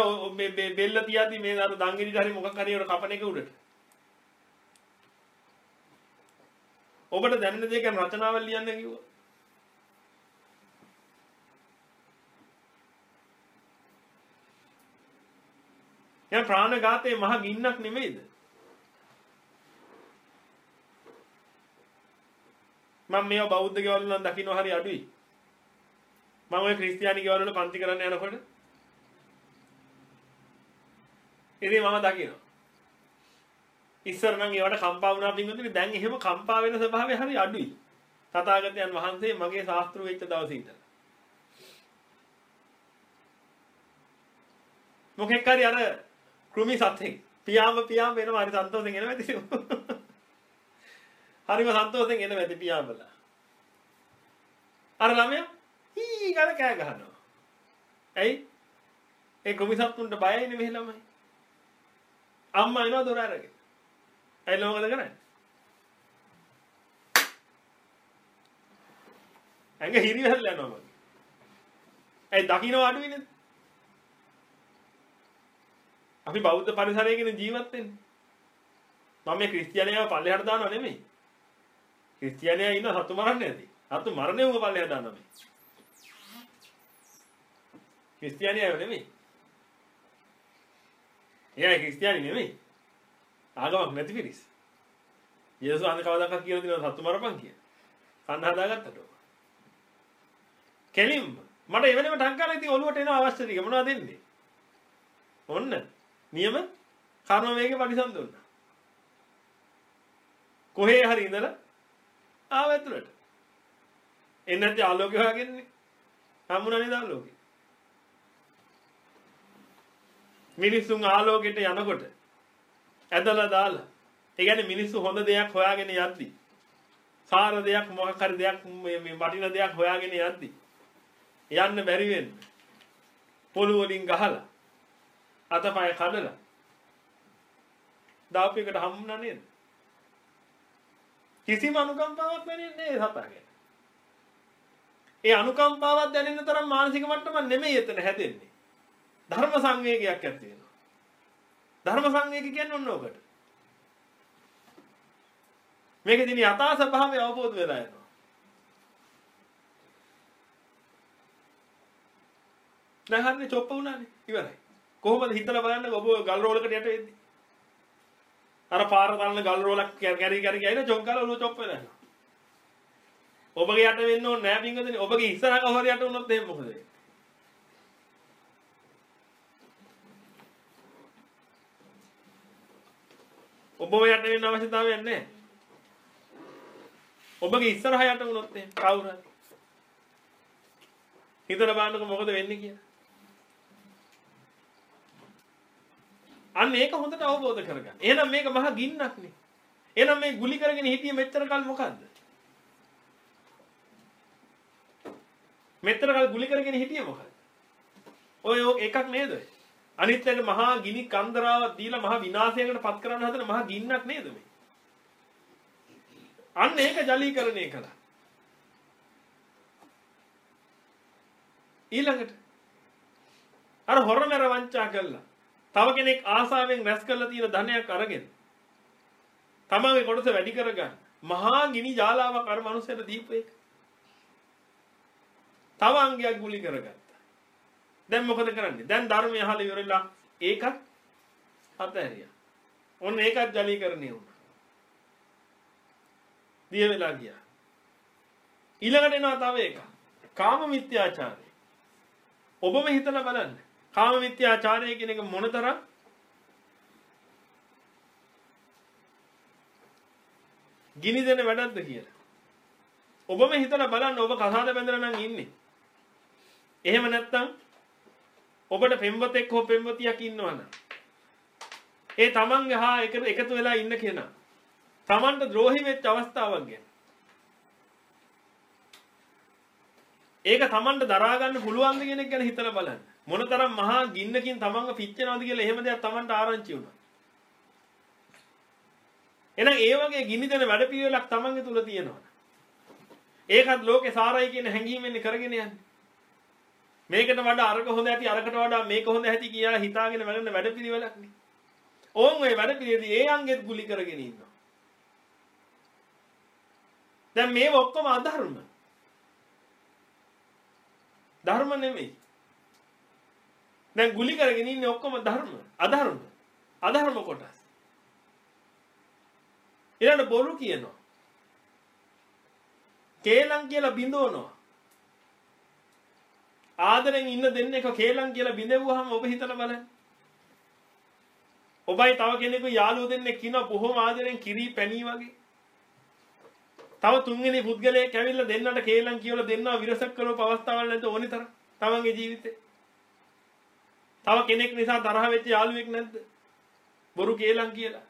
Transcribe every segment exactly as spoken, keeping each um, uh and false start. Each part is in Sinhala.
බෙල්ල තියද්දි මේ අර දංගිනිට හරි මොකක් හරි වල කපන එක උඩට. ඔබට දැනෙන දේ ගැන රචනාවල් ලියන්න කිව්වා. දැන් ප්‍රාණඝාතයේ මහ ගින්නක් නෙමෙයිද? මම මේව බෞද්ධ ගෙවල් වල නම් දකින්න හරි අඩුයි. මම ඔය ක්‍රිස්තියානි ගෙවල් වල පන්ති කරන්න යනකොට ඉතින් මම දකිනවා. ඉස්සර නම් ඒවට කම්පා වුණා පින්වතුනි දැන් එහෙම කම්පා වෙන ස්වභාවය හරි අඩුයි. තථාගතයන් වහන්සේ මගේ ශාස්ත්‍රු වෙච්ච දවසේ ඉඳලා. මොකෙක් හරි අර කෘමි සතෙක් පියාඹ පියාඹ එනවා හරි සන්තෝෂෙන් එනවා ඇති. හරිම සන්තෝෂෙන් එනවා ඇති පියාඹලා. අර ළමයා හී ගාලා කෑ ගහනවා. ඇයි? ඒ කෘමි සතුන්ට බයයිනේ මේ ළමයි. අම්මා එනවා දොර අරගෙන. ඇයි මොකද කරන්නේ? ඇඟ හිරිවැල් යනවා මගේ. ඇයි දකින්න අඩුයි නේද? අපි බෞද්ධ පරිසරයකින් ජීවත් වෙන්නේ. මම මේ ක්‍රිස්තියානියව පල්ලෙහාට දානව නෙමෙයි. ක්‍රිස්තියානියා ඉන්න සතු මරන්නේ නැති. සතු මරන්නේ උඹ පල්ලෙහාට දානවා මේ. ක්‍රිස්තියානියව නෙමෙයි. එයා ක්‍රිස්තියානි නෙමෙයි. ආගමක් නැති පිරිස්. යේසුස් අන්න කවදාකවත් කියලා දෙනවා සතු මරපන් කියලා. කන්න හදාගත්තට. කෙලින්ම මට එවෙලෙම ටංකාලා ඉතින් ඔළුවට එන අවශ්‍ය ටික මොනවද දෙන්නේ? ඔන්න නියම කර්ම වේගේ පරිසම් දුන්නා. කොහේ හරි ඉඳලා ආව ඇතුළට. එන්නේ නැති ආලෝකය හොයාගන්නේ. හම්බුණා නේද ආලෝකය? මිනිසුන් ආලෝකයට යනකොට ඇදලා දාලා. ඒ කියන්නේ මිනිස්සු හොඳ දෙයක් හොයාගෙන යද්දි. සාර දෙයක් මොකක් හරි දෙයක් මේ වටින දෙයක් හොයාගෙන යද්දි. යන්න බැරි වෙන්නේ. පොළු වලින් ගහලා අතපය කඩලා දාපේකට හම්බුණා නේද? කිසිම අනුකම්පාවක් දැනෙන්නේ නැහැ සතාගෙන. ඒ අනුකම්පාවක් දැනෙන්න තරම් මානසික මට්ටමක් නෙමෙයි එතන හැදෙන්නේ. ධර්ම සංවේගයක් ඇති වෙනවා. ධර්ම සංවේගය කියන්නේ ඔන්න ඔකට. මේකෙදී යථා ස්වභාවය අවබෝධ වෙලා යනවා. දැන් හරිනේ චොප්ප වුණානේ. ඉවරයි. කොහොමද හිතලා බලන්න ඔබ ගල් රෝලකට යට වෙද්දි? අර පාර තලන ගල් රෝලක් කැරි කැරි ගියන චොක් ගාලා ඔළුව චොප් වෙලා යනවා. ඔබගේ යට වෙන්න ඕනේ නෑ පින්වතුනි. ඔබගේ ඉස්සරහ කවුරු යට වුණොත් එහෙම මොකද වෙන්නේ? ඔබව යට වෙන්න අවශ්‍යතාවයක් නැහැ. ඔබගේ ඉස්සරහ යට වුණොත් එහෙම කවුරු හරි හිතලා බලන්නකො මොකද වෙන්නේ කියලා. අන්න ඒක හොඳට අවබෝධ කරගන්න. එහෙනම් මේක මහ ගින්නක් නේ. එහෙනම් මේ ගුලි කරගෙන හිටියේ මෙච්චර කල් මොකද්ද? මෙච්චර කල් ගුලි කරගෙන හිටියේ මොකද්ද? ඔය එකක් නේද? අනිත් එක මහා ගිනි කන්දරාවක් දීලා මහා විනාශයකට පත් කරන්න හදන මහා ගින්නක් නේද මේ? අන්න ඒක ජලීකරණය කළා. ඊළඟට අර හොරමෙර වංචා කළා. තව කෙනෙක් ආසාවෙන් රැස් කරලා තියෙන ධනයක් අරගෙන තමන්ගේ කොටස වැඩි කරගන්න මහා ගිනි ජාලාවක් අර මනුස්සයට දීපු එක. තව අංගයක් ගුලි කරගත්තා. දැන් මොකද කරන්නේ? දැන් ධර්මය අහලා ඉවරලා ඒකත් අතහැරියා. ඔන්න ඒකත් ජලීකරණය වුණා. දිය වෙලා ගියා. ඊළඟට එනවා තව එකක්. කාම මිත්‍යාචාරය. ඔබම හිතලා බලන්න. කාම මිත්‍යාචාරය කියන එක මොනතරම් ගිනි දෙන වැඩක්ද කියලා. ඔබම හිතලා බලන්න ඔබ කසාද බැඳලා නම් ඉන්නේ. එහෙම නැත්නම් ඔබට පෙම්වතෙක් හෝ පෙම්වතියක් ඉන්නවනම් ඒ තමන්ගේ හා එකතු වෙලා ඉන්න කෙනා තමන්ට ද්‍රෝහි වෙච්ච අවස්ථාවක් ගැන ඒක තමන්ට දරා ගන්න පුළුවන්ද කියන එක ගැන හිතලා බලන්න. මොනතරම් මහා ගින්නකින් තමන්ව පිච්චෙනවද කියලා එහෙම දෙයක් තමන්ට ආරංචි වුණා. එහෙනම් ඒ වගේ ගිනි දෙන වැඩ පිළිවෙලක් තමන්ගේ තුල තියෙනවා. ඒකත් ලෝකේ සාරයි කියන හැඟීමෙන් කරගෙන යන්නේ. මේකට වඩා අරක හොඳ ඇති අරකට වඩා මේක හොඳ ඇති කියලා හිතාගෙන වැඩන වැඩපිළිවෙලක් නේ. ඕන් ඔය වැඩපිළිවෙලදී ඒ අංගෙත් ගුලි කරගෙන ඉන්නවා. දැන් මේව ඔක්කොම අධර්ම. ධර්ම නෙමෙයි. දැන් ගුලි කරගෙන ඉන්නේ ඔක්කොම ධර්ම. අධර්ම. අධර්ම කොටස්. ඊළඟ බොරු කියනවා. කේලම් කියලා බිඳවනවා. ආදරෙන් ඉන්න දෙන්න එක කේලම් කියලා බිඳෙව්වහම ඔබ හිතලා බලන්න. ඔබයි තව කෙනෙකු යාළුවෝ දෙන්නෙක් ඉන්නවා බොහොම ආදරෙන් කිරි පැණි වගේ. තව තුන්වෙනි පුද්ගලයෙක් ඇවිල්ලා දෙන්නට කේලම් කියලා දෙන්නා විරසක් කරන අවස්ථාවල් නැද්ද ඕනිතර තමන්ගේ ජීවිතේ? තව කෙනෙක් නිසා තරහ වෙච්ච යාළුවෙක් නැද්ද? බොරු කේලම් කියලා.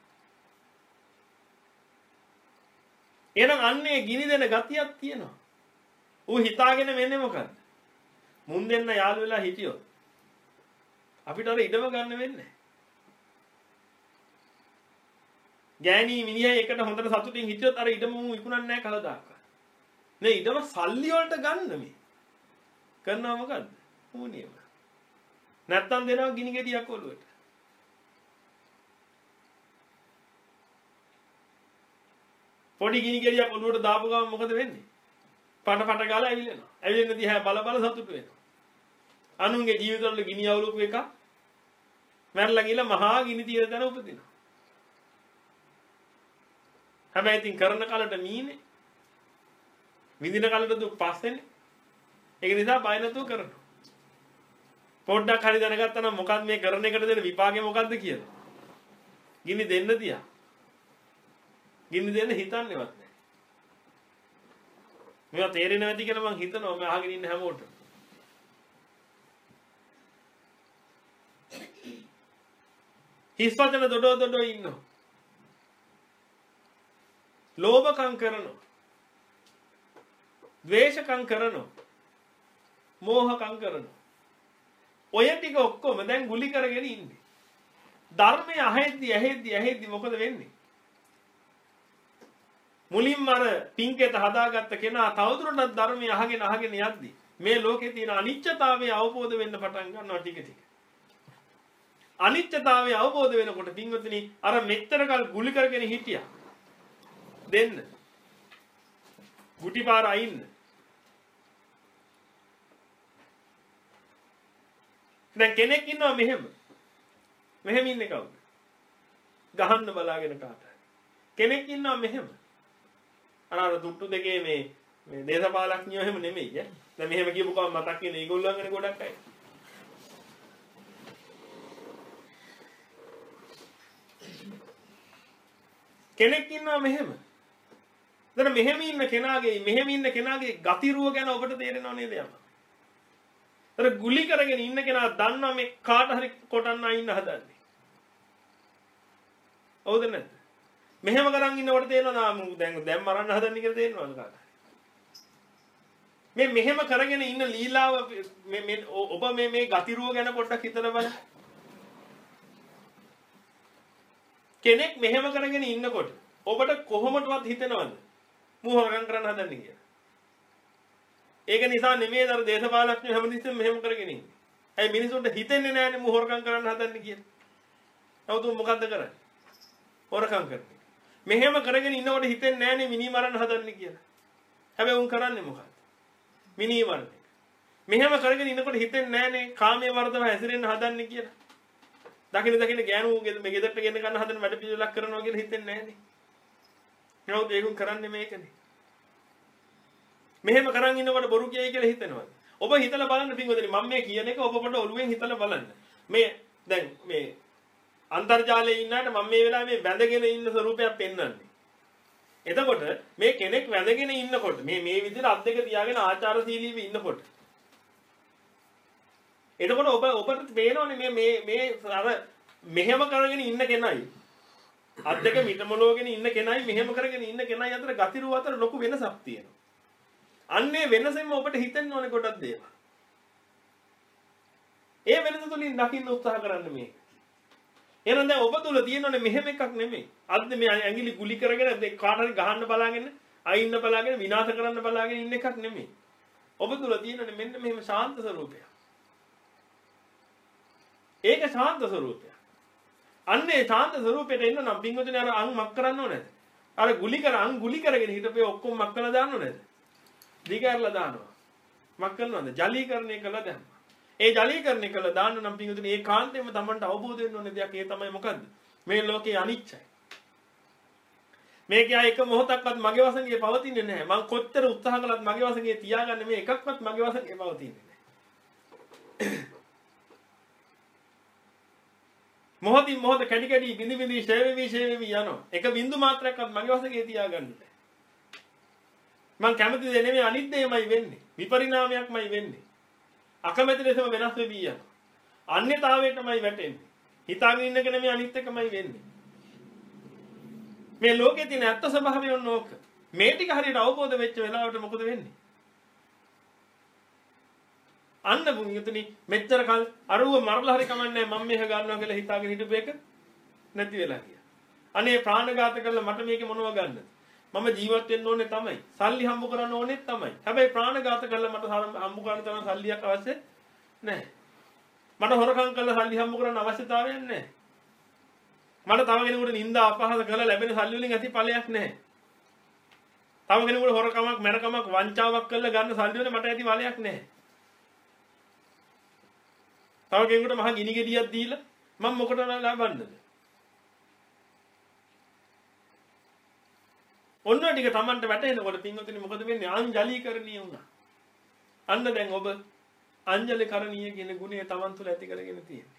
එහෙනම් අන්නේ ගිනි දෙන ගතියක් තියෙනවා. ඌ හිතාගෙන වෙන්නේ මොකද්ද? මුන් දෙන්න යාළු වෙලා හිටියොත් අපිට අර ඉඩම ගන්න වෙන්නේ. ගෑණි මිනිහයි එකට හොඳට සතුටින් හිටියොත් අර ඉඩම මු විකුණන්නේ නැහැ කවදාකවත්. නේ ඉඩම සල්ලි වලට ගන්න මේ. කරනවා මොකද්ද? ඌනියම. නැත්තම් දෙනවා ගිනි ගෙඩියක් ඔලුවට. පොඩි ගිනි ගෙඩියක් ඔලුවට දාපු ගමන් මොකද වෙන්නේ? පට පට ගාලා ඇවිලෙනවා. ඇවිලෙන දිහා බල බල සතුටු වෙනවා. අනුන්ගේ ජීවිතවල ගිනි අවුලුපු එක මැරලා ගිහලා මහා ගිනි තියෙන තැන උපදිනවා. හැබැයි ඉතින් කරන කලට මීනේ. විඳින කලට දුක් පස්සෙන්නේ. ඒක නිසා බය නැතුව කරනවා. පොඩ්ඩක් හරි දැනගත්තා නම් මොකක්ද මේ කරන එකට දෙන විපාකය මොකක්ද කියලා. ගිනි දෙන්න තියා. ගිනි දෙන්න හිතන්නේවත් නැහැ. මේවා තේරෙන්නේ නැති කියලා මං හිතනවා මම අහගෙන ඉන්න හැමෝටම. හිස්වචන දොඩ දොඩ ඉන්නවා. ලෝභකම් කරනවා. ද්වේෂකම් කරනවා. මෝහකම් කරනවා. ඔය ටික ඔක්කොම දැන් ගුලි කරගෙන ඉන්නේ. ධර්මය අහෙද්දි ඇහෙද්දි ඇහෙද්දි මොකද වෙන්නේ? මුලින්ම අර පිංකේත හදාගත්ත කෙනා තවදුරටත් ධර්මය අහගෙන අහගෙන යද්දි මේ ලෝකේ තියෙන අනිත්‍යතාවය අවබෝධ වෙන්න පටන් ගන්නවා ටික ටික. අනිත්‍යතාවය අවබෝධ වෙනකොට පින්වතුනි අර මෙච්චර කල් ගුලි කරගෙන හිටියා. දෙන්න. ගුටි පාර අයින්න. දැන් කෙනෙක් ඉන්නවා මෙහෙම. මෙහෙම ඉන්නේ කවුද? ගහන්න බලාගෙන කාට හරි. කෙනෙක් ඉන්නවා මෙහෙම. අර අර දුට්ටු දෙකේ මේ මේ දේශපාලඥයෝ එහෙම නෙමෙයි ඈ. දැන් මෙහෙම කියපු කම මතක් වෙන ඒගොල්ලන්ගෙන ගොඩක් අය. කෙනෙක් ඉන්නවා මෙහෙම. දැන් මෙහෙම ඉන්න කෙනාගේ මෙහෙම ඉන්න කෙනාගේ ගතිරුව ගැන ඔබට තේරෙනව නේද යම? අර ගුලි කරගෙන ඉන්න කෙනා දන්නවා මේ කාට හරි කොටන්න ඉන්න හදන්නේ. හවුද නැද්ද? මෙහෙම කරන් ඉන්නකොට තේරෙනවා මම දැන් දැන් මරන්න හදන්නේ කියලා තේරෙනවද කාට? මේ මෙහෙම කරගෙන ඉන්න ලීලාව මේ මේ ඔබ මේ මේ ගතිරුව ගැන පොඩ්ඩක් හිතලා බලන්න. කෙනෙක් මෙහෙම කරගෙන ඉන්නකොට ඔබට කොහොමදවත් හිතෙනවද? මෝහරම් කරන්න හදන්නේ කියලා. ඒක නිසා නෙමෙයි අර දේශපාලඥයෝ හැමතිස්සෙම මෙහෙම කරගෙන ඉන්නේ. ඇයි මිනිසුන්ට හිතෙන්නේ නැහැනේ මෝහරම් කරන්න හදන්නේ කියලා. නමුත් මොකද්ද කරන්නේ? හොරකම් කරන්නේ. මෙහෙම කරගෙන ඉන්නකොට හිතෙන්නේ නැහැනේ මිනි මරන්න හදන්නේ කියලා. හැබැයි උන් කරන්නේ මොකද්ද? මිනි මරන එක. මෙහෙම කරගෙන ඉන්නකොට හිතෙන්නේ නැහැනේ කාමයේ වර්ධව හැසිරෙන්න හදන්නේ කියලා. දකින්න දකින්න ගෑනු මේ ගෙදරට ගෙන්න ගන්න හදන වැඩ පිළිවෙලක් කරනවා කියලා හිතෙන්නේ නැහැනේ. නමුත් ඒකුන් කරන්නේ මේකනේ. මෙහෙම කරන් ඉන්නකොට බොරු කියයි කියලා හිතනවාද? ඔබ හිතලා බලන්න පින්වතුනි මම මේ කියන එක ඔබ පොඩ්ඩ ඔළුවෙන් හිතලා බලන්න. මේ දැන් මේ අන්තර්ජාලයේ ඉන්නාට මම මේ වෙලාවේ මේ වැඳගෙන ඉන්න ස්වරූපයක් පෙන්වන්නේ. එතකොට මේ කෙනෙක් වැඳගෙන ඉන්නකොට මේ මේ විදිහට අත් දෙක තියාගෙන ආචාරශීලීව ඉන්නකොට එතකොට ඔබ ඔබට පේනවනේ මේ මේ මේ අර මෙහෙම කරගෙන ඉන්න කෙනයි අත් දෙක මිටමලෝගෙන ඉන්න කෙනයි මෙහෙම කරගෙන ඉන්න කෙනයි අතර ගතිරුව අතර ලොකු වෙනසක් තියෙනවා. අන්නේ වෙනසෙන්ම ඔබට හිතෙන්න ඕනේ කොටක් දේවල්. ඒ වෙනස තුලින් දකින්න උත්සාහ කරන්න මේක. එහෙනම් දැන් ඔබ තුල තියෙනනේ මෙහෙම එකක් නෙමෙයි. අද මේ ඇඟිලි ගුලි කරගෙන කාට හරි ගහන්න බලාගෙන, අයින්න බලාගෙන, විනාශ කරන්න බලාගෙන ඉන්න එකක් නෙමෙයි. ඔබ තුල තියෙනනේ මෙන්න මෙහෙම ශාන්ත ස්වરૂපයක්. ඒක ශාන්ත ස්වરૂපය. අන්නේ ශාන්ත ස්වરૂපයට එන්න නම් පින්වතුනි අර අං මක් කරන්න ඕනේ. අර ගුලි කර අං ගුලි කරගෙන හිටපේ ඔක්කොම මක් කරලා දාන්න ඕනේද? දිගහැරලා දානවා. මක් කරනවද? ජලීකරණය කළා දැන්. ඒ ජලීකරණය කළා දාන්න නම් පින්වතුනි ඒ කාන්තේම Tamanට අවබෝධ වෙන්න ඕනේ දෙයක් ඒ තමයි මොකද්ද? මේ ලෝකේ අනිච්චයි. මේක යා එක මොහොතක්වත් මගේ වශයෙන් පවතින්නේ නැහැ. මම කොච්චර උත්සාහ කළත් මගේ වශයෙන් තියාගන්න මේ එකක්වත් මගේ වශයෙන් පවතින්නේ නැහැ. මොහොතින් මොහොත කැඩි කැඩි බිඳි බිඳි ෂේවෙවි ෂේවෙවි යනවා. එක බිඳු මාත්‍රයක්වත් මගේ වශයෙන් තියාගන්න බෑ. මං කැමති දේ නෙමෙයි අනිත් දෙයමයි වෙන්නේ. විපරිණාමයක්මයි වෙන්නේ. අකමැති ලෙසම වෙනස් වෙවි යනවා. අන්‍යතාවයටමයි වැටෙන්නේ. හිතාගෙන ඉන්නක නෙමෙයි අනිත් එකමයි වෙන්නේ. මේ ලෝකේ තියෙන ඇත්ත ස්වභාවය ඕක. මේ ටික හරියට අවබෝධ වෙච්ච වෙලාවට මොකද වෙන්නේ? අන්න පුණ්‍යතුනි මෙච්චර කල් අරුව මරලා හරි කමන්නේ මම මේක ගන්නවා කියලා හිතාගෙන හිටපු එක නැති වෙලා ගියා. අනේ ප්‍රාණඝාත කළා මට මේකේ මොනව ගන්නද? මම ජීවත් වෙන්න ඕනේ තමයි. සල්ලි හම්බ කරන්න ඕනේ තමයි. හැබැයි ප්‍රාණඝාත කළා මට හම්බ කරන්න තරම් සල්ලියක් අවශ්‍ය නැහැ. මට හොරකම් කළා සල්ලි හම්බ කරන්න අවශ්‍යතාවයක් නැහැ. මට තව කෙනෙකුට නිନ୍ଦා අපහාස කරලා ලැබෙන සල්ලි වලින් ඇති ඵලයක් නැහැ. තව කෙනෙකුට හොරකමක් මරකමක් වංචාවක් කරලා ගන්න සල්ලි වල මට ඇති ඵලයක් නැහැ. තව කෙනෙකුට මහා ගිනි ගෙඩියක් දීලා මම මොකටද ලබන්නද? ඔන්න ටික Tamanට වැටෙනකොට පින්වතුනි මොකද වෙන්නේ? අංජලීකරණීය වුණා. අන්න දැන් ඔබ අංජලිකරණීය කියන ගුණය Taman තුල ඇති කරගෙන තියෙනවා.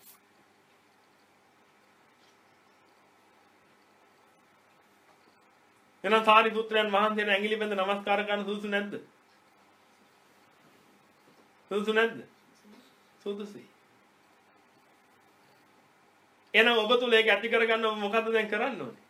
එහෙනම් සාරිපුත්‍රයන් වහන්සේට ඇඟිලි බඳ නමස්කාර කරන්න සුදුසු නැද්ද? සුදුසු නැද්ද? සුදුසුයි. එහෙනම් ඔබ තුල ඒක ඇති කරගන්න ඔබ මොකද්ද දැන් කරන්න ඕනේ?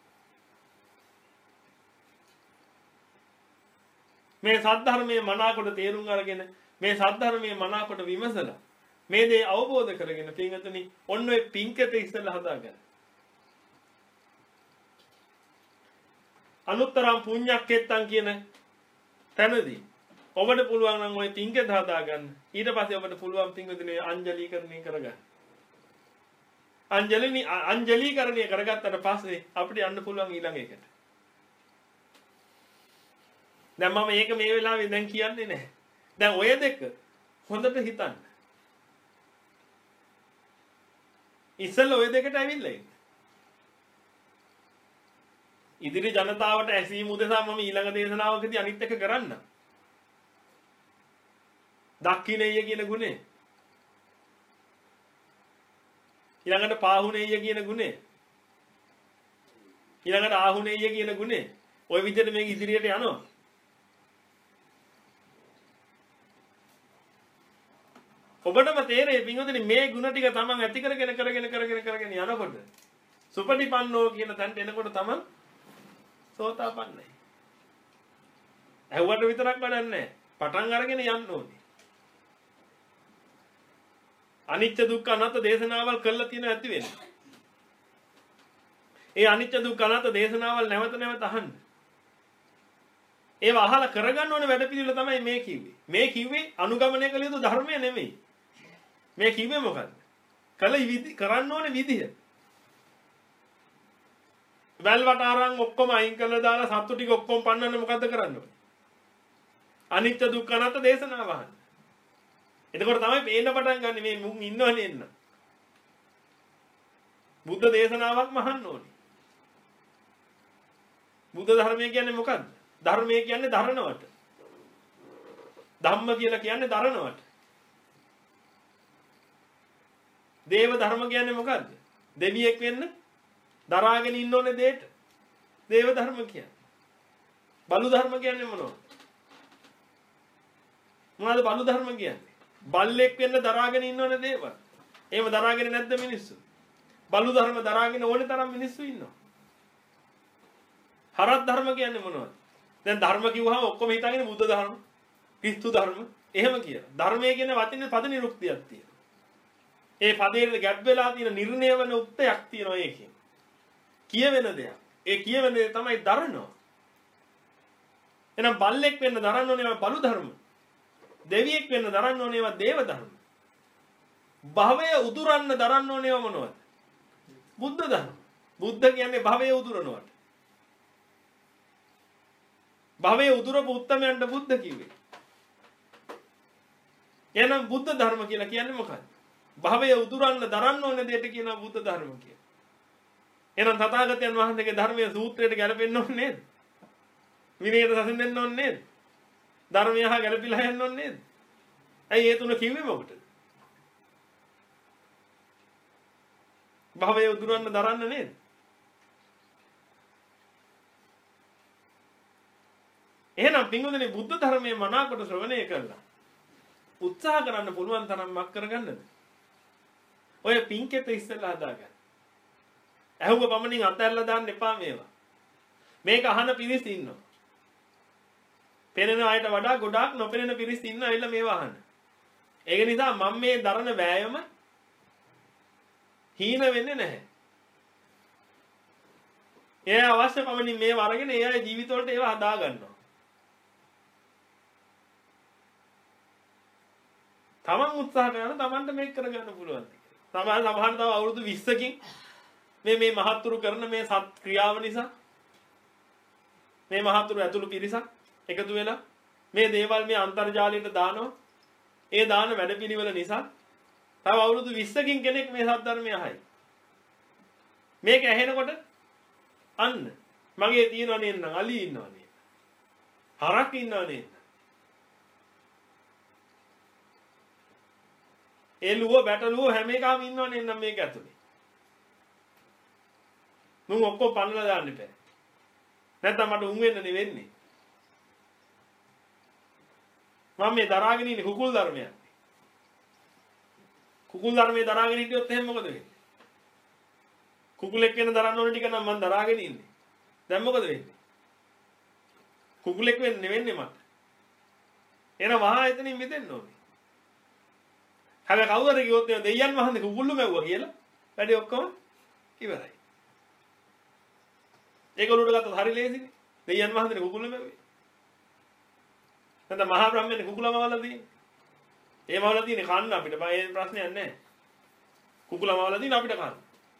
මේ සද්ධර්මයේ මනාකොට තේරුම් අරගෙන මේ සද්ධර්මයේ මනාකොට විමසලා මේ දේ අවබෝධ කරගෙන පින්වතුනි ඔන්න ඔය පින්කෙත ඉස්සෙල්ලා හදාගන්න. අනුත්තරම් පුඤ්ඤක්කෙත්තන් කියන තැනදී ඔබට පුළුවන් නම් ওই පින්කෙත හදාගන්න. ඊට පස්සේ ඔබට පුළුවන් පින්වතුනි අංජලීකරණය කරගන්න. අංජලිනි අංජලීකරණය කරගත්තට පස්සේ අපිට යන්න පුළුවන් ඊළඟ එකට. දැන් මම මේක මේ වෙලාවේ දැන් කියන්නේ නැහැ. දැන් ඔය දෙක හොඳට හිතන්න. ඉස්සෙල්ලා ඔය දෙකට ඇවිල්ලා ඉන්න. ඉදිරි ජනතාවට ඇසීම උදෙසා මම ඊළඟ දේශනාවකදී අනිත් එක කරන්න. දක්ඛිනේය කියන ගුණය. ඊළඟට පාහුනේය කියන ගුණය. ඊළඟට ආහුනේය කියන ගුණය. ওই විදිහට මේක ඉදිරියට යනවා. ඔබටම තේරෙයි පින්වතුනි මේ ಗುಣ ටික තමන් ඇති කරගෙන කරගෙන කරගෙන කරගෙන යනකොට සුපටිපන්නෝ කියන තැනට එනකොට තමන් සෝතාපන්නයි. ඇහුවට විතරක් වැඩක් නැහැ. පටන් අරගෙන යන්න ඕනේ. අනිත්‍ය දුක්ඛ අනාත්ම දේශනාවල් කළා තියෙන ඇති වෙන්නේ. ඒ අනිත්‍ය දුක්ඛ අනාත්ම දේශනාවල් නැවත නැවත අහන්න. ඒව අහලා කරගන්න ඕනේ වැඩ පිළිවෙල තමයි මේ කිව්වේ. මේ කිව්වේ අනුගමනය කළ යුතු ධර්මය නෙමෙයි. මේ කිව්වේ මොකද්ද? කල කරන්න ඕනේ විදිය. වැල් වටාරම් ඔක්කොම අයින් කරලා දාලා සත්තු ටික ඔක්කොම පන්නන්න මොකද්ද කරන්න ඕනේ? අනිත්‍ය දුක්ඛ අනාත්ම දේශනාව අහන්න. එතකොට තමයි පේන්න පටන් ගන්න මේ මුන් ඉන්නවනේ එන්න. බුද්ධ දේශනාවක්ම අහන්න ඕනේ. බුද්ධ ධර්මය කියන්නේ මොකද්ද? ධර්මය කියන්නේ දරණවට. ධම්ම කියලා කියන්නේ දරණවට. දේව ධර්ම කියන්නේ මොකද්ද? දෙවියෙක් වෙන්න දරාගෙන ඉන්න ඕනේ දෙයට. දේව ධර්ම කියන්නේ. බලු ධර්ම කියන්නේ මොනවද? මොනවද බලු ධර්ම කියන්නේ? බල්ලෙක් වෙන්න දරාගෙන ඉන්න ඕනේ දේව. එහෙම දරාගෙන නැද්ද මිනිස්සු? බලු ධර්ම දරාගෙන ඕනේ තරම් මිනිස්සු ඉන්නවා. හරත් ධර්ම කියන්නේ මොනවද? දැන් ධර්ම කිව්වහම ඔක්කොම හිතන්නේ බුද්ධ ධර්ම, ක්‍රිස්තු ධර්ම, එහෙම කියලා. ධර්මයේ කියන වචනේ පද නිරුක්තියක් තියෙනවා. ඒ පදේ ගැප් වෙලා තියෙන නිර්ණය වෙන උක්තයක් තියෙනවා ඒකේ. කියවෙන දෙයක්. ඒ කියවෙන දේ තමයි දරනවා. එහෙනම් බල්ලෙක් වෙන්න දරන්න ඕනේ ඒවා බලු ධර්ම. දෙවියෙක් වෙන්න දරන්න ඕනේ ඒවා දේව ධර්ම. භවය උදුරන්න දරන්න ඕනේ මොනවද? බුද්ධ ධර්ම. බුද්ධ කියන්නේ භවය උදුරනවට. භවය උදුරපු උත්තමයන්ට බුද්ධ කිව්වේ. එහෙනම් බුද්ධ ධර්ම කියලා කියන්නේ මොකක්ද? භවය උදුරන්න දරන්න ඕනේ දෙයට කියනවා බුද්ධ ධර්ම කියලා. එහෙනම් තථාගතයන් වහන්සේගේ ධර්මයේ සූත්‍රයට ගැලපෙන්න ඕනේ නේද? විනයට සසඳෙන්න ඕනේ නේද? ධර්මය හා ගැලපිලා යන්න ඕනේ නේද? ඇයි ඒ තුන කිව්වේ මොකටද? භවය උදුරන්න දරන්න නේද? එහෙනම් පින්වතුනි බුද්ධ ධර්මයේ මනාකොට ශ්‍රවණය කළා. උත්සාහ කරන්න පුළුවන් තරම් මක් කරගන්නද? ඔය පින්කෙත ඉස්සෙල්ලා හදාගන්න. ඇහුව පමණින් අතහැරලා දාන්න එපා මේවා. මේක අහන පිරිස් ඉන්නවා. පෙනෙන අයට වඩා ගොඩාක් නොපෙනෙන පිරිස් ඉන්න ඇවිල්ලා මේවා අහන. ඒක නිසා මම මේ දරන වෑයම හීන වෙන්නේ නැහැ. ඒ අවශ්‍ය පමණින් මේවා අරගෙන ඒ අය ජීවිතවලට ඒවා හදා ගන්නවා. තමන් උත්සාහ කරන තමන්ට මේක කරගන්න පුළුවන්. සමහර සමහර තව අවුරුදු විස්සකින් මේ මේ මහත්තුරු කරන මේ සත් ක්‍රියාව නිසා මේ මහත්තුරු ඇතුළු පිරිසක් එකතු වෙලා මේ දේවල් මේ අන්තර්ජාලයට දානවා. ඒ දාන වැඩපිළිවෙල නිසා තව අවුරුදු විස්සකින් කෙනෙක් මේ සත්‍ය ධර්මය අහයි. මේක ඇහෙනකොට අන්න මගේ තියෙනව නේද? අලි ඉන්නව නේද? හරක් ඉන්නව නේද? එළුව බැටළුව හැම එකම ඉන්නව නේද මේක ඇතුලේ? මුන් ඔක්කොම පන්නලා දාන්න බෑ. නැත්නම් මට උන් වෙන්න නෙවෙන්නේ. මම මේ දරාගෙන ඉන්නේ කුකුල් ධර්මයක්. කුකුල් ධර්මයේ දරාගෙන හිටියොත් එහෙනම් මොකද වෙන්නේ? කුකුලෙක් වෙන දරන්න ඕන ටික නම් මම දරාගෙන ඉන්නේ. දැන් මොකද වෙන්නේ? කුකුලෙක් වෙන්න නෙවෙන්නේ මට. එන වහා එතනින් මිදෙන්න ඕනේ. හැබැයි කවුරුද කිව්වොත් එහෙනම් දෙයයන් වහන්සේ කුකුල්ලු මැව්වා කියලා වැඩි ඔක්කොම ඉවරයි. ඒගොල්ලෝට ගත්තත් හරි ලේසිනේ. දෙයයන් වහන්සේ කුකුල්ලු මැව්වේ. නැත්නම් මහා බ්‍රහ්මයන් කුකුලම වල තියෙන්නේ. ඒ මවල තියෙන්නේ කන්න අපිට. ඒ ප්‍රශ්නයක් නැහැ. කුකුලම වල තියෙන අපිට කන්න.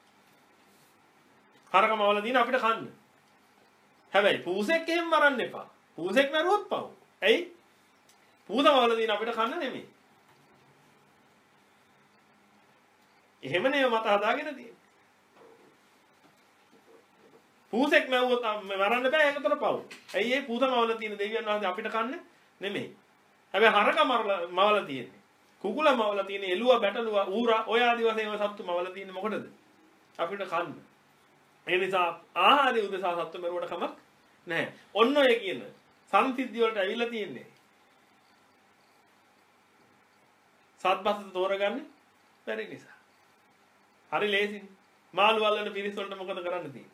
හරකම වල තියෙන අපිට කන්න. හැබැයි පූසෙක් එහෙම මරන්න එපා. පූසෙක් මරුවොත් පව්. ඇයි? පූසම වල තියෙන අපිට කන්න නෙමෙයි. එහෙමනේ මත හදාගෙන තියෙන්නේ. පූසෙක් මැව්වොත් මරන්න බෑ ඒකතර පව්. ඇයි ඒ පූසම වල තියෙන දෙවියන් වහන්සේ අපිට කන්න නෙමෙයි. හැබැයි හරක මවල තියෙන්නේ. කුකුල මවල තියෙන එළුව බැටළුව ඌරා ඔය ආදි වශයෙන් සත්තු මවල තියෙන්නේ මොකටද? අපිට කන්න. ඒ නිසා ආහාරය උදෙසා සත්තු මරුවට කමක් නැහැ. ඔන්න ඔය කියන සංසිද්ධි වලට ඇවිල්ලා තියෙන්නේ. සත්පත් තෝරගන්නේ බැරි නිසා. හරි ලේසියි. මාළු වල්ලන පිරිස් වලට මොකද කරන්න තියෙන්නේ?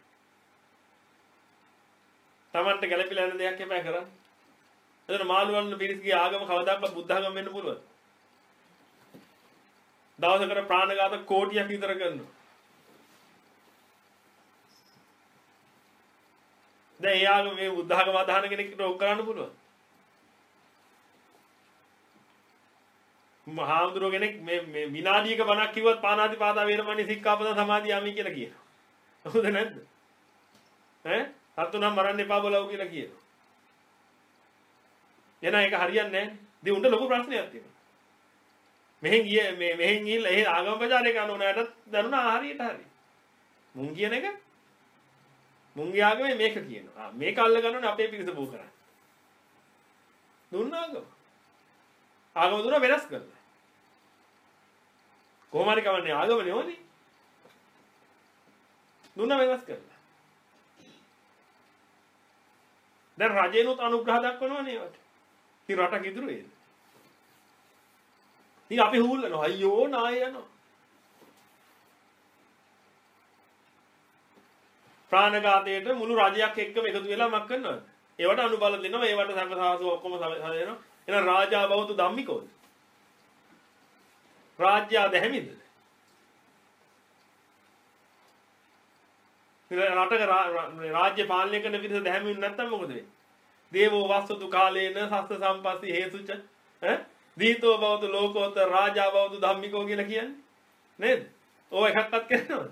Tamanට ගැළපිලා යන දෙයක් එපා කරන්න. එතන මාළු වල්ලන පිරිස්ගේ ආගම කවදාවත් බුද්ධ ආගම වෙන්න පුළුවන්. දවසකට ප්‍රාණඝාත කෝටියක් විතර කරනවා. දැන් ඒ ආගම මේ බුද්ධ ආගම අදහන කෙනෙක්ට ඕක කරන්න පුළුවන්. මහාඳුරෝ කෙනෙක් මේ මේ විනාඩියක බණක් කිව්වත් පාණාති පාතා වේරමණී සික්ඛාපද සමාධි යමි කියලා කියනවා. හොඳ නැද්ද? ඈ හතුනම් මරන්න එපා බලව කියලා කියනවා. එන එක හරියන්නේ නැහැ. දී උන්ට ලොකු ප්‍රශ්නයක් තියෙනවා. මෙහෙන් ගියේ මේ මෙහෙන් ගිහිල්ලා ඒ ආගම ප්‍රචාරය කරන උනාට දරුණා හරියට හරි. මුන් කියන එක මුන්ගේ ආගමේ මේක කියනවා. මේක අල්ල ගන්නෝනේ අපේ පිරිස බෝ කරන්නේ. දුන්න ආගම. ආගම දුන්න වෙනස් කරලා. කොහොම හරි කවන්නේ ආගමනේ ඕනේ. දුන්න වෙනස් කරලා. දැන් රජේනොත් අනුග්‍රහ දක්වනවනේ ඒවට. ඉතින් රටක් ඉදිරියේද? ඉතින් අපි හූල්ලනවා අයියෝ නාය යනවා. ප්‍රාණඝාතයට මුළු රජයක් එක්කම එකතු වෙලා මක් කරනවද? ඒවට අනුබල දෙනවා. ඒවට සංඝසාසු ඔක්කොම සමයනවා. එහෙනම් රාජා බවතු ධම්මිකෝද? රාජ්‍ය දැහැමිද? රටක රාජ්‍ය පාලනය කරන පිරිස දැහැමිුනේ නැත්තම් මොකද වෙන්නේ? දේවෝ වස්සතු කාලේන සස්ස සම්පස්සි හේතුච ඈ දීතෝ බවතු ලෝකෝත්තර රාජා බවතු ධම්මිකෝ කියලා කියන්නේ. නේද? ඕව එකක්වත් කරනවද?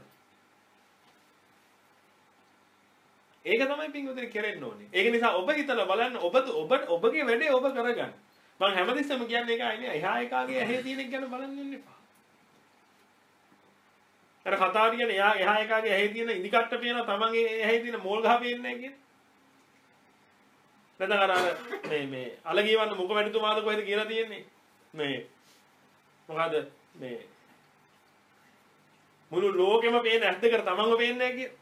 ඒක තමයි පින්වතුනි කෙරෙන්න ඕනේ. ඒක නිසා ඔබ හිතලා බලන්න ඔබ ඔබ ඔබගේ වැඩේ ඔබ කරගන්න. මම හැමතිස්සෙම කියන්නේ ඒකයි නේ. එහා එකාගේ ඇහි තියෙන එක ගැන බලන්න ඉන්න එපා. අර කතාවට කියන්නේ එහා එහා එකාගේ ඇහි තියෙන ඉදි කට්ට පේනවා තමන්ගේ ඇහි තියෙන මෝල් ගහ පේන්නේ නැහැ කියන්නේ. නැත්නම් අර මේ මේ අලගියවන්න මුඛ වැඩිතුමාද කොහෙද කියලා තියෙන්නේ? මේ මොකද මේ මුළු ලෝකෙම පේන ඇස් දෙකට තමන්ව පේන්නේ නැහැ කිය.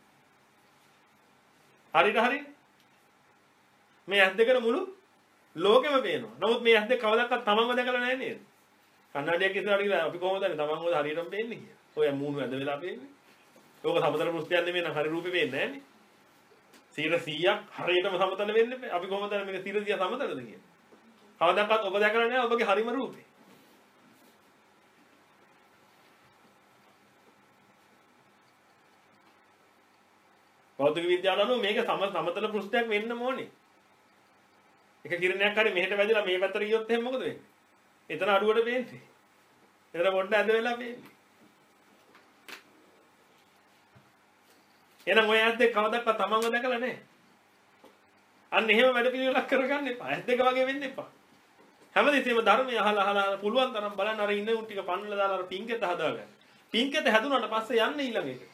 හරිද හරිද? මේ ඇස් දෙකට මුළු ලෝකෙම පේනවා. නමුත් මේ ඇස් දෙක කවදාවත් තමන්ව දැකලා නැහැ නේද? කන්නඩියක් ඉස්සරහට ගිහලා අපි කොහොමද දන්නේ තමන්ව හරියටම පේන්නේ කියලා? ඔය මූණු ඇද වෙලා පේන්නේ. ඕක සමතල පෘෂ්ඨයක් නෙමෙයි නම් හරි රූපේ පේන්නේ නැහැ නේ. සියයට සීයක් හරියටම සමතල වෙන්නේ අපි කොහොමද දන්නේ මේක සියයට සීය සමතලද කියලා? කවදාවත් ඔබ දැකලා නැහැ ඔබගේ හරිම රූපේ. භෞතික විද්‍යාව අනුව මේක සම සමතල පෘෂ්ඨයක් වෙන්න ඕනේ. එක කිරණයක් හරි මෙහෙට වැදිලා මේ පැත්තට ගියොත් එහෙනම් මොකද වෙන්නේ? එතන අඩුවට පේන්නේ. එතන පොඩ්ඩක් ඇද වෙලා පේන්නේ. එහෙනම් ඔය ඇස් දෙක කවදාවත් තමන්ව දැකලා නැහැ. අන්න එහෙම වැඩ පිළිවෙලක් කරගන්න එපා. ඇස් දෙක වගේ වෙන්න එපා. හැමදෙස්සෙම ධර්මය අහලා අහලා පුළුවන් තරම් බලන්න අර ඉන්න උන් ටික පන්නලා දාලා අර පින්කෙත හදාගන්න. පින්කෙත හැදුනට පස්සේ යන්න ඊළඟ එකට.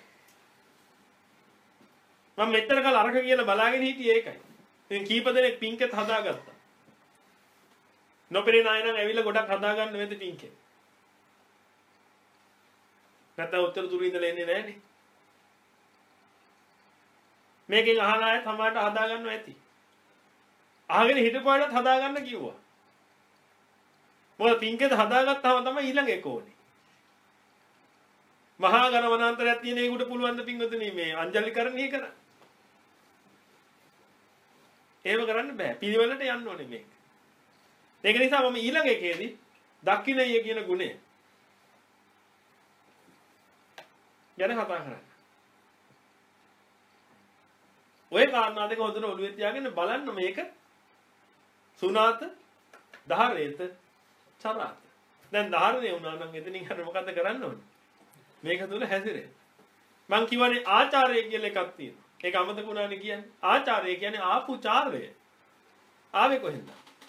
මම මෙතර කල අරක කියලා බලාගෙන හිටියේ ඒකයි. ඉතින් කීප දෙනෙක් පින්කෙත් හදාගත්තා. නොපෙරේ නායනම් ඇවිල්ලා ගොඩක් හදාගන්න වෙද පින්කෙත්. නැත්නම් උත්තර දුරු ඉඳලා එන්නේ නැහනේ. මේකෙන් අහන අය සමාජයට හදාගන්නවා ඇති. අහගෙන හිටපාඩත් හදාගන්න කිව්වා. මොකද පින්කෙත් හදාගත්තාම තමයි ඊළඟ එක ඕනේ. මහා ගණවනාන්තරයක් තියෙන ඒකට පුළුවන් ද පින්වතුනි මේ අංජලි කරන්නේ කරන්න. එහෙම කරන්න බෑ. පිළිවෙලට යන්න ඕනේ මේක. ඒක නිසා මම ඊළඟ එකේදී දක්ෂිණය කියන ගුණය ගැන කතා කරන්නේ. ඔය කාරණා දෙක හොඳට ඔළුවේ තියාගෙන බලන්න මේක සුණාත ධාරේත චරාත. දැන් ධාරණය වුණා නම් එතනින් හරිය මොකද්ද කරන්න ඕනේ? මේක තුල හැසිරෙන්න. මං කියවනේ ආචාරය කියලා එකක් තියෙනවා. ඒක අමතක වුණානේ කියන්නේ. ආචාරය කියන්නේ ආපු චාරය. ආවේ කොහෙන්ද?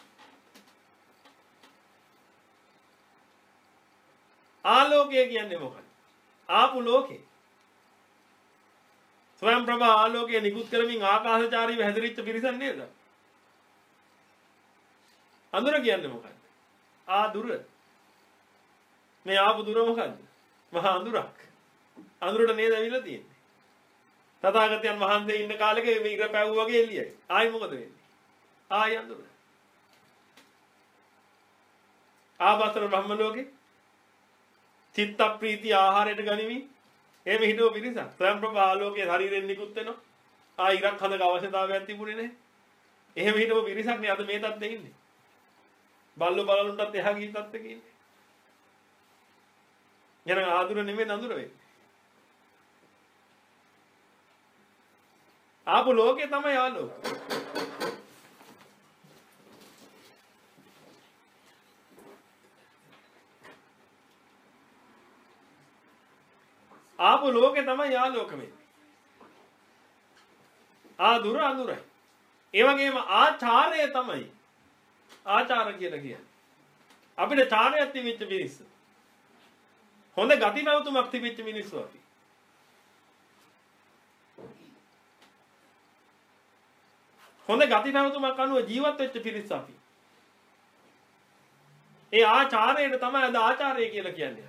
ආලෝකය කියන්නේ මොකක්ද? ආපු ලෝකේ. ස්වයං ප්‍රභා ආලෝකය නිකුත් කරමින් ආකාශචාරීව හැදිරිච්ච පිරිසක් නේද? අඳුර කියන්නේ මොකක්ද? ආදුර. මේ ආපු දුර මොකක්ද? මහා අඳුරක්. අඳුරට නේද ඇවිල්ලා තියෙන්නේ. තථාගතයන් වහන්සේ ඉන්න කාලෙක මේ ඉර පැව් වගේ එළියයි. ආයි මොකද වෙන්නේ? ආයි අඳුර. ආවතර බ්‍රහ්ම ලෝකේ චිත්ත ප්‍රීති ආහාරයට ගනිමින් එහෙම හිටව පිරිසක්. ස්වයං ප්‍රභා ආලෝකයේ ශරීරයෙන් නිකුත් වෙනවා. ආයි ඉරක් හදක අවශ්‍යතාවයක් තිබුණේ නැහැ. එහෙම හිටව පිරිසක් නේ අද මේ තත්ත්වෙ ඉන්නේ. බල්ලෝ බලලුන්ටත් එහා ගිය තත්ත්වෙක ඉන්නේ. යන ආදුර නෙමෙයි අඳුර වෙන්නේ. ආපු ලෝකේ තමයි ආලෝක. ආපු ලෝකේ තමයි ආලෝක වෙන්නේ. ආදුර අඳුරයි. ඒ වගේම ආචාරය තමයි ආචාර කියලා කියන්නේ. අපිට චාරයක් තිබිච්ච මිනිස්සු. හොඳ ගති නැවතුමක් තිබිච්ච මිනිස්සු අපි. හොඳ ගති නැවතුමක් අනුව ජීවත් වෙච්ච පිරිස අපි. ඒ ආචාරයට තමයි අද ආචාරය කියලා කියන්නේ.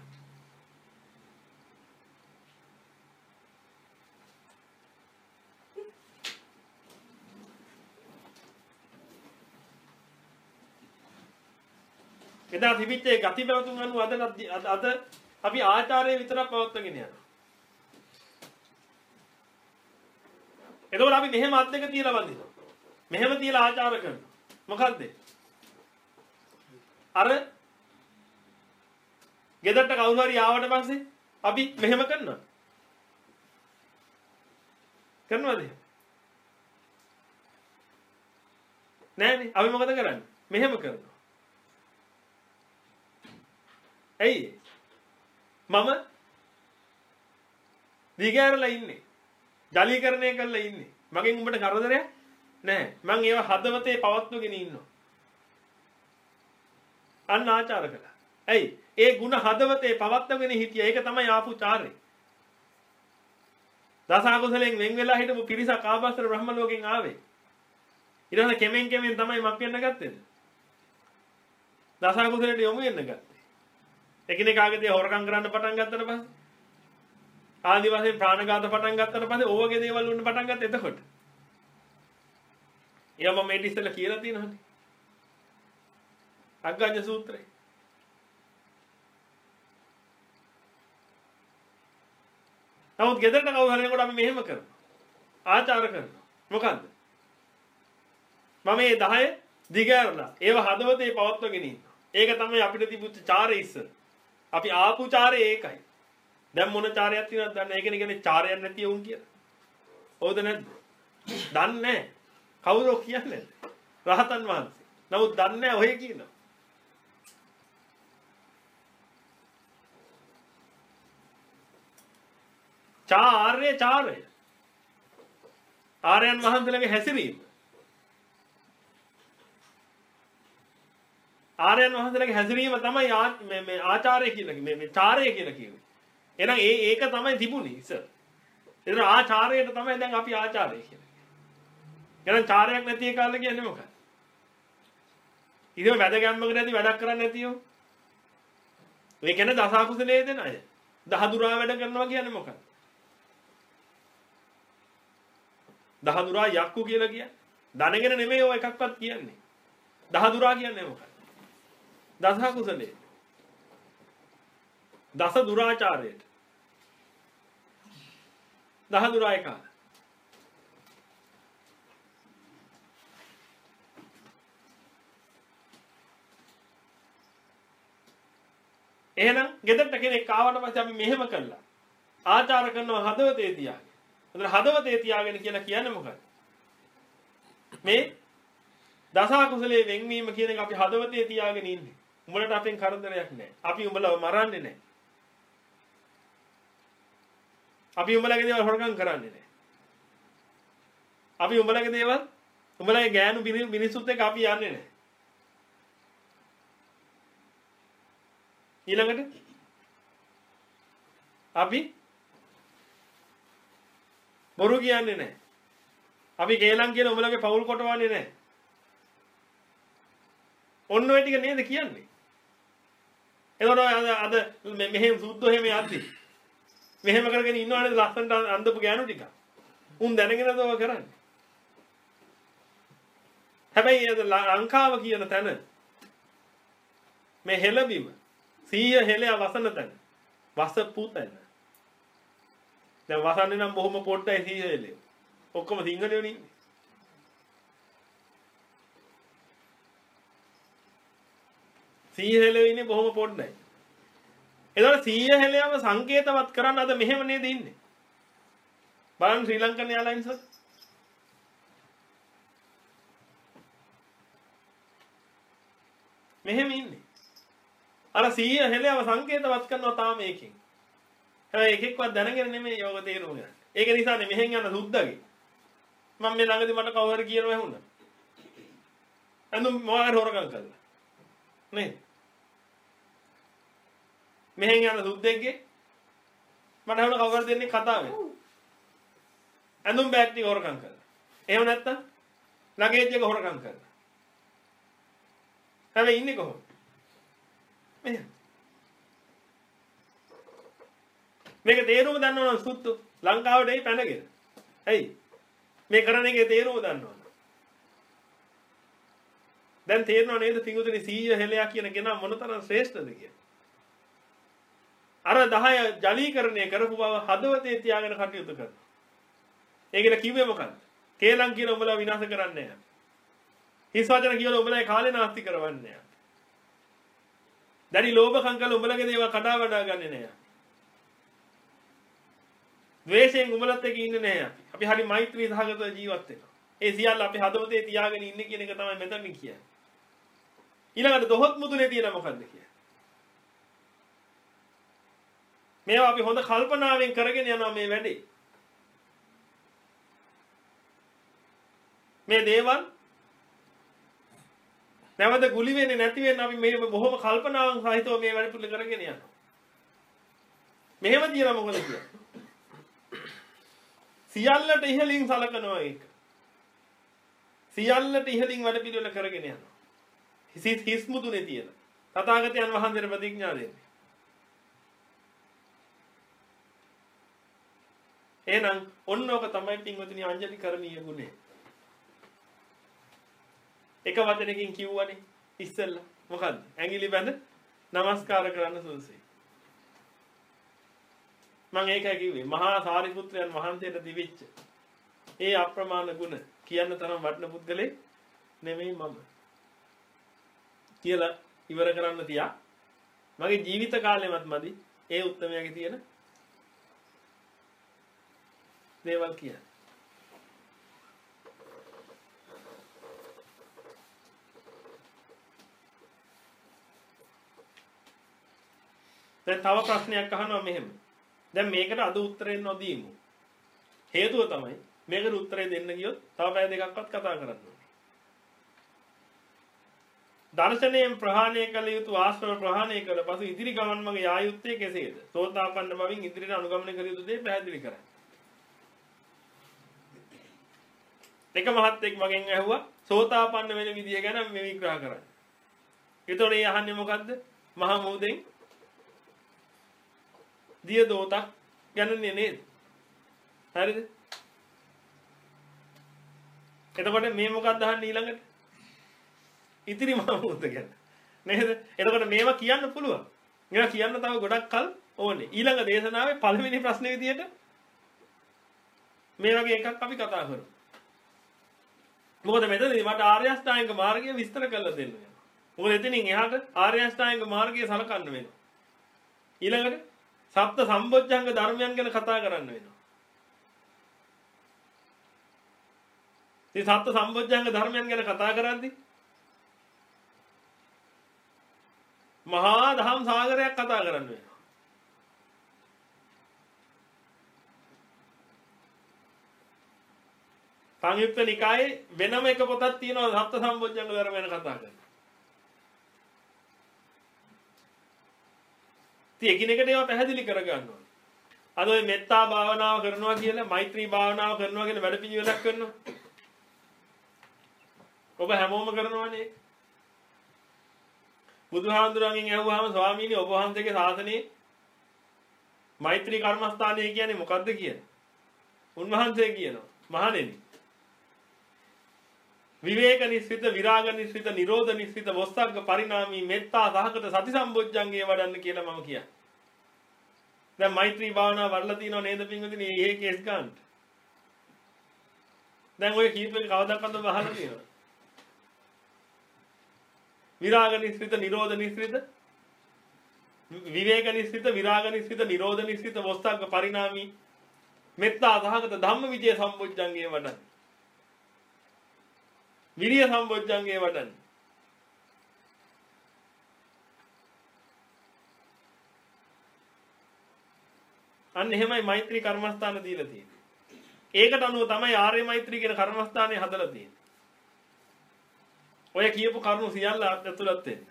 එදා තිබිච්ච ඒ ගති නැවතුම් අනුව අද අද අපි ආචාරය විතරක් පවත්වාගෙන යනවා. එතකොට අපි මෙහෙම අත් දෙක තියලා වඳිනවා. මෙහෙම තියලා ආචාර කරනවා. මොකද්ද? අර ගෙදරට කවුරු හරි ආවට පස්සේ අපි මෙහෙම කරනවා. කරනවද? නෑනේ. අපි මොකද කරන්නේ? මෙහෙම කරනවා. ඇයි මම දිගෑරලා ඉන්නේ. ජලීකරණය කරලා ඉන්නේ. මගෙන් උඹට කරදරයක් නැහැ. මං ඒව හදවතේ පවත්වගෙන ඉන්නවා. අන්න ආචාර කළා. ඇයි? ඒ ಗುಣ හදවතේ පවත්වගෙන හිටියා. ඒක තමයි ආපු චාරය. දස අකුසලෙන් වෙන් වෙලා හිටපු පිරිසක් ආභාසර බ්‍රහ්ම ලෝකෙන් ආවේ. ඊට පස්සේ කෙමෙන් කෙමෙන් තමයි මක් වෙන්න ගත්තේ. දස අකුසලට යොමු වෙන්න ගත්තේ. එකිනෙකාගේ දේ හොරකම් කරන්න පටන් ගත්තට පස්සේ ආදි වශයෙන් ප්‍රාණඝාත පටන් ගත්තට පස්සේ ඕවගේ දේවල් වුණ පටන් ගත්ත එතකොට. ඒවා මම මේ ඉස්සෙල්ලා කියලා තියෙනවානේ. අග්ගඤ්ඤ සූත්‍රය. නමුත් ගෙදරට කවුරු හරි එනකොට අපි මෙහෙම කරනවා. ආචාර කරනවා. මොකද්ද? මම මේ දහය දිගෑරලා ඒව හදවතේ පවත්වගෙන ඉන්නවා. ඒක තමයි අපිට තිබුච්ච චාරය ඉස්සර. අපි ආපු චාරය ඒකයි. දැන් මොන චාරයක් තියෙනවද දන්නේ? ඒකනේ කියන්නේ චාරයක් නැති වුන් කියලා. හවුද නැද්ද? දන්නේ නැහැ. කවුරු කියන්නේ? රහතන් වහන්සේ. නමුත් දන්නේ නැහැ ඔය කියනවා. චාරය චාරය. ආර්යයන් වහන්සේලාගේ හැසිරීම. ආර්යයන් වහන්සේලාගේ හැසිරීම තමයි මේ මේ ආචාරය කියලා මේ මේ චාරය කියලා කියන්නේ. එහෙනම් ඒ ඒක තමයි තිබුණේ ඉතින්. ඒතර ආචාරයට තමයි දැන් අපි ආචාරය කියන්නේ. එහෙනම් චාරයක් නැති එකල්ල කියන්නේ මොකක්ද? ඉතින් වැඩ ගැම්මකට නැති වැඩක් කරන්නේ නැතිව. ඒ කියන්නේ දස අකුසලයේ දෙන අය. දහදුරා වැඩ කරනවා කියන්නේ මොකක්ද? දහදුරා යක්කු කියලා කියන්නේ. ධනගෙන නෙමෙයි ඔය එකක්වත් කියන්නේ. දහදුරා කියන්නේ මොකක්ද? දස අකුසලයේ. දස දුරාචාරයට. දහදුරා එක. එහෙනම් ගෙදරට කෙනෙක් ආවට පස්සේ අපි මෙහෙම කළා. ආචාර කරනවා හදවතේ තියාගෙන. එතන හදවතේ තියාගෙන කියලා කියන්නේ මොකක්ද? මේ දස අකුසලයේ වෙන්වීම කියන එක අපි හදවතේ තියාගෙන ඉන්නේ. උඹලට අපෙන් කරදරයක් නැහැ. අපි උඹලව මරන්නේ නැහැ. අපි උඹලගේ දේවල් හොරකම් කරන්නේ නැහැ. අපි උඹලගේ දේවල් උඹලගේ ගෑනු මිනිස්සුත් එක්ක අපි යන්නේ නැහැ. ඊළඟට අපි බොරු කියන්නේ නැහැ. අපි කේලම් කියන උඹලගේ පවුල් කොටවන්නේ නැහැ. ඔන්න ඔය ටික නේද කියන්නේ. එතකොට අද අද මෙහෙම සුද්ධ එහෙම යද්දි මෙහෙම කරගෙන ඉන්නවනේ ලස්සනට අන්දපු ගෑනු ටික. උන් දැනගෙනද ඔය කරන්නේ. හැබැයි අද ලංකාව කියන තැන මේ හෙළබිම සීය හෙළයා වසන තැන වසපු තැන. දැන් වසන්නේ නම් බොහොම පොඩ්ඩයි සීය හෙළේ. ඔක්කොම සිංහලයෝනේ ඉන්නේ. සීය හෙළේ ඉන්නේ බොහොම පොඩ්ඩයි. ඒතකොට සීය හෙළයව සංකේතවත් කරන්න අද මෙහෙම නේද ඉන්නේ. බලන්න ශ්‍රී ලංකන් එයාලයින්ස් වල. මෙහෙම ඉන්නේ. අර සීය හෙළයව සංකේතවත් කරනවා තාම ඒකෙන්. හැබැයි එකෙක්වත් දැනගෙන නෙමෙයි යෝග තේරුම ගන්න. ඒක නිසානේ මෙහෙන් යන සුද්දගේ. මම මේ ළඟදී මට කවුරු හරි කියනවා ඇහුණා. අඳුම් මොකාර හොරගම් කළා. නේ? මෙහෙන් යන සුද්දෙක්ගේ මට ඇහුණා කවුරු හරි දෙන්නේ කතාවේ. අඳුම් බෑග් ටික හොරගම් කළා. එහෙම නැත්තම් ලගේජ් එක හොරගම් කළා. හැබැයි ඉන්නේ කොහොමද? මෙහෙම. මේක තේරුම දන්නවනම් සුත්තු ලංකාවට එයි පැනගෙන. ඇයි? මේ කරන එකේ තේරුම දන්නවනම්. දැන් තේරෙනව නේද පිඟුතුනි සීය හෙළයා කියන කෙනා මොනතරම් ශ්‍රේෂ්ඨද කියලා. අර දහය ජලීකරණය කරපු බව හදවතේ තියාගෙන කටයුතු කරනවා. ඒකල කිව්වේ මොකක්ද? කේලම් කියන උඹලා විනාශ කරන්නේ නැහැ. හිස් වචන කියලා උඹලා කාලේ නාස්ති කරවන්නේ නැහැ. දැඩි ලෝභකම් කළ උඹලගේ දේවල් කඩා වඩා ගන්නෙ නැහැ. ද්වේෂයෙන් උඹලත් එක්ක ඉන්නේ නැහැ අපි. අපි හරි මෛත්‍රී සහගතව ජීවත් වෙනවා. ඒ සියල්ල අපි හදවතේ තියාගෙන ඉන්නේ කියන එක තමයි මෙතනින් කියන්නේ. ඊළඟට දොහොත් මුදුනේ තියෙන මොකද්ද කියන්නේ? මේවා අපි හොඳ කල්පනාවෙන් කරගෙන යනවා මේ වැඩේ. මේ දේවල් නැවත ගුලි වෙන්නේ නැති වෙන්න අපි මේ බොහොම කල්පනාවන් සහිතව මේ වැඩ පිළිවෙල කරගෙන යනවා. මෙහෙම කියලා මොකද කියන්නේ? සියල්ලට ඉහළින් සලකනවා ඒක. සියල්ලට ඉහළින් වැඩ පිළිවෙල කරගෙන යනවා. හිස් හිස් මුදුනේ තියෙන. තථාගතයන් වහන්සේට ප්‍රතිඥා දෙන්නේ. එහෙනම් ඔන්නෝක තමයි පින්වතුනි අංජලි කරණීය ගුණය. එක වචනකින් කිව්වනේ ඉස්සෙල්ලා මොකද්ද? ඇඟිලි බැඳ නමස්කාර කරන්න සුදුසුයි. මම ඒකයි කිව්වේ මහා සාරිපුත්‍රයන් වහන්සේට දිවිච්ච ඒ අප්‍රමාණ ගුණ කියන්න තරම් වටින පුද්ගලෙක් නෙමෙයි මම. කියලා ඉවර කරන්න තියා. මගේ ජීවිත කාලෙමත් මදි ඒ උත්තරමයාගේ තියෙන දේවල් කියන්න. දැන් තව ප්‍රශ්නයක් අහනවා මෙහෙම. දැන් මේකට අද උත්තරේ නොදීමු. හේතුව තමයි මේකට උත්තරේ දෙන්න ගියොත් තව පැය දෙකක්වත් කතා කරන්න ඕනේ. දර්ශනයෙන් ප්‍රහාණය කළ යුතු ආශ්‍රව ප්‍රහාණය කළ පසු ඉදිරි ගමන් මඟ යා යුත්තේ කෙසේද? සෝතාපන්න බවින් ඉදිරියට අනුගමනය කළ යුතු දේ පැහැදිලි කරන්න. එක මහත්තයෙක් මගෙන් ඇහුවා සෝතාපන්න වෙන විදිය ගැන මේ විග්‍රහ කරන්න. ඒතකොට ඒ අහන්නේ මොකද්ද? මහා මොහොතෙන් දිය දෝතක් ගැනනේ නේද? හරිද? එතකොට මේ මොකක්ද අහන්නේ ඊළඟට? ඉතිරි මහා මොහොත ගැන. නේද? එතකොට මේවා කියන්න පුළුවන්. මේවා කියන්න තව ගොඩක් කල් ඕනේ. ඊළඟ දේශනාවේ පළවෙනි ප්‍රශ්නේ විදියට මේ වගේ එකක් අපි කතා කරමු. මොකද මෙතනදී මට ආර්ය අෂ්ටාංගික මාර්ගය විස්තර කරලා දෙන්න වෙනවා. මොකද එතනින් එහාට ආර්ය අෂ්ටාංගික මාර්ගය සලකන්න වෙනවා. ඊළඟට සප්ත සම්බොජ්ජංග ධර්මයන් ගැන කතා කරන්න වෙනවා. මේ සප්ත සම්බොජ්ජංග ධර්මයන් ගැන කතා කරද්දී මහා දහම් සාගරයක් කතා කරන්න වෙනවා. සංයුක්ත නිකායේ වෙනම එක පොතක් තියෙනවා සප්ත සම්බොජ්ජංග ධර්ම ගැන කතා කරන. ඉතින් එකිනෙකට ඒවා පැහැදිලි කරගන්න ඕනේ. අද ඔය මෙත්තා භාවනාව කරනවා කියලා, මෛත්‍රී භාවනාව කරනවා කියලා වැඩ පිළිවෙලක් කරනවා. ඔබ හැමෝම කරනවානේ. බුදුහාමුදුරන්ගෙන් ඇහුවාම ස්වාමීනි ඔබ වහන්සේගේ ශාසනයේ මෛත්‍රී කර්මස්ථානය කියන්නේ මොකද්ද කියලා. උන්වහන්සේ කියනවා මහණෙනි විවේක නිස්සිත විරාග නිස්සිත නිරෝධ නිස්සිත වොස්සග්ග පරිණාමී මෙත්තා සහගත සති සම්බොජ්ජංගේ වඩන්න කියලා මම කියන්නේ. දැන් මෛත්‍රී භාවනාව වඩලා තියෙනව නේද පින්වතුනි? මේ කේස් ගන්න. දැන් ඔය කීප එක කවදාවත් බහලා තියෙනවද? විරාග නිස්සිත නිරෝධ නිස්සිත විවේක නිස්සිත විරාග නිස්සිත නිරෝධ නිස්සිත වොස්සග්ග පරිණාමී මෙත්තා සහගත ධම්ම විජය සම්බොජ්ජංගේ වඩන්න. විරිය සම්බොජ්ජංගේ වඩන්න. අන්න එහෙමයි මෛත්‍රී කර්මස්ථාන දීලා තියෙන්නේ. ඒකට අනුව තමයි ආර්ය මෛත්‍රී කියන කර්මස්ථානේ හදලා තියෙන්නේ. ඔය කියපු කරුණු සියල්ල ඇතුළත් වෙන්න.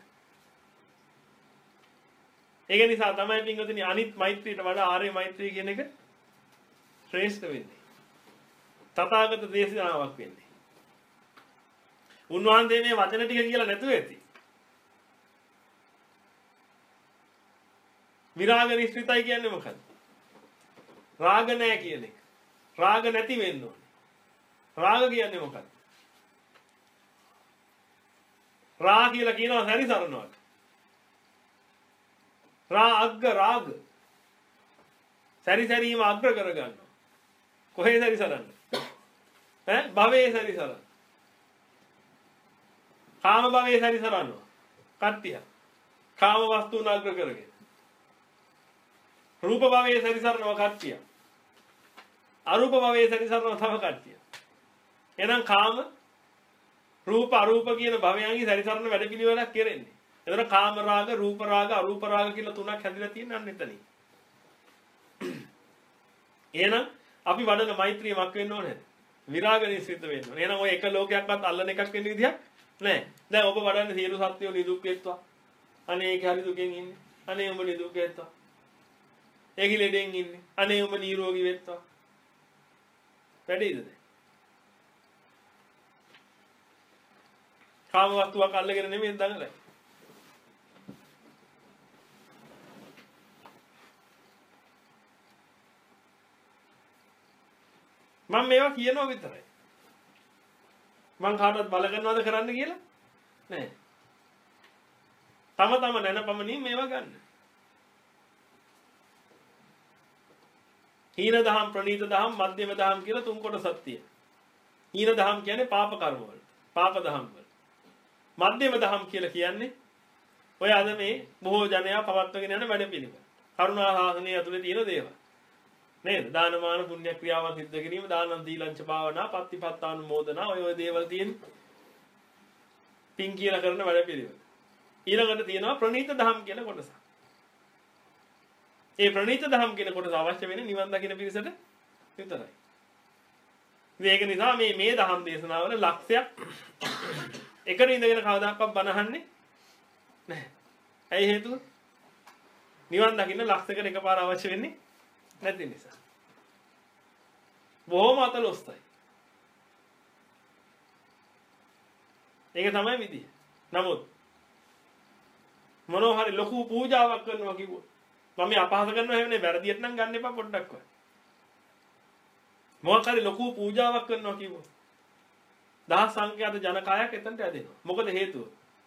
ඒක නිසා තමයි පින්වතුනි අනිත් මෛත්‍රියට වඩා ආර්ය මෛත්‍රී කියන එක ශ්‍රේෂ්ඨ වෙන්නේ. තථාගත දේශනාවක් වෙන්නේ. උන්වහන්සේ මේ වචන ටික කියලා නැතුව ඇති. විරාග නිස්සිතයි කියන්නේ මොකද්ද? රාග නැහැ කියන එක. රාග නැති වෙන්න ඕනේ. රාග කියන්නේ මොකද්ද? රා කියලා කියනවා සැරිසරනවාට. රා අග්ග රාග. සැරිසරීම අග්‍ර කරගන්නවා. කොහේ සැරිසරන්නේ? ඈ භවයේ සැරිසරන. කාම භවයේ සැරිසරනවා. කට්ටිය. කාම වස්තුන් අග්‍ර කරගෙන. රූප භවයේ සැරිසරනවා කට්ටිය. අරූප භවයේ සැරිසරනවා තව කට්ටිය. එහෙනම් කාම රූප අරූප කියන භවයන්ගේ සැරිසරන වැඩ පිළිවෙලක් කෙරෙන්නේ. එතන කාම රාග, රූප රාග, අරූප රාග කියලා තුනක් හැදිලා තියෙන අන්න එතනින්. එහෙනම් අපි වඩන මෛත්‍රිය මක් වෙන්න ඕනේද? විරාග නිසිත වෙන්න ඕනේ. එහෙනම් ඔය එක ලෝකයක්වත් අල්ලන එකක් වෙන්න විදියක් නැහැ. දැන් ඔබ වඩන්නේ සියලු සත්‍යෝ නිදුක් වෙත්වා. අනේ ඒක හරි දුකෙන් ඉන්නේ. අනේ උඹ නිදුක් වෙත්වා. ඒකි ලෙඩෙන් ඉන්නේ. අනේ උඹ නිරෝගී වෙත්වා. වැඩේද? කාම වස්තුවක් අල්ලගෙන නෙමෙයි දඟලන්නේ. මම මේවා කියනවා විතරයි. මං කාටවත් බල ගන්නවද කරන්න කියලා? නෑ. තම තම නැනපමණින් මේවා ගන්න. හීන දහම්, ප්‍රණීත දහම්, මධ්‍යම දහම් කියලා තුන් කොටසක් තියෙනවා. හීන දහම් කියන්නේ පාප කර්ම වලට. පාප දහම් වල. මධ්‍යම දහම් කියලා කියන්නේ ඔය අද මේ බොහෝ ජනයා පවත්වගෙන යන වැඩ පිළිවෙල. කරුණා සාසනය ඇතුලේ තියෙන දේවල්. නේද? දානමාන පුණ්‍ය ක්‍රියාවන් සිද්ධ කිරීම, දානං දීලංච භාවනා, පත්තිපත්තානුමෝදනා, ඔය ඔය දේවල් තියෙන පින් කියලා කරන වැඩ පිළිවෙල. ඊළඟට තියෙනවා ප්‍රණීත දහම් කියන කොටස. ඒ ප්‍රණීත දහම් කියන කොටස අවශ්‍ය වෙන්නේ නිවන් දකින්න පිරිසට විතරයි. ඒක නිසා මේ මේ දහම් දේශනාවල ලක්ෂයක් එකට ඉඳගෙන කවදාකවත් බනහන්නේ නැහැ. ඇයි හේතුව? නිවන් දකින්න ලක්ෂයකට එකපාර අවශ්‍ය වෙන්නේ නැති නිසා. බොහොම අතලොස්සයි. ඒක තමයි විදිය. නමුත් මොනවා හරි ලොකු පූජාවක් කරනවා කිව්වොත් මම මේ අපහාස කරනවා හැමනේ වැරදියට නම් ගන්න එපා පොඩ්ඩක්වත්. මොකක් හරි ලොකු පූජාවක් කරනවා කිව්වොත් දහස් සංඛ්‍යාත ජනකායක් එතනට ඇදෙනවා. මොකද හේතුව?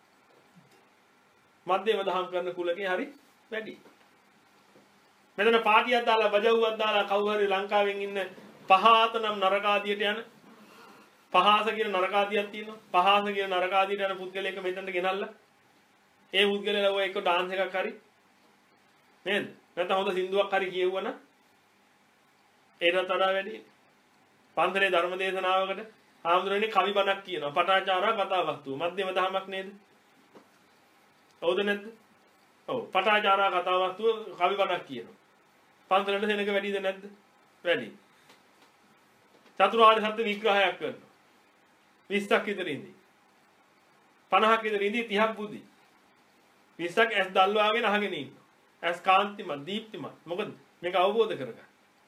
මධ්‍යම දහම් කරන කුලකේ හරි වැඩි. මෙතන පාටියක් දාලා බජවුවක් දාලා කවුරු හරි ලංකාවෙන් ඉන්න පහාත නම් නරකාදියට යන පහාස කියන නරකාදියක් තියෙනවා. පහාස කියන නරකාදියට යන පුද්ගලයෙක් මෙතනට ගෙනල්ලා ඒ පුද්ගලයා ඔය එක ඩාන්ස් එකක් හරි නේද? නැත්නම් හොඳ සින්දුවක් හරි කියවුවන ඒකට වඩා වැඩි. පන්සලේ ධර්ම දේශනාවකට ආම්දුරනේ කවි බණක් කියනවා. පටාචාරා කතාවස්තුව මධ්‍යම දහමක් නේද? හවුද නැද්ද? ඔව්. පටාචාරා කතාවස්තුව කවි බණක් කියනවා. පන්සලට සෙනඟ වැඩිද නැද්ද? වැඩි. චතුරාර්ය සත්‍ය විග්‍රහයක් කරනවා. විස්සක් විතර ඉඳි. පනහක් විතර ඉඳි තිහක් බුද්ධි. විස්සක් ඇස් දල්වාගෙන අහගෙන ඉන්නවා. ඇස් කාන්තිමත් දීප්තිමත්. මොකද මේක අවබෝධ කරගන්න.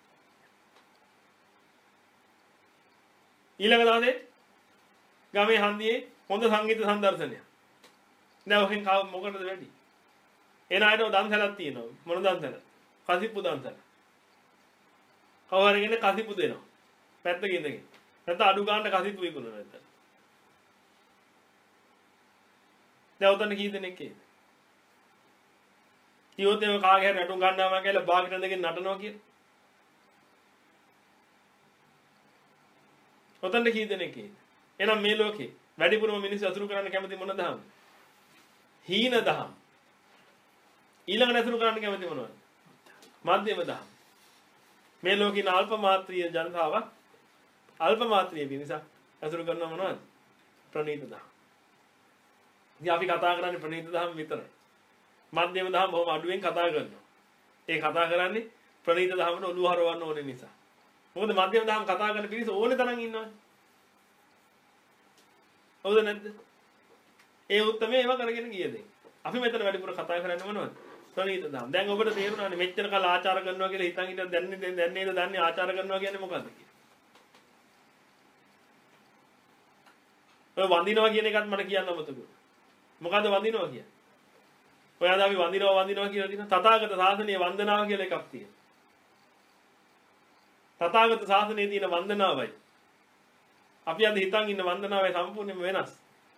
ඊළඟ දවසේ ගමේ හන්දියේ හොඳ සංගීත සංදර්ශනයක්. දැන් ඔහෙන් කව මොකටද වැඩි? එන අයට දන්සලක් තියෙනවා. මොන දන්සල? කසිප්පු දන්සල. කවරගෙන කසිප්පු දෙනවා. පැත්තක ඉඳගෙන. නැත්නම් අඩු ගන්න කසිප්පු විකුණනවා නැත්නම්. දැන් උතන කී දෙනෙක් ඒ? ඊයොත් ඒ කාගේ හරි නටුම් ගන්නවා කියලා බාගෙට ඉඳගෙන නටනවා කියලා. ඔතනට කී දෙනෙක් ඒ? එහෙනම් මේ ලෝකේ වැඩිපුරම මිනිස්සු අසුරු කරන්න කැමති මොන දහම? හීන දහම්. ඊළඟට අසුරු කරන්න කැමති මොනවද? මධ්‍යම දහම්. මේ ලෝකින අල්ප මාත්‍රීය ජනතාවක් අල්ප මාත්‍රීය මිනිසා අසුරු කරන මොනවද? ප්‍රණීත දහම්. ඉතින් අපි කතා කරන්නේ ප්‍රණීත දහම් විතරයි. මධ්‍යම දහම් බොහොම අඩුවෙන් කතා කරනවා. ඒ කතා කරන්නේ ප්‍රණීත දහමට ඔළුව හරවන්න ඕනේ නිසා. මොකද මධ්‍යම දහම් කතා කරන පිරිස ඕනේ තරම් ඉන්නවනේ. හවුද නැද්ද? ඒ උත්තරමේ ඒව කරගෙන ගියද? අපි මෙතන වැඩිපුර කතා කරන්නේ මොනවද? ප්‍රණීත දහම්. දැන් ඔබට තේරුණානේ මෙච්චර කල් ආචාර කරනවා කියලා හිතන් හිටියද දැන් දැන් නේද දන්නේ ආචාර කරනවා කියන්නේ මොකද්ද කියලා. ඔය වඳිනවා කියන එකත් මට කියන්න අමතකුයි. මොකද්ද වඳිනවා කියන්නේ? ඔයාද අපි වඳිනවා වඳිනවා කියලා දින තථාගත ශාසනයේ වන්දනාව කියලා එකක් තියෙනවා. තථාගත ශාසනයේ තියෙන වන්දනාවයි අපි අද හිතන් ඉන්න වන්දනාවයි සම්පූර්ණයෙන්ම වෙනස්.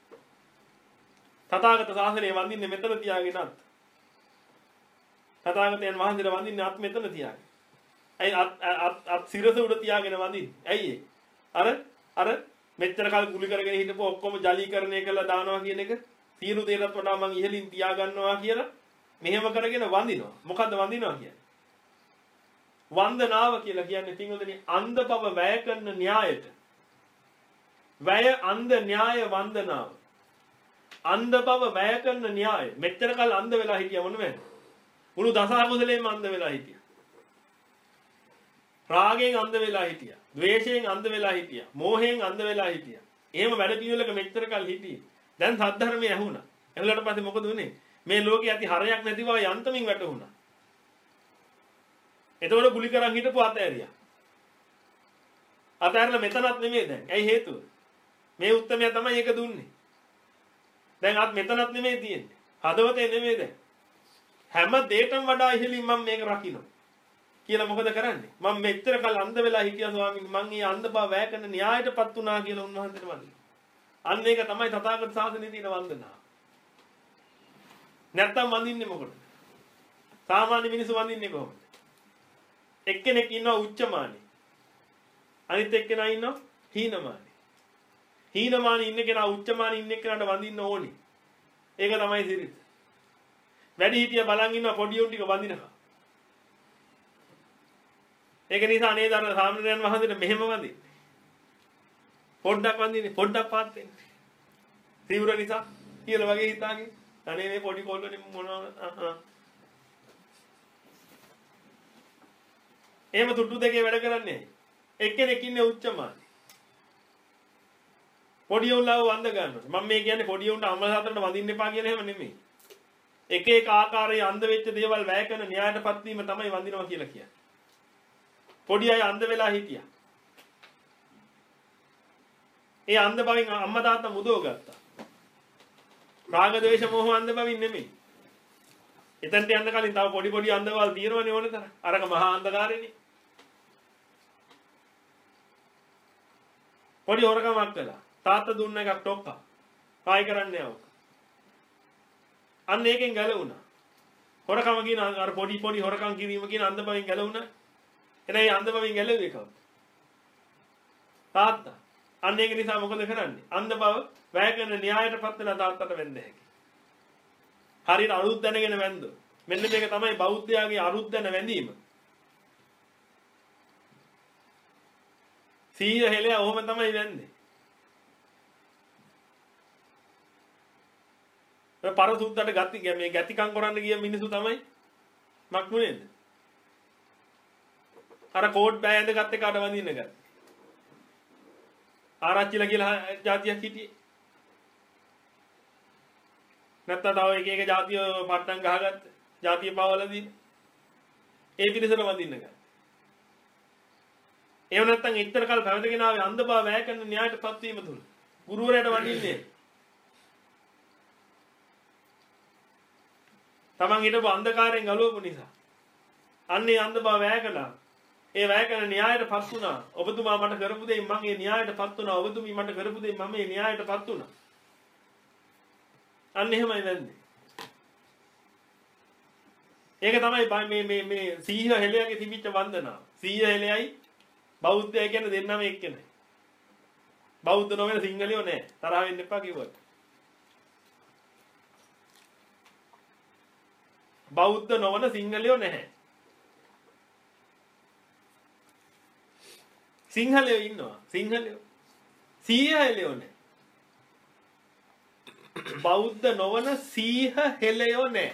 තථාගත ශාසනයේ වඳින්නේ මෙතන තියාගෙන අත්. තථාගතයන් වහන්සේලා වඳින්නේ අත් මෙතන තියාගෙන. ඇයි අත් අත් සිරස උඩ තියාගෙන වඳින්නේ? ඇයි ඒ? අර අර මෙච්චර කල් කුලි කරගෙන හිටපුව ඔක්කොම ජලීකරණය කරලා දානවා කියන එක සියලු දේකට වඩා මං ඉහළින් තියා ගන්නවා කියලා මෙහෙම කරගෙන වඳිනවා. මොකද්ද වඳිනවා කියන්නේ? වන්දනාව කියලා කියන්නේ පින්වතුනි අන්ධ බව වැය කරන න්‍යායට. වැය අන්ධ න්‍යාය වන්දනාව. අන්ධ බව වැය කරන න්‍යාය. මෙච්චර කල් අන්ධ වෙලා හිටියා මොන වෙන්නේ? මුළු දස අකුසලෙම අන්ධ වෙලා හිටියා. රාගයෙන් අන්ධ වෙලා හිටියා. ද්වේෂයෙන් අන්ධ වෙලා හිටියා. මෝහයෙන් අන්ධ වෙලා හිටියා. එහෙම වැඩ පිළිවෙලක මෙච්චර කල් හිටියේ. දැන් සද්ධර්මය ඇහුණා. එහුලට පස්සේ මොකද උනේ? මේ ලෝකේ ඇති හරයක් නැති බව යන්තමින් වැටහුණා. එතකොට ගුලි කරන් හිටපු අතෑරියා. අතෑරලා මෙතනත් නෙමෙයි දැන්. ඇයි හේතුව? මේ උත්තරය තමයි ඒක දුන්නේ. දැන් අත් මෙතනත් නෙමෙයි තියෙන්නේ. හදවතේ නෙමෙයි දැන්. හැම දෙයකටම වඩා ඉහළින් මම මේක රකින්න. කියලා මොකද කරන්නේ? මම මෙච්චර කල් අන්ධ වෙලා හිටියා ස්වාමීනි. මං මේ අන්ධ බව වැය කරන න්‍යායයටපත් වුණා කියලා උන්වහන්සේට වන්දනා. අන්න ඒක තමයි තථාගත ශාසනයේ තියෙන වන්දනාව. නැත්තම් වඳින්නේ මොකටද? සාමාන්‍ය මිනිස්සු වඳින්නේ කොහොමද? එක්කෙනෙක් ඉන්නවා උච්චමානී. අනිත් එක්කෙනා ඉන්නවා හීනමානී. හීනමානී ඉන්න කෙනා උච්චමානී ඉන්න කෙනාට වඳින්න ඕනි. ඒක තමයි සිරිත. වැඩි හිටිය බලන් ඉන්නවා පොඩි උන් ටික වඳිනවා. ඒක නිසා නේද අර සාමණේරයන් වහන්සේට මෙහෙම වඳින්නේ. පොඩ්ඩක් වඳින්නේ පොඩ්ඩක් පාත් වෙන්නේ. තීව්‍ර නිසා කියලා වගේ හිතාගේ අනේ මේ පොඩි කොල්ලනේ මොනවා එහෙම තුට්ටු දෙකේ වැඩ කරන්නේ. එක්කෙනෙක් ඉන්නේ උච්චමානී. පොඩි උන්ලව වඳ ගන්නවා. මම මේ කියන්නේ පොඩි උන්ට අම්මලා තාත්තට වඳින්න එපා කියලා එහෙම නෙමෙයි. එක එක ආකාරයේ අන්ධ වෙච්ච දේවල් වැය කරන න්‍යායටපත් වීම තමයි වඳිනවා කියලා කියන්නේ. පොඩි අය අන්ධ වෙලා හිටියා. ඒ අන්ධ බවින් අම්මා තාත්තා මුදව ගත්තා. රාග ද්වේෂ මොහ අන්ධ බවින් නෙමෙයි. එතනට යන්න කලින් තව පොඩි පොඩි අන්ධවල් තියෙනවනේ ඕන තරම්. අරක මහා අන්ධකාරේනේ. පොඩි හොරකමක් කළා. තාත්තා දුන්න එකක් ටොක්කා. කායි කරන්නේ આવක. අන්න ඒකෙන් ගැලවුණා. හොරකම කියන අර පොඩි පොඩි හොරකම් කිරීම කියන අන්ධ බවින් ගැලවුණා. එනේ මේ අන්ධ බවින් ගැලෙන්නේ කවුද? තාත්තා. අන්න ඒක නිසා මොකද කරන්නේ? අන්ධ බව වැය කරන න්‍යායයටපත් වෙලා තාත්තට වෙන්න හැකියි. හරියට අරුත් දැනගෙන වැන්දෝ. මෙන්න මේක තමයි බෞද්ධයාගේ අරුත් දැන වැඳීම. සීය හෙලය ඔහොම තමයි වැන්නේ. ඒ පරසුද්දට ගති මේ ගැතිකම් කරන්න ගිය මිනිස්සු තමයි මක්මුනේද? අර කෝඩ් බෑ ඇඳගත්ත එකට වඳින්න ගත්තා. ආරච්චිලා කියලා જાතියක් හිටියේ. නැත්නම් තව එක එක જાතිය පට්ටම් ගහගත්ත. જાතිය පාවල දීන. ඒ පිරිසට වඳින්න ගත්තා. ඒව නැත්නම් ඉතර කල් පැවතගෙන ආවේ අන්ධ බව වැය කරන න්‍යායටපත් වීම තුල. ගුරුවරයාට වඳින්නේ. තමන් හිටපු අන්ධකාරයෙන් ගලවපු නිසා. අන්නේ අන්ධ බව වැය කළා. ඒ වැය කරන න්‍යායයටපත් වුණා. ඔබතුමා මට කරපු දෙයින් මම ඒ න්‍යායයටපත් වුණා. ඔබතුමී මට කරපු දෙයින් මම ඒ න්‍යායයටපත් වුණා. අන්න එහෙමයි වෙන්නේ. ඒක තමයි මේ මේ මේ සීහ හෙළයගේ තිබිච්ච වන්දනාව. සීහ හෙළයයි බෞද්ධය කියන්නේ දෙන්නම එක්කෙනයි. බෞද්ධ නොවන සිංහලියෝ නෑ. තරහ වෙන්න එපා කිව්වොත්. බෞද්ධ නොවන සිංහලියෝ නැහැ. සිංහලයෝ ඉන්නවා. සිංහලයෝ. සීහ හෙළයෝ නෑ. බෞද්ධ නොවන සීහ හෙළයෝ නෑ.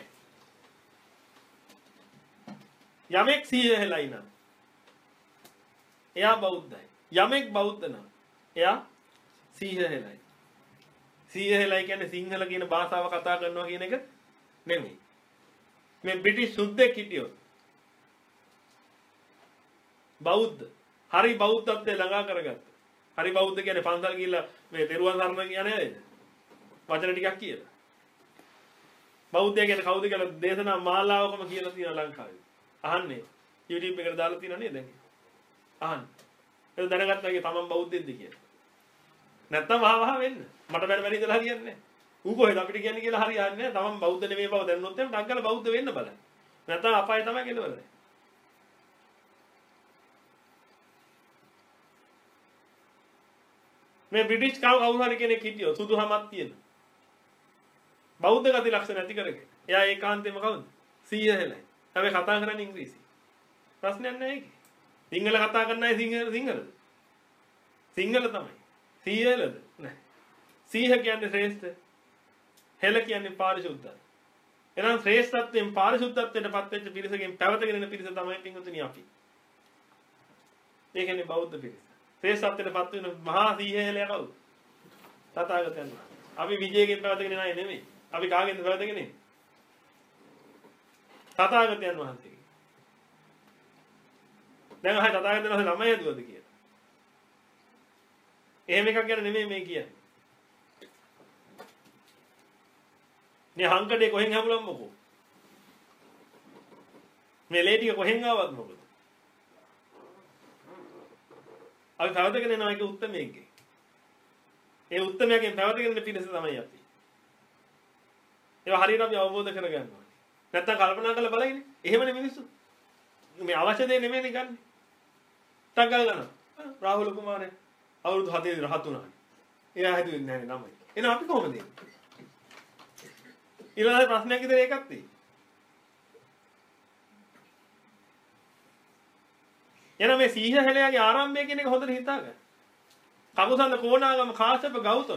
යමෙක් සීහ හෙළයි නම් එයා බෞද්ධයි. යමෙක් බෞද්ධ නම් එයා සීහ හෙළයි. සීහ හෙළයි කියන්නේ සිංහල කියන භාෂාව කතා කරනවා කියන එක නෙමෙයි. මේ බ්‍රිටිෂ් සුද්දෙක් හිටියොත් බෞද්ධ හරි බෞද්ධත්වයට ළඟා කරගත්ත. හරි බෞද්ධ කියන්නේ පන්සල් ගිහිල්ලා මේ තෙරුවන් සරණ කියන්නේ නේද? වචන ටිකක් කියලා. බෞද්ධය කියන්නේ කවුද කියලා දේශනා මාලාවකම කියලා තියෙනවා ලංකාවේ. අහන්නේ YouTube එකට දාලා තියෙනවා නේද දැන්? අහන්න. ඒක දැනගත්තා කිය තමන් බෞද්ධයෙක්ද කියලා. නැත්තම් වහ වහ වෙන්න. මට බැර බැරි ඉඳලා හරියන්නේ නැහැ. ඌ කොහෙද අපිට කියන්නේ කියලා හරියන්නේ නැහැ. තමන් බෞද්ධ නෙමෙයි බව දැනුනොත් එම් ඩග්ගල බෞද්ධ වෙන්න බලන්න. නැත්තම් අපාය තමයි කෙලවරේ. මේ බ්‍රිටිෂ් කව කවුරු හරි කෙනෙක් හිටියෝ සුදුහමක් තියෙන. බෞද්ධ ගති ලක්ෂණ ඇති කරගෙන. එයා ඒකාන්තයෙන්ම කවුද? සීහ හෙළයි. හැබැයි කතා කරන්නේ ඉංග්‍රීසි. ප්‍රශ්නයක් නැහැ ඒකේ. සිංහල කතා කරන අය සිංහල සිංහලද? සිංහල තමයි. සීහ හෙළද? නැහැ. සීහ කියන්නේ ශ්‍රේෂ්ඨ. හෙළ කියන්නේ පාරිශුද්ධ. එහෙනම් ශ්‍රේෂ්ඨත්වයෙන් පාරිශුද්ධත්වයට පත් වෙච්ච පිරිසකින් පැවතගෙන යන පිරිස තමයි පින්වතුනි අපි. ඒ කියන්නේ බෞද්ධ පිරිස. ශ්‍රේෂ්ඨත්වයටපත් වෙන මහා සීහලයා කවුද? තථාගතයන් වහන්සේ. අපි විජයගෙන් පැවතගෙන නෑ නෙමෙයි. අපි කාගෙන්ද පැවතගෙන ඉන්නේ? තථාගතයන් වහන්සේ. දැන් අහයි තථාගතයන් වහන්සේ ළමයි හදුවද කියලා. එහෙම එකක් ගැන නෙමෙයි මේ කියන්නේ. මේ හංකඩේ කොහෙන් හැමුලම් මොකෝ? මේ ලේ ටික කොහෙන් ආවත් මොකද? අපි පැවතගෙන යන එක උත්තරමයේගේ. ඒ උත්තරමයෙන් පැවතගෙන ඉන්න පිළිස තමයි අපි. ඒවා හරියට අපි අවබෝධ කරගන්න ඕනේ. නැත්තම් කල්පනා කරලා බලයිනේ. එහෙමනේ මිනිස්සු. මේ අවශ්‍ය දේ නෙමෙයිනේ ගන්න. ටගල් ගන්න. රාහුල කුමාරයා අවුරුදු හතේ රහත් වුණා. එයා හිතුවේ නැහැ නමයි. එහෙනම් අපි කොහොමද එන්නේ? ඊළඟ ප්‍රශ්නයක් ඉතින් ඒකක් තියෙයි. එන මේ සීහ හෙළයාගේ ආරම්භය කියන එක හොඳට හිතාගන්න. කකුසඳ කොණාගම කාශ්‍යප ගෞතම.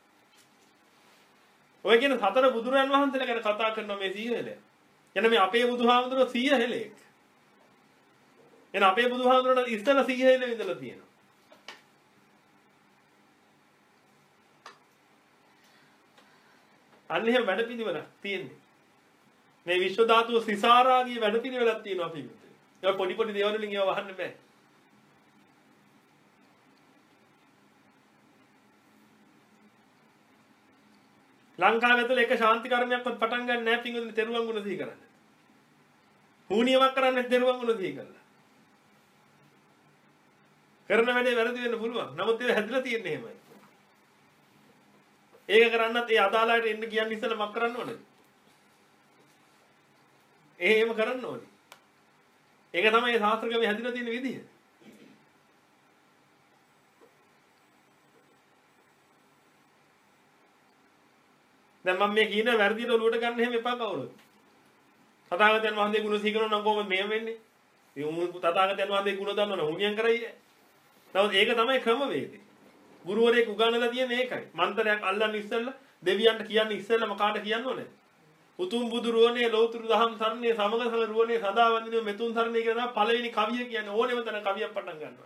ඔය කියන සතර බුදුරයන් වහන්සේලා ගැන කතා කරනවා මේ සීහ හෙළයා. එන මේ අපේ බුදුහාමුදුරුවෝ සීහ හෙළයෙක්. එන අපේ බුදුහාමුදුරුවෝ ඉස්සෙල්ලා සීහ හෙළෙ ඉඳලා තියෙනවා. අන්න එහෙම වැඩ පිළිවෙලක් තියෙන්නේ. මේ විශ්ව ධාතුව සිසාරාගේ වැඩ පිළිවෙලක් තියෙනවා අපි. ඒක පොඩි පොඩි දේවල් වලින් ඒවා වහන්න බෑ. ලංකාවේ තුල එක ශාන්ති කර්මයක්වත් පටන් ගන්න නැහැ පින්වතුනි තෙරුවන් ගුණ සිහි කරන්න. හුනියමක් කරන්නේ තෙරුවන් ගුණ සිහි කරලා. කරන වැඩේ වැරදි වෙන්න පුළුවන්. නමුත් ඒක හැදලා තියෙන්නේ එහෙමයි. ඒක කරන්නත් ඒ අදාළයට එන්න කියන්නේ ඉස්සෙල්ලා මක් කරන්න ඕනද? එහෙම කරන්න ඕනේ. ඒක තමයි ශාස්ත්‍රගමේ හැදිලා තියෙන විදිය. දැන් මම මේ කියන වැරදියට ඔලුවට ගන්න එහෙම එපා කවුරුත්. තථාගතයන් වහන්සේ ගුණ සිහි කරනවා නම් කොහොමද මෙහෙම වෙන්නේ? මේ උන් තථාගතයන් වහන්සේ ගුණ දන්නවනේ හුනියම් කරයි. නමුත් ඒක තමයි ක්‍රමවේදය. ගුරුවරයෙක් උගන්වලා තියෙන්නේ ඒකයි. මන්ත්‍රයක් අල්ලන්න ඉස්සෙල්ලා දෙවියන්ට කියන්නේ ඉස්සෙල්ලාම කාට කියන්න ඕනේ? උතුම් බුදු රුවනේ ලෝතුරු දහම් සරණේ සමග සම රුවනේ සදා වන්දිනේ මෙතුන් සරණේ කියන තමයි පළවෙනි කවිය කියන්නේ. ඕනෙම තැන කවියක් පටන් ගන්නවා.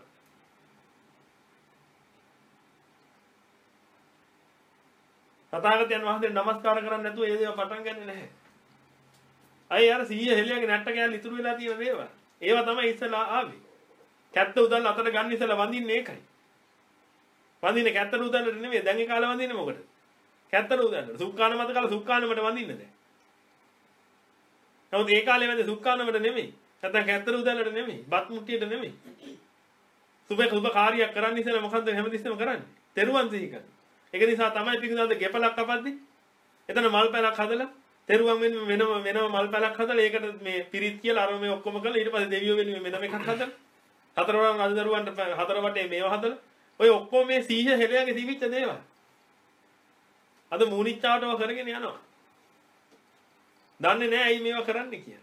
තථාගතයන් වහන්සේ නමස්කාර කරන්නේ නැතුව ඒ දේව පටන් ගන්නෙ නැහැ. අය අර සීය හෙලියගේ නැට්ට කෑල්ල ඉතුරු වෙලා තියෙන දේවල්. ඒවා තමයි ඉස්සලා ආවේ. කැත්ත උදල් අතට ගන්න ඉස්සලා වඳින්නේ ඒකයි. වඳින්නේ කැත්තට උදල්ලට නෙමෙයි. දැන් ඒ කාලේ වඳින්නේ මොකටද? කැත්තට උදල්ලට. සුක්කාන මත කාලේ සුක්කානමට වඳින්නේ දැන්. නමුත් ඒ කාලේ වැඳේ සුක්කානමට නෙමෙයි. නැත්නම් කැත්තට උදල්ලට නෙමෙයි. බත් මුට්ටියට නෙමෙයි. සුබේ සුබ කාර්යයක් කරන්න ඉස්සලා මොකද්ද හැමතිස්සෙම කරන්නේ? තෙරුවන් සිහි කරන. ඒක නිසා තමයි පිටුදාද ගෙපලක් කපද්දි එතන මල් පැලක් හදලා තෙරුවන් වෙන වෙනම වෙනම මල් පැලක් හදලා ඒකට මේ පිරිත් කියලා අර මේ ඔක්කොම කරලා ඊට පස්සේ දෙවියෝ වෙනුවෙන් වෙනම එකක් හදලා හතරවරන් රජදරුවන්ට හතර වටේ මේව හදලා ඔය ඔක්කොම මේ සීහ හෙළයාගේ තිබිච්ච දේවල් අද මූණිච්චාටව කරගෙන යනවා දන්නේ නැහැ ඇයි මේවා කරන්නේ කියලා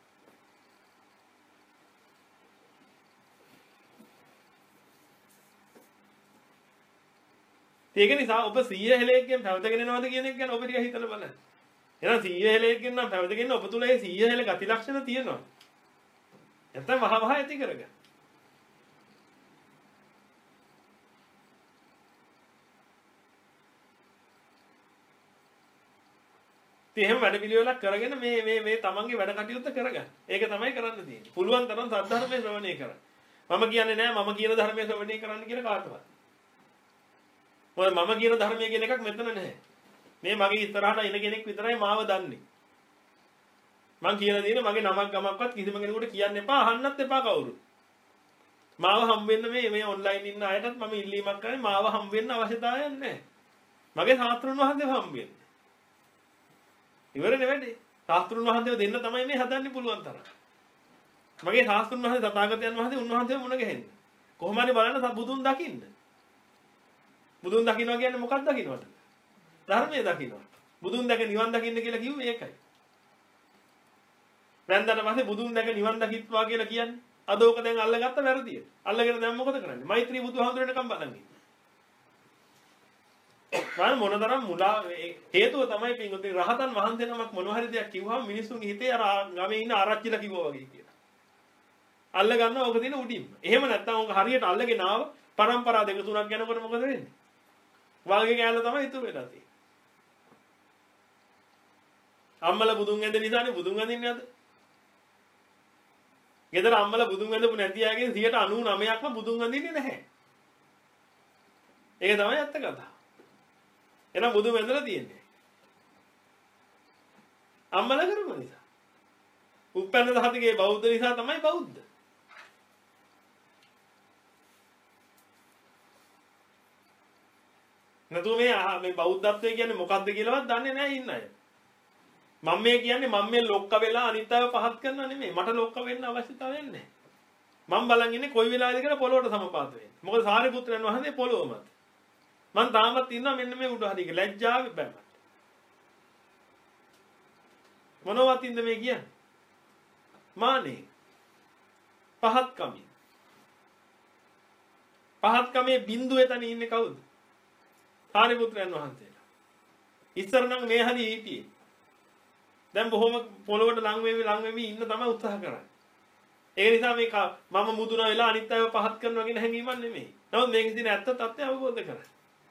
ඒක නිසා ඔබ සීය හෙළයෙක්ගෙන් පැවතගෙන යනවාද කියන එක ගැන ඔබ ටික හිතලා බලන්න. එහෙනම් සීය හෙළයෙක්ගෙන් නම් පැවතගෙන ඔබ තුල ඒ සීය හෙළ ගති ලක්ෂණ තියෙනවා. නැත්නම් වහ වහ ඇති කරගන්න. ඉතින් එහෙම වැඩ පිළිවෙලක් කරගෙන මේ මේ මේ තමන්ගේ වැඩ කටයුත්ත කරගන්න. ඒක තමයි කරන්න තියෙන්නේ. පුළුවන් තරම් සද්ධර්මයේ ශ්‍රවණය කරන්න. මම කියන්නේ නෑ මම කියන ධර්මයේ ශ්‍රවණය කරන්න කියලා කාටවත්. මොකද මම කියන ධර්මයේ කියන එකක් මෙතන නැහැ. මේ මගේ ඉස්සරහට එන කෙනෙක් විතරයි මාව දන්නේ. මං කියලා දින මගේ නමක් ගමක්වත් කිසිම කෙනෙකුට කියන්න එපා, අහන්නත් එපා කවුරුත්. මාව හම් වෙන්න මේ මේ ඔන්ලයින් ඉන්න අයටත් මම ඉල්ලීමක් කරන්නේ මාව හම් වෙන්න අවශ්‍යතාවයක් නැහැ. මගේ ශාස්ත්‍රඥ වහන්සේව හම් වෙන්න. ඉවරනේ වැඩේ. ශාස්ත්‍රඥ වහන්සේව දෙන්න තමයි මේ හදන්න පුළුවන් තරම්. මගේ ශාස්ත්‍රඥ වහන්සේ තථාගතයන් වහන්සේ උන්වහන්සේව මුණ ගැහෙන්න. කොහොම හරි බලන්න බුදුන් දකින්න. බුදුන් දකින්නවා කියන්නේ මොකක්ද දකින්නවද? ධර්මයේ දකින්නවා. බුදුන් දැක නිවන් දකින්න කියලා කිව්වේ ඒකයි. වැන්දට පස්සේ බුදුන් දැක නිවන් දකිත්වා කියලා කියන්නේ අද ඕක දැන් අල්ලගත්ත වැරදිය. අල්ලගෙන දැන් මොකද කරන්නේ? මෛත්‍රී බුදුහාමුදුරනකම් බලන්නේ. මම මොනතරම් මුලා හේතුව තමයි පින්වතුනි රහතන් වහන්සේ නමක් මොන හරි දෙයක් කිව්වම මිනිස්සුන්ගේ හිතේ අර ගමේ ඉන්න ආරච්චිලා කිව්වා වගේ කියලා. අල්ල ගන්නවා ඕක දින උඩින්ම. එහෙම නැත්නම් ඕක හරියට අල්ලගෙන ආව පරම්පරා දෙක තුනක් යනකොට මොකද වෙන්නේ? වල්ගේ කෑල්ල තමයි ඉතුරු වෙලා තියෙන්නේ. අම්මලා බුදුන් වැඳ නිසානේ බුදුන් වඳින්නේ අද. ගෙදර අම්මලා බුදුන් වැඳපු නැති අයගෙන් සියයට අනූනවයක්ම බුදුන් වඳින්නේ නැහැ. ඒක තමයි ඇත්ත කතාව. එහෙනම් බුදුන් වැඳලා තියෙන්නේ. අම්මලා කරපු නිසා. උපැන්න දහතිගේ බෞද්ධ නිසා තමයි බෞද්ධ. නතු මේ මේ බෞද්ධත්වය කියන්නේ මොකක්ද කියලාවත් දන්නේ නැහැ ඉන්න අය. මම මේ කියන්නේ මම මේ ලොක්ක වෙලා අනිත් අයව පහත් කරනවා නෙමෙයි. මට ලොක්ක වෙන්න අවශ්‍යතාවයක් නැහැ. මම බලන් ඉන්නේ කොයි වෙලාවෙද කියලා පොළොවට සමපාත වෙන්නේ. මොකද සාරිපුත්‍රයන් වහන්සේ පොළොව මත. මම තාමත් ඉන්නවා මෙන්න මේ උඩ හරියක ලැජ්ජාවේ බෑමත්. මොනවත් ඉඳ මේ කියන්නේ? මානේ. පහත්කමින්. පහත්කමේ බිඳුවේ තන ඉන්නේ කවුද? සාරිපුත්‍රයන් වහන්සේලා. ඉස්සර නම් මේ හරිය හිටියේ. දැන් බොහොම පොළොවට ලං වෙවි ලං වෙවි ඉන්න තමයි උත්සාහ කරන්නේ. ඒ නිසා මේ මම මුදුනා වෙලා අනිත් අයව පහත් කරනවා කියන හැඟීමක් නෙමෙයි. නමුත් මේකේ තියෙන ඇත්ත තත්ත්වය අවබෝධ කරගන්න.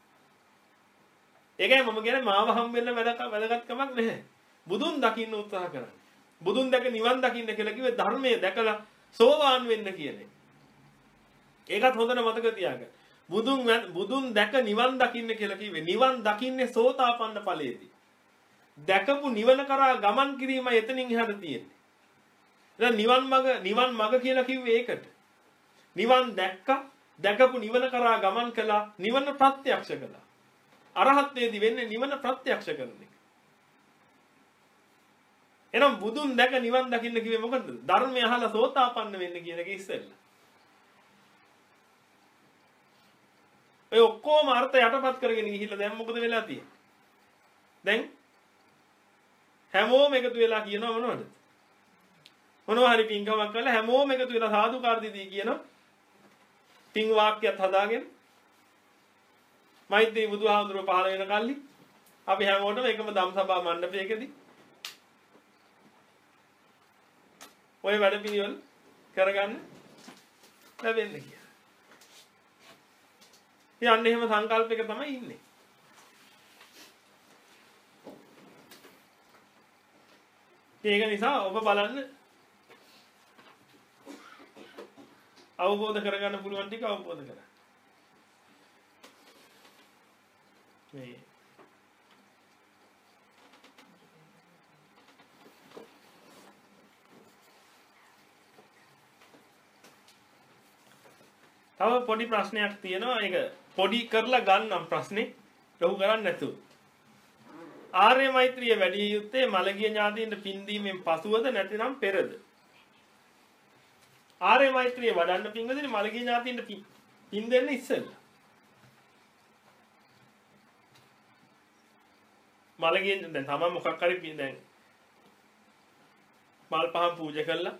ඒකයි මම කියන්නේ මාව හම් වෙන්න වැදගත්කමක් නැහැ. බුදුන් දකින්න උත්සාහ කරන්න. බුදුන් දැක නිවන් දකින්න කියලා කිව්වේ ධර්මයේ දැකලා සෝවාන් වෙන්න කියන්නේ. ඒකත් හොඳට මතක තියාගන්න. බුදුන් බුදුන් දැක නිවන් දකින්න කියලා කිව්වේ නිවන් දකින්නේ සෝතාපන්න ඵලයේදී. දැකපු නිවන කරා ගමන් කිරීමයි එතනින් එහාට තියෙන්නේ. දැන් නිවන් මඟ නිවන් මඟ කියලා කිව්වේ ඒකට. නිවන් දැක්කා, දැකපු නිවන කරා ගමන් කළා, නිවන ප්‍රත්‍යක්ෂ කළා. අරහත්ත්වයේදී වෙන්නේ නිවන ප්‍රත්‍යක්ෂ කරන එක. එහෙනම් බුදුන් දැක නිවන් දකින්න කිව්වේ මොකද? ධර්මය අහලා සෝතාපන්න වෙන්න කියන එක ඉස්සෙල්ලා. ඒ ඔක්කොම අර්ථ යටපත් කරගෙන ගිහිල්ලා දැන් මොකද වෙලා තියෙන්නේ? දැන් හැමෝම එකතු වෙලා කියනවා මොනවද? මොනවා හරි පින්කමක් කරලා හැමෝම එකතු වෙලා සාදුකාර දෙදී කියනවා. පින් වාක්‍යයක් හදාගෙන මෛත්‍රී බුදුහාමුදුරුවෝ පහළ වෙන කල්ලි අපි හැමෝටම එකම ධම්සභා මණ්ඩපයකදී ඔය වැඩ පිළිවෙල කරගන්න ලැබෙන්නේ කියලා. යන්නේ එහෙම සංකල්පයක තමයි ඉන්නේ. ඒක නිසා ඔබ බලන්න අවබෝධ කරගන්න පුළුවන් ටික අවබෝධ කරගන්න. මේ තව පොඩි ප්‍රශ්නයක් තියෙනවා. ඒක පොඩි කරලා ගන්නම් ප්‍රශ්නේ. ලොකු කරන්නේ නැතුව. ආර්ය මෛත්‍රිය වැඩි යුත්තේ මළගිය ඥාතීන්ට පින් දීමෙන් පසුවද නැතිනම් පෙරද? ආර්ය මෛත්‍රිය වඩන්න පින්වදින මළගිය ඥාතීන්ට පින් දෙන්න ඉස්සෙල්ලා. මළගිය දැන් තමයි මොකක් හරි පින් දැන් මල් පහන් පූජා කළා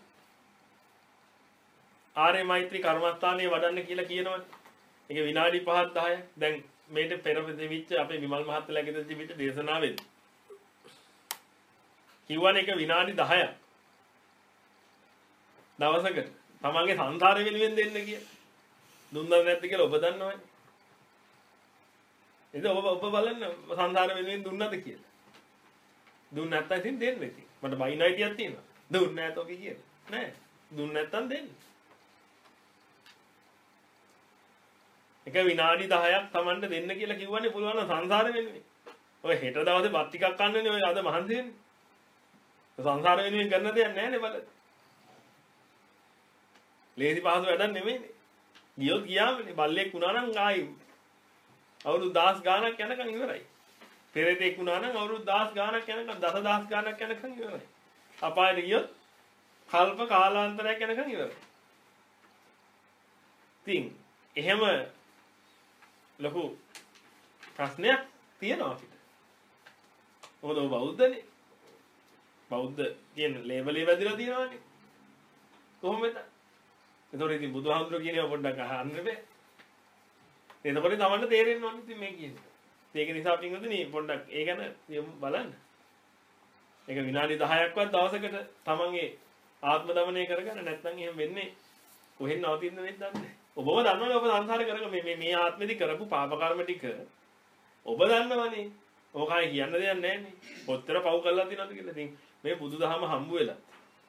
ආර්ය මෛත්‍රී කර්මස්ථානයේ වඩන්න කියලා කියනවනේ. ඒක විනාඩි පහක් දහයක්. දැන් මේට පෙර දෙවිච්ච අපේ විමල් මහත්තයාගේ දෙවිච්ච දේශනාවෙත් කිව්වනේ ඒක විනාඩි දහයක්. දවසකට තමන්ගේ සංසාරය වෙනුවෙන් දෙන්න කියලා. දුන්නද නැද්ද කියලා ඔබ දන්නවනේ. ඉතින් ඔබ ඔබ බලන්න සංසාර වෙනුවෙන් දුන්නද කියලා. දුන්න නැත්නම් ඉතින් දෙන්න ඉතින්. මට බයින් අයිතියක් තියෙනවා. දුන්න නැත්නම් ඔබ කියලා. නෑ. දුන්න නැත්නම් දෙන්න. එක විනාඩි දහයක් Tamanට දෙන්න කියලා කිව්වනේ පුළුවන් නම් සංසාර වෙන්නේ. ඔය හෙට දවසේ බත් ටිකක් කන්නනේ ඔය අද මහන්සි වෙන්නේ. සංසාර වෙනුවෙන් කරන දෙයක් නැහැනේ බලන්න. ලේසි පහසු වැඩක් නෙමෙයිනේ. ගියොත් ගියාමනේ බල්ලෙක් වුණා නම් ආයි අවුරුදු දහස් ගාණක් යනකම් ඉවරයි. පෙරේතෙක් වුණා නම් අවුරුදු දහස් ගාණක් යනකම් දසදහස් ගාණක් යනකම් ඉවරයි. අපායට ගියොත් කල්ප කාලාන්තරයක් යනකම් ඉවරයි. ඉතින් එහෙම ලොකු ප්‍රශ්නයක් තියෙනවා අපිට. මොකද ඔබ බෞද්ධනේ. බෞද්ධ කියන ලේබලේ වැදිලා තියෙනවානේ. කොහොමද? එතකොට ඉතින් බුදුහාමුදුරුවෝ කියනවා පොඩ්ඩක් අහන්න බෑ. එතකොට තමන්ට තේරෙන්න ඕනේ ඉතින් මේ කියන්නේ. ඒක නිසා පින්වතුනි පොඩ්ඩක් ඒ ගැන බලන්න. ඒක විනාඩි දහයක්වත් දවසකට තමන්ගේ ආත්ම දමනය කරගන්න නැත්නම් එහෙම වෙන්නේ කොහෙන් නවතින්න වෙන්නේ දන්නේ නැහැ. ඔබම දන්නවනේ ඔබ සංසාරේ කරගෙන මේ මේ මේ ආත්මෙදි කරපු පාප කර්ම ටික ඔබ දන්නවනේ. ඕකයි කියන්න දෙයක් නැහැ නේ. කොච්චර පව් කරලා තියෙනවද කියලා. ඉතින් මේ බුදුදහම හම්බ වෙලා.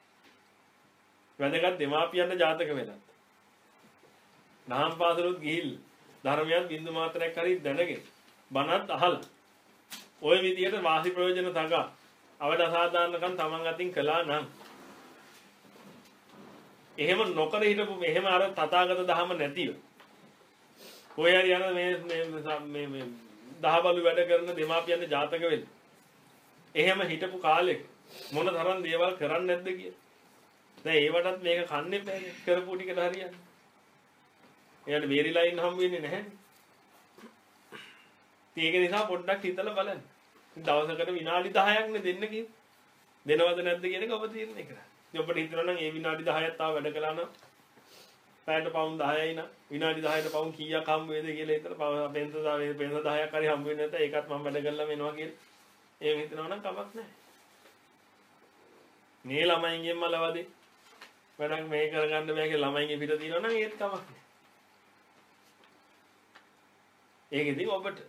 වැදගත් දෙමාපියන්ට ජාතක වෙලා. දහම් පාසලොත් ගිහිල්ලා ධර්මයන් බින්දු මාත්‍රයක් හරි දැනගෙන බණත් අහලා ওই විදිහට වාසි ප්‍රයෝජන තගා අවඩ අසාධාරණකම් තමන් අතින් කළා නම් එහෙම නොකර හිටපු එහෙම අර තථාගත දහම නැතිව ඔය හරි යන මේ මේ මේ දහබලු වැඩ කරන දෙමාපියන්ගේ ජාතක වෙන්න එහෙම හිටපු කාලෙක මොන තරම් දේවල් කරන්නේ නැද්ද කියලා. දැන් ඒවටත් මේක කන්නේ බෑ කරපු ටිකට හරියන්නේ. එයාට වේරිලා ඉන්න හම් වෙන්නේ නැහැ. ඒක නිසා පොඩ්ඩක් හිතලා බලන්න. දවසකට විනාඩි දහයක් නේ දෙන්න කිව්වේ. දෙනවද නැද්ද කියන එක ඔබ තීරණය කරන්න. ඉතින් ඔබට හිතනවා නම් ඒ විනාඩි දහයක් තාම වැඩ කළා නම් පැයට පවුන් දහයයි නම් විනාඩි දහයට පවුන් කීයක් හම්බ වේද කියලා හිතලා පෙන්ස පෙන්ස දහයක් හරි හම්බ වෙන්නේ නැත්නම් ඒකත් මම වැඩ කළා වෙනවා කියලා. එහෙම හිතනවා නම් කමක් නැහැ. මේ ළමයින්ගෙන් මලවදේ වැඩක් මේ කරගන්න බෑ කියලා ළමයින්ගේ පිට තියනවා නම් ඒත් කමක් නැහැ. ඒක ඉතින් ඔබට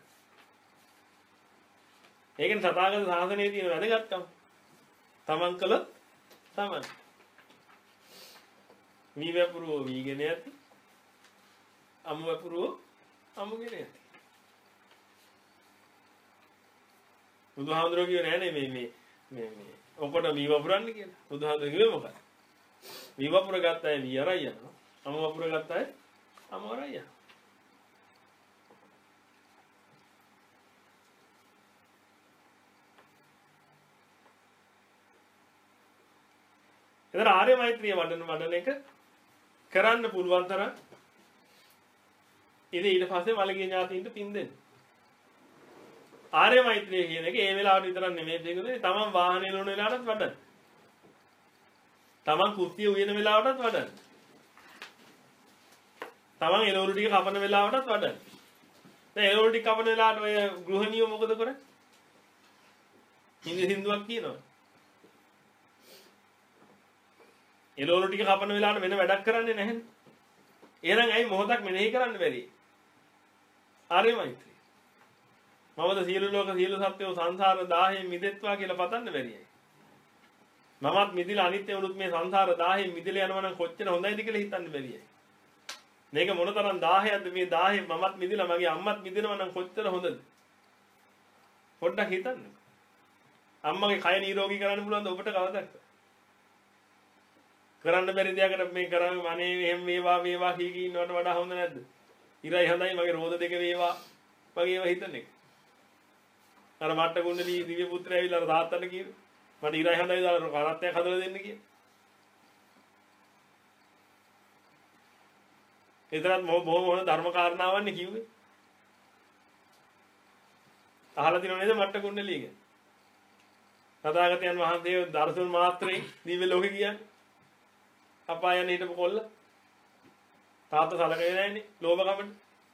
ඒකෙන් සතාගත සාසනයේ තියෙන වැදගත්කම තමන් කළොත් තමන් වීවපුරෝ වීගෙන යති අමුවපුරෝ අමුගෙන යති. බුදුහාමුදුරුවෝ කියුවේ නෑනේ මේ මේ මේ මේ ඔකට වීවපුරන්න කියලා. බුදුහාමුදුරුවෝ කිව්වේ මොකක්ද? වීවපුර ගත්ත අය වී අරයි යනවා. අමුවපුර ගත්ත අය අමු අරයි යනවා. එතන ආර්ය මෛත්‍රිය වඩන වඩන එක කරන්න පුළුවන් තරම් ඉතින් ඊට පස්සේ මලගේ ඥාතියින්ට පින් දෙන්න. ආර්ය මෛත්‍රිය කියන එක ඒ වෙලාවට විතරක් නෙමෙයි දෙන්නේ තමන් වාහනේ ලෝන වෙලාවටත් වඩන්න. තමන් කුස්සිය උයන වෙලාවටත් වඩන්න. තමන් එළවලු ටික කපන වෙලාවටත් වඩන්න. දැන් එළවලු ටික කපන වෙලාවට ඔය ගෘහණියෝ මොකද කරන්නේ? හින්දි සින්දුවක් කියනවා. එළවලු ටික කපන වෙලාවට වෙන වැඩක් කරන්නේ නැහැනේ. එහෙනම් ඇයි මොහොතක් මෙනෙහි කරන්න බැරි? ආර්ය මෛත්‍රිය. මමද සියලු ලෝක සියලු සත්වෝ සංසාර දාහයෙන් මිදෙත්වා කියලා පතන්න බැරියයි. මමත් මිදිලා අනිත්‍ය වුණුත් මේ සංසාර දාහයෙන් මිදලා යනවා නම් කොච්චර හොඳයිද කියලා හිතන්න බැරියයි. මේක මොනතරම් දාහයක්ද මේ දාහයෙන් මමත් මිදිලා මගේ අම්මත් මිදෙනවා නම් කොච්චර හොඳද? පොඩ්ඩක් හිතන්න. අම්මගේ කය නිරෝගී කරන්න පුළුවන්ද ඔබට කවදාවත්? කරන්න බැරි දෙයකට මේ කරන්නේ අනේ එහෙම වේවා වේවා කී කී ඉන්නවට වඩා හොඳ නැද්ද? ඉරයි හොඳයි මගේ රෝද දෙක වේවා වගේ ඒවා හිතන්නේ. අර මට්ට කුණ්ඩලී දිව්‍ය පුත්‍රය ඇවිල්ලා අර තාත්තට කිව්වේ මට ඉරයි හොඳයි දාලා කරත්තයක් හදලා දෙන්න කියලා. ඒතරත් බොහොම හොඳ ධර්ම කාරණාවන්නේ කිව්වේ. අහලා තියෙනව නේද මට්ට කුණ්ඩලීගේ? තථාගතයන් වහන්සේ දර්ශන මාත්‍රේ දිව්‍ය ලෝකේ කියන්නේ. අපායන් හිටපු කොල්ල තාත්ත සලකේ නැන්නේ ලෝභකමට.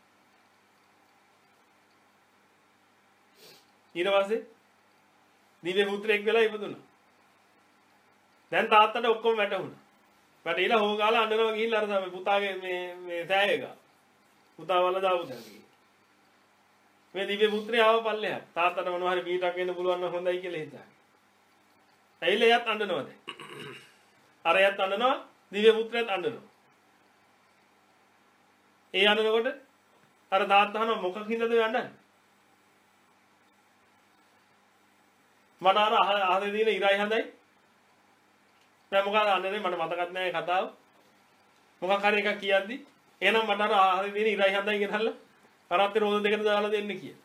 ඊට පස්සේ දිව්‍ය පුත්‍රයෙක් වෙලා ඉපදුණා. දැන් තාත්තට ඔක්කොම වැටුණා. වැටිලා හොගාලා අඬනවා ගිහිල්ලා අර තමයි පුතාගේ මේ මේ සෑය ගා. පුතා වල දාපු දැන්. මේ දිව්‍ය පුත්‍රය ආව පල්ලෙහා. තාත්තට මොනවා හරි බීටක් වෙන්න පුළුවන් නම් හොඳයි කියලා හිතා. ඇයිලා යත් අඬනවා දැන්. අර යත් අඬනවා දිව්‍ය පුත්‍රයාත් අඬනවා. ඒ අඬනකොට අර තාත්තා අහනවා මොකක් හින්දාද ඔය අඬන්නේ? මට අර අහසේ දින ඉරයි හඳයි. දැන් මොකද අඬන්නේ මට මතකත් නැහැ කතාව. මොකක් හරි එකක් කියද්දි එහෙනම් මට අර අහසේ දින ඉරයි හඳයි ගෙනල්ලා අරත්තේ රෝද දෙකට දාලා දෙන්න කිය.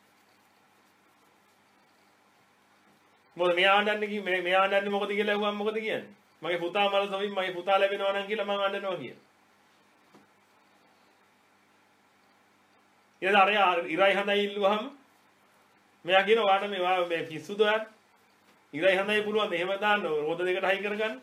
මොකද මෙයා අඬන්නේ කි මේ මෙයා අඬන්නේ මොකද කියලා අහුවම මොකද කියන්නේ? මගේ පුතා මල සොවින් මගේ පුතා ලැබෙනවා නම් කියලා මම අඬනවා කියලා. ඊට අර ඉරයි හඳයි ඉල්ලුවාම මෙයා කියන ඔයාට මේ ඔයා මේ පිස්සුද ඔයාට? ඉරයි හඳයි පුළුවන් එහෙම දාන්න රෝද දෙකට හයි කරගන්න.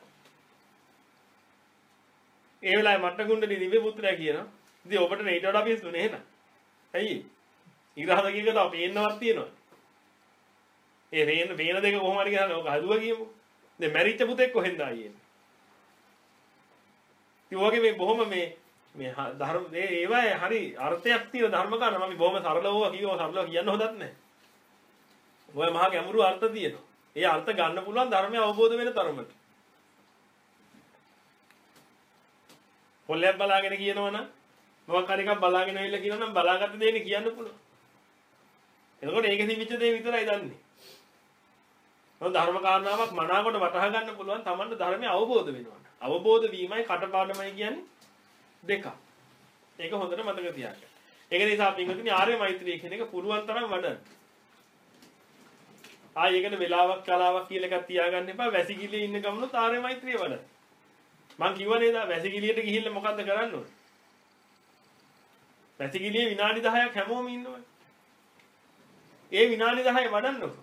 ඒ වෙලාවේ මට්ට කුණ්ඩලී දිව්‍ය පුත්‍රයා කියනවා. ඉතින් ඔබට ඊට වඩා පිස්සුනේ එහෙනම්. ඇයි? ඉරහද කියක තව පේන්නවත් තියෙනවා. ඒ වේන වේන දෙක කොහොම හරි ගහලා ඔක හදුවා කියමු. දැන් මැරිච්ච පුතෙක් කොහෙන්ද ආයේ? ඉතින් ඔයගේ මේ බොහොම මේ මේ ධර්ම මේ ඒවායේ හරි අර්ථයක් තියෙන ධර්ම ගන්න මම බොහොම සරලව කියව සරලව කියන්න හොදත් නැහැ. ඔය මහා ගැඹුරු අර්ථ තියෙනවා. ඒ අර්ථ ගන්න පුළුවන් ධර්මය අවබෝධ වෙන තරමට. පොල්ලයක් බලාගෙන කියනවනම් මොකක් හරි එකක් බලාගෙන ඇවිල්ලා කියනවනම් බලාගත්ත දෙන්නේ කියන්න පුළුවන්. එතකොට ඒකේ තිබිච්ච දේ විතරයි දන්නේ. මොකද ධර්ම කාරණාවක් මනාවකට වටහා ගන්න පුළුවන් Tamanට ධර්මය අවබෝධ වෙනවා. අවබෝධ වීමයි කටපාඩමයි කියන්නේ දෙකක්. ඒක හොඳට මතක තියාගන්න. ඒක නිසා පින්වතුනි ආර්ය මෛත්‍රිය කියන එක පුළුවන් තරම් වඩන්න. ආයෙ ඒකට වෙලාවක් කලාවක් කියලා එකක් තියාගන්න එපා. වැසිකිළියේ ඉන්න ගමනොත් ආර්ය මෛත්‍රිය වඩන්න. මං කිව්ව නේද වැසිකිළියට ගිහිල්ලා මොකද්ද කරන්න ඕනේ? වැසිකිළියේ විනාඩි දහයක් හැමෝම ඉන්නවා. ඒ විනාඩි දහය වඩන්නකො.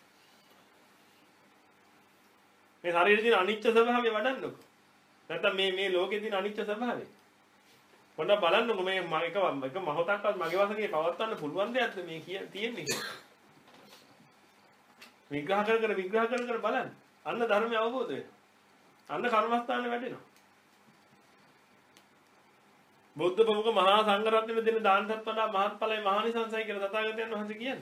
මේ ශරීරයේ තියෙන අනිච්ච ස්වභාවය වඩන්නකො. නැත්නම් මේ මේ ලෝකේ තියෙන අනිච්ච ස්වභාවය. පොඩ්ඩක් බලන්නකො මේ මම එක එක මොහොතක්වත් මගේ වශයෙන් පවත්වන්න පුළුවන් දෙයක්ද මේ තියෙන්නේ කියලා. විග්‍රහ කර කර විග්‍රහ කර කර බලන්න. අන්න ධර්මය අවබෝධ වෙනවා. අන්න කර්මස්ථානේ වැඩෙනවා. බුද්ධ ප්‍රමුඛ මහා සංඝ රත්නයේ දෙන දානටත් වඩා මහත්ඵලයි මහානිසංසයි කියලා තථාගතයන් වහන්සේ කියන්නේ.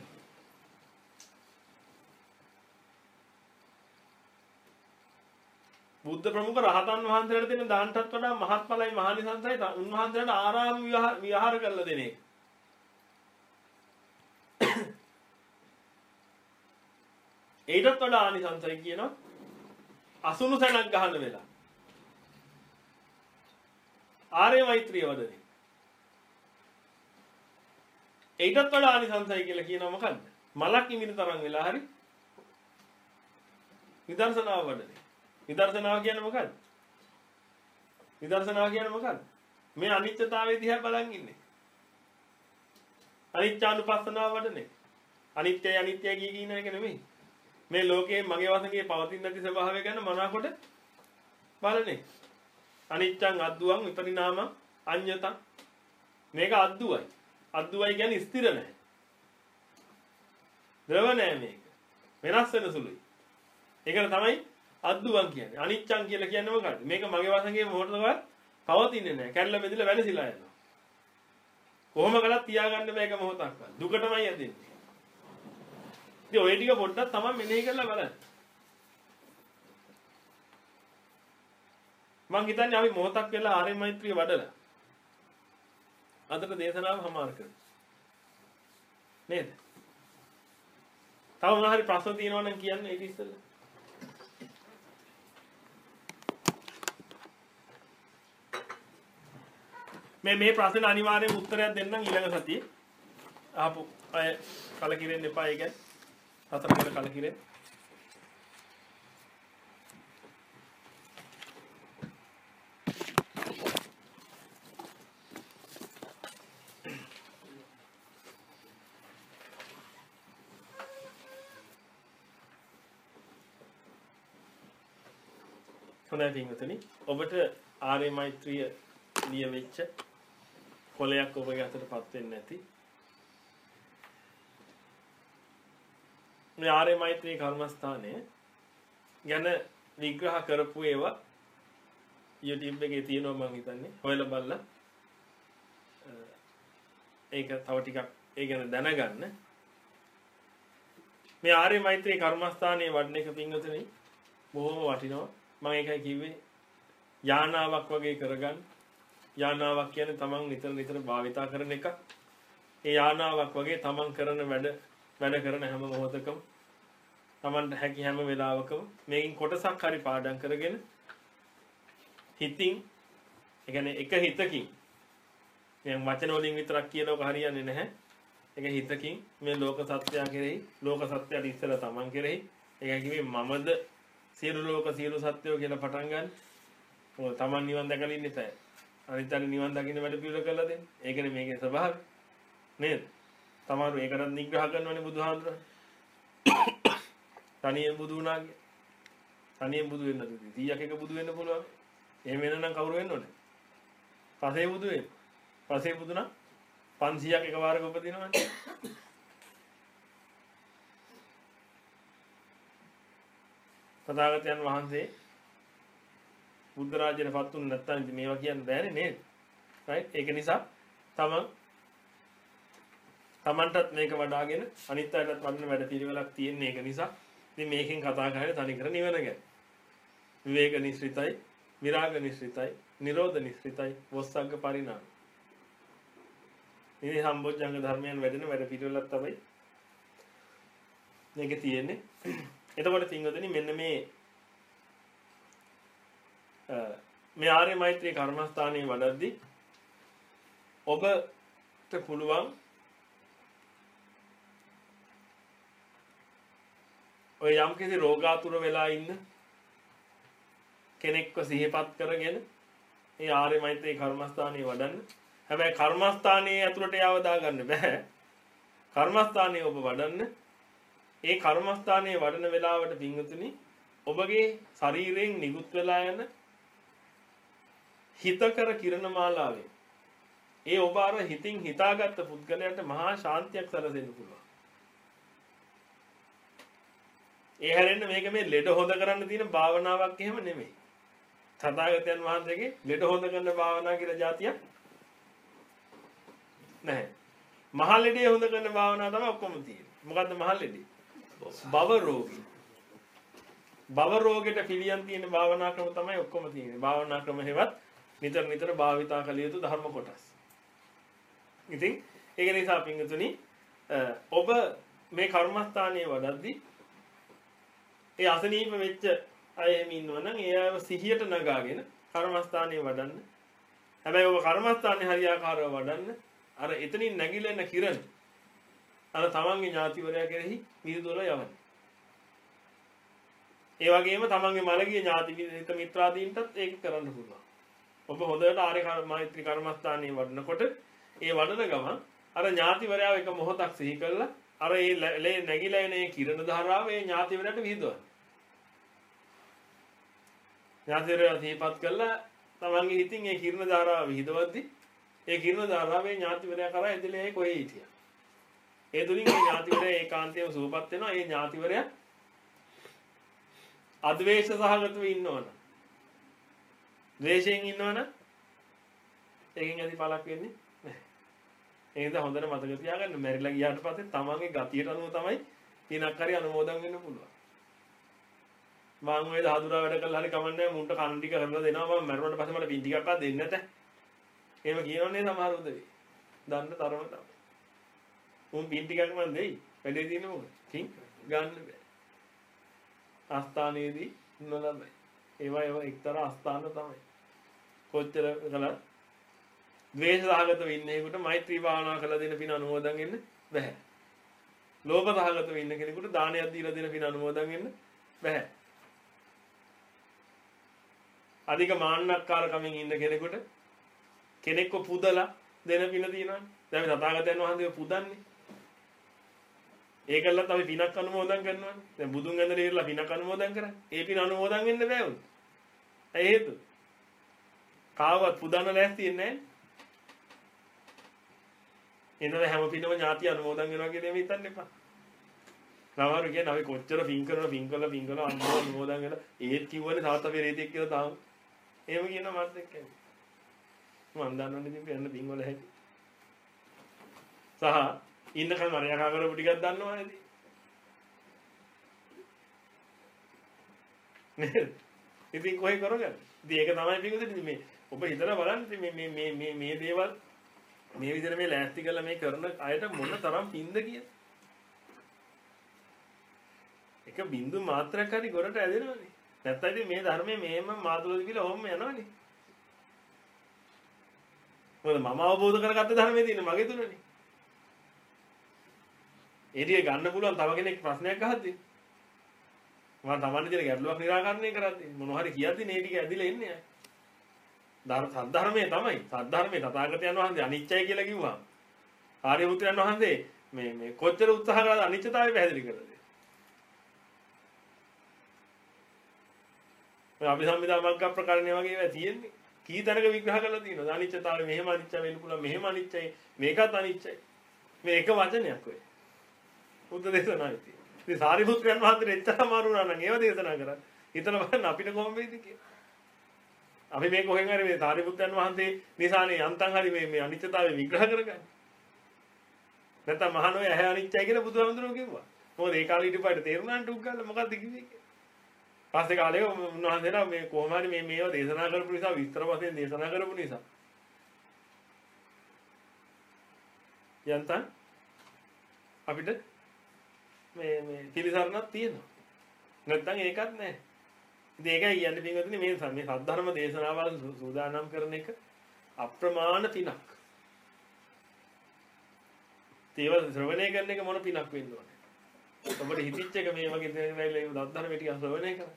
බුද්ධ ප්‍රමුඛ රහතන් වහන්සේලාට දෙන දානටත් වඩා මහත්ඵලයි මහානිසංසයි උන්වහන්සේලාට ආරාම විහාර කරලා දෙන එක. ඒකටත් වඩා ආනිසංසයි කියනවා අසුණු සැනක් ගහන වෙලා. ආර්ය මෛත්‍රිය වදනේ. ඒකටත් වඩා ආනිසංසයි කියලා කියනවා මොකද්ද? මලක් ඉමින තරම් වෙලා හරි විදර්ශනාව වඩනේ. විදර්ශනාව කියන්නේ මොකක්ද? විදර්ශනාව කියන්නේ මොකක්ද? මේ අනිත්‍යතාවයේ දිහා බලන් ඉන්නේ. අනිත්‍යානුපස්සනාව වඩනේ. අනිත්‍යයි අනිත්‍යයි කිය කියන එක නෙමෙයි. මේ ලෝකයේ මගේ වශයෙන් පවතින නැති ස්වභාවය ගැන මනාකොට බලන්නේ. අනිච්ඡං අද්දුවං විපරිණාමං අඤ්ඤතං. මේක අද්දුවයි. අද්දුවයි කියන්නේ ස්ථිර නැහැ. ද්‍රව නැහැ මේක. වෙනස් වෙන සුළුයි. ඒකට තමයි අද්දුවං කියන්නේ. අනිච්චං කියලා කියන්නේ මොකක්ද? මේක මගේ වශයෙන් මොකටදවත් පවතින්නේ නැහැ. කැඩලා බෙදලා වෙනසිලා යනවා. කොහොම කළත් තියාගන්න බෑ ඒක මොහොතක්වත්. දුකටමයි යදෙන්නේ. ඉතින් ඔය ටික පොඩ්ඩක් තමයි මෙනෙහි කරලා බලන්න. මං හිතන්නේ අපි මොහොතක් වෙලා ආර්ය මෛත්‍රිය වඩලා අදට දේශනාව හමාර කරමු. නේද? තව මොනවා හරි ප්‍රශ්න තියෙනවා නම් කියන්න ඒක ඉස්සෙල්ලා. මේ මේ ප්‍රශ්න අනිවාර්යයෙන් උත්තරයක් දෙන්නම් ඊළඟ සතියේ. ආපු අය කලකිරෙන්න එපා ඒ ගැන. හතර වෙන කලකිරෙන්න. හොඳයි පින්වතුනි. ඔබට ආර්ය මෛත්‍රිය ලියවෙච්ච කොලයක් ඔබගේ අතටපත් වෙන්නේ නැති මේ ආර්ය මෛත්‍රී කර්මස්ථානය ගැන විග්‍රහ කරපු ඒවා YouTube එකේ තියෙනවා මම හිතන්නේ හොයලා බලලා ඒක තව ටිකක් ඒ ගැන දැනගන්න මේ ආර්ය මෛත්‍රී කර්මස්ථානයේ වඩන එක පින්වතුනි බොහොම වටිනවා මම ඒකයි කිව්වේ යානාවක් වගේ කරගන්න යානාවක් කියන්නේ තමන් නිතර නිතර භාවිතා කරන එක. ඒ යානාවක් වගේ තමන් කරන වැඩ වැඩ කරන හැම මොහොතකම තමන්ට හැකි හැම වෙලාවකම මේකින් කොටසක් හරි පාඩම් කරගෙන හිතින් ඒ කියන්නේ එක හිතකින් දැන් වචන වලින් විතරක් කියනක හරියන්නේ නැහැ. ඒක හිතකින් මේ ලෝක සත්‍යය කෙරෙහි ලෝක සත්‍යයට ඉස්සලා තමන් කෙරෙහි ඒකයි කිව්වේ මමද සියලු ලෝක සියලු සත්‍යෝ කියලා පටන් ගන්න. මොකද තමන් නිවන් දැකලා ඉන්නේ නැහැ. අනිත්‍යන නිවන් දකින්න වැඩ පිළිවෙල කරලා දෙන්න. ඒකනේ මේකේ ස්වභාවය. නේද? තමාරු ඒකටත් නිග්‍රහ කරනවනේ බුදුහාමුදුරනේ. තනියෙන් බුදු වුණා කිය. තනියෙන් බුදු වෙන්න දුදී. සීයක් එක බුදු වෙන්න පුළුවන්. එහෙම වෙනනම් කවුරු වෙන්න ඕනේ? පසේ බුදු වෙන්න. පසේ බුදු නම් පන්සීයක් එකවරක උපදිනවනේ. තථාගතයන් වහන්සේ බුද්ධ රාජ්‍යයටපත් වුනේ නැත්නම් ඉතින් මේවා කියන්න බෑනේ නේද? right? ඒක නිසා තමන් තමන්ටත් මේක වඩාගෙන අනිත් අයටත් වඩන වැඩ පිළිවෙලක් තියෙන එක නිසා ඉතින් මේකෙන් කතා කරන්නේ තනිකර නිවන ගැන. විවේක නිස්ෘතයි, විරාග නිස්ෘතයි, නිරෝධ නිස්ෘතයි, වොස්සග්ග පරිණාම. මේ සම්බොජ්ජංග ධර්මයන් වැඩෙන වැඩ පිළිවෙලක් තමයි මේක තියෙන්නේ. එතකොට පින්වතුනි මෙන්න මේ මේ ආර්ය මෛත්‍රී කර්මස්ථානයේ වඩද්දී ඔබට පුළුවන් ඔය යම් කිසි රෝගාතුර වෙලා ඉන්න කෙනෙක්ව සිහිපත් කරගෙන මේ ආර්ය මෛත්‍රී කර්මස්ථානයේ වඩන්න. හැබැයි කර්මස්ථානයේ ඇතුළට යව දාගන්න බෑ. කර්මස්ථානයේ ඔබ වඩන්න. ඒ කර්මස්ථානයේ වඩන වෙලාවට පින්වතුනි ඔබගේ ශරීරයෙන් නිකුත් වෙලා යන හිතකර කිරණ මාලාවෙන් ඒ ඔබ අර හිතින් හිතාගත්ත පුද්ගලයාට මහා ශාන්තියක් සැලසෙන්න පුළුවන්. ඒ හැරෙන්න මේක මේ ලෙඩ හොඳ කරන්න තියෙන භාවනාවක් එහෙම නෙමෙයි. තථාගතයන් වහන්සේගේ ලෙඩ හොඳ කරන භාවනා කියලා જાතියක් නැහැ. මහ ලෙඩේ හොඳ කරන භාවනාව තමයි ඔක්කොම තියෙන්නේ. මොකද්ද මහ ලෙඩේ? භව රෝගී. භව රෝගෙට පිළියම් තියෙන භාවනා ක්‍රම තමයි ඔක්කොම තියෙන්නේ. භාවනා ක්‍රම හේවත් නිතර නිතර භාවිතා කළ යුතු ධර්ම කොටස්. ඉතින් ඒක නිසා පින්තුනි ඔබ මේ කර්මස්ථානයේ වඩද්දී ඒ අසනීප වෙච්ච අය එහෙම ඉන්නවනම් ඒ අයව සිහියට නගාගෙන කර්මස්ථානයේ වඩන්න. හැබැයි ඔබ කර්මස්ථානයේ හරියාකාරව වඩන්න අර එතනින් නැගිලා එන කිරණ අර තමන්ගේ ඥාතිවරයා කෙරෙහි මිදුවල යවන්න. ඒ වගේම තමන්ගේ මළගිය ඥාති හිත මිත්‍රාදීන්ටත් ඒක කරන්න පුළුවන්. ඔබ හොඳට ආර්ය මෛත්‍රී කර්මස්ථානයේ වඩනකොට ඒ වඩන ගමන් අර ඥාතිවරයාව එක මොහොතක් සිහි කළා අර ඒ නැගිලා එන ඒ කිරණ ධාරාව ඒ ඥාතිවරයාට විහිදුවන්න. ඥාතිවරයා සිහිපත් කළා තමන්ගේ හිතින් ඒ කිරණ ධාරාව විහිදවද්දි ඒ කිරණ ධාරාවේ ඥාතිවරයා කරා එදෙලේ කොහේ හිටියා. ඒ තුලින් ඒ ඥාතිවරයා ඒකාන්තයෙන්ම සුවපත් වෙනවා. ඒ ඥාතිවරයා අද්වේෂ සහගතව ඉන්නවනම් ද්වේෂයෙන් ඉන්නවනම් ඒකෙන් ඇති පළක් වෙන්නේ නැහැ. ඒ නිසා හොඳට මතක තියාගන්න මැරිලා ගියාට පස්සේ තමන්ගේ ගතියට අනුව තමයි කිනක් හරි අනුමෝදන් වෙන්න පුළුවන්. මම ඔය දහදුරා වැඩ කළා හරි කමන්නේ මුන්ට කන් ටික කරලා දෙනවා මම මැරුණාට පස්සේ මට පින් ටිකක්වත් දෙන්නේ නැත. එහෙම කියනවනේ සමහර උදේ. දන්න තරම තමයි. උන් පින් ටිකක් මන් දෙයි. වැඩේ තියෙන්නේ මොකද? පින් ගන්න බෑ. ආස්ථානයේදී නොලබයි. ඒවා ඒවා එක්තරා ආස්ථාන තමයි. කොච්චර කළා ද්වේෂ සහගතව ඉන්නේකට මෛත්‍රී භාවනා කළ දෙන පින් අනුමෝදන් වෙන්න බෑ. ලෝභ සහගතව ඉන්න කෙනෙකුට දානයක් දීලා දෙන පින් අනුමෝදන් වෙන්න බෑ. අධික මාන්නක්කාරකමින් ඉන්න කෙනෙකුට කෙනෙක්ව පුදලා දෙන පින තියෙනවනේ. දැන් අපි තථාගතයන් වහන්සේව පුදන්නේ. ඒකලත් අපි පිනක් අනුමෝදන් කරනවානේ. දැන් බුදුන් ඇඳලා ඉරලා පිනක් අනුමෝදන් කරන්නේ. ඒ පින අනුමෝදන් වෙන්න බෑ උන්. ඒ හේතුව. කාවත් පුදන්න ලෑස්ති වෙන්නේ නැහැ. එනද හැම පිනම ඥාති අනුමෝදන් වෙනවා කියලා මේ හිතන්න එපා. සමහරව කියන්නේ අපි කොච්චර පින් කරනවා පින් කරලා පින් කරලා අනුමෝදන් වෙලා ඒත් කිව්වනේ තාත්තා පෙරේතෙක් කියලා තාම. එහෙම කියන මාත් එක්ක. මම දන්නවනේ ඉතින් වෙන පින් වල හැටි. සහ ඉන්නකම් අර යකා කරපු ටිකක් දන්නවනේ ඉතින්. නේද? ඉතින් කොහේ කරගන්නේ? ඉතින් ඒක තමයි පිටුදේ මේ ඔබ හිතලා බලන්න මේ මේ මේ මේ මේ දේවල් මේ විදිහට මේ ලෑස්ති කරලා මේ කරන අයට මොන තරම් පින්ද කියලා. එක බින්දු මාත්‍රයක් හරි ගොඩට ඇදෙනවනේ. නැත්නම් ඉතින් මේ ධර්මයේ මේම මාතුලද කියලා ඔහොම යනවනේ. මොකද මම අවබෝධ කරගත්ත ධර්මයේ තියෙන මගේ තුනනේ. ඒ ටික ගන්න පුළුවන් තව කෙනෙක් ප්‍රශ්නයක් අහද්දී. මම තමන්ගේ තියෙන ගැටලුවක් निराකරණය කරද්දී මොනවා හරි කියද්දී මේ ටික ඇදිලා එන්නේ ආ. ධර්ම සද්ධර්මයේ තමයි. සද්ධර්මයේ තථාගතයන් වහන්සේ අනිත්‍යයි කියලා කිව්වා. ආර්ය පුත්‍රයන් වහන්සේ මේ මේ කොච්චර උත්සාහ කරලා අනිත්‍යතාවය පැහැදිලි කරලා අපි සම්මිදා මග්ග ප්‍රකරණය වගේ ඒවා තියෙන්නේ. කී තරක විග්‍රහ කරලා තියෙනවා. අනිත්‍යතාවය මෙහෙම අනිත්‍ය වෙන්න පුළුවන්. මෙහෙම අනිත්‍යයි. මේකත් අනිත්‍යයි. මේ එක වචනයක් ඔය. බුද්ධ දේශනාවේ තියෙන. ඉතින් සාරිපුත්‍රයන් වහන්සේ එච්චර අමාරු වුණා නම් ඒව දේශනා කරා. හිතන බලන්න අපිට කොහොම වෙයිද කියලා. අපි මේ කොහෙන් හරි මේ සාරිපුත්තයන් වහන්සේ නිසානේ යන්තම් හරි මේ මේ අනිත්‍යතාවය විග්‍රහ කරගන්නේ. නැත්නම් මහානෝය ඇහැ අනිත්‍යයි කියලා බුදුහාමුදුරුවෝ කිව්වා. මොකද ඒ කාලේ ඊට පස්සේ තේරුණා ටුක් ගාලා මොකද්ද කිව්වේ කියලා. පස්සේ කාලේ උන්වහන්සේලා මේ කොහොම හරි මේ මේවා දේශනා කරපු නිසා විස්තර වශයෙන් දේශනා කරපු නිසා යන්තම් අපිට මේ මේ පිළිසරණක් තියෙනවා. නැත්නම් ඒකත් නැහැ. ඉතින් ඒකයි කියන්නේ පින්වතුනි මේ මේ සද්ධර්ම දේශනාවල් සූදානම් කරන එක අප්‍රමාණ පිනක්. ඒව ශ්‍රවණය කරන එක මොන පිනක් වෙන්න ඕනේ. ඔබට හිතිච්ච එක මේ වගේ දේශනාවල සද්ධර්ම ටික ශ්‍රවණය කරා.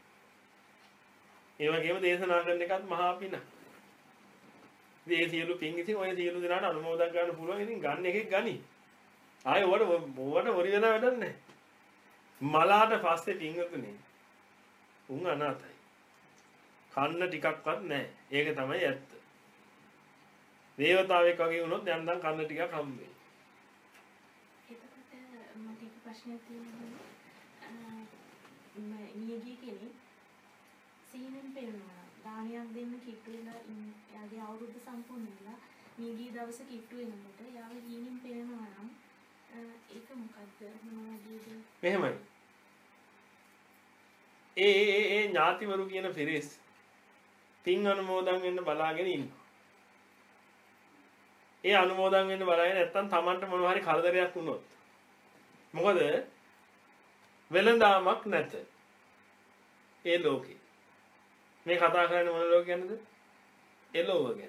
ඒ වගේම දේශනා කරන එකත් මහා පිනක්. ඉතින් ඒ සියලු පින් ඉතින් ඔය සියලු දෙනාට අනුමෝදන් ගන්න පුළුවන්. ඉතින් ගන්න එකෙක් ගනි. ආයේ ඔබට ඔබට වරි වෙලා වැඩක් නැහැ. මලාට පස්සේ පින්වතුනි උන් අනාතයි. කන්න ටිකක්වත් නැහැ. ඒක තමයි ඇත්ත. දේවතාවෙක් වගේ වුණොත් යන්නම් කන්න ටිකක් හම්බ වෙයි. එතකොට මට එක ප්‍රශ්නයක් තියෙනවා. නියගිය කෙනෙක් සීනෙන් පෙන්නනවා. දානයක් දෙන්න කිට්ටු වෙලා එයාගේ අවුරුද්ද සම්පූර්ණ වෙලා නියගිය දවස කිට්ටු වෙනකොට යාව හීනෙන් පෙන්නනවා නම් ඒක මොකද්ද? මොනවද? එහෙමයි. ඒ ඒ ඒ ඥාතිවරු කියන පිරිස් පින් අනුමෝදන් වෙන්න බලාගෙන ඉන්නවා. ඒ අනුමෝදන් වෙන්න බලාගෙන නැත්තම් Tamanට මොනවා හරි කරදරයක් වුණොත් මොකද වෙලඳාමක් නැත. ඒ ලෝකේ මේ කතා කරන්නේ මොන ලෝකයන්ද? එළොව ගැන.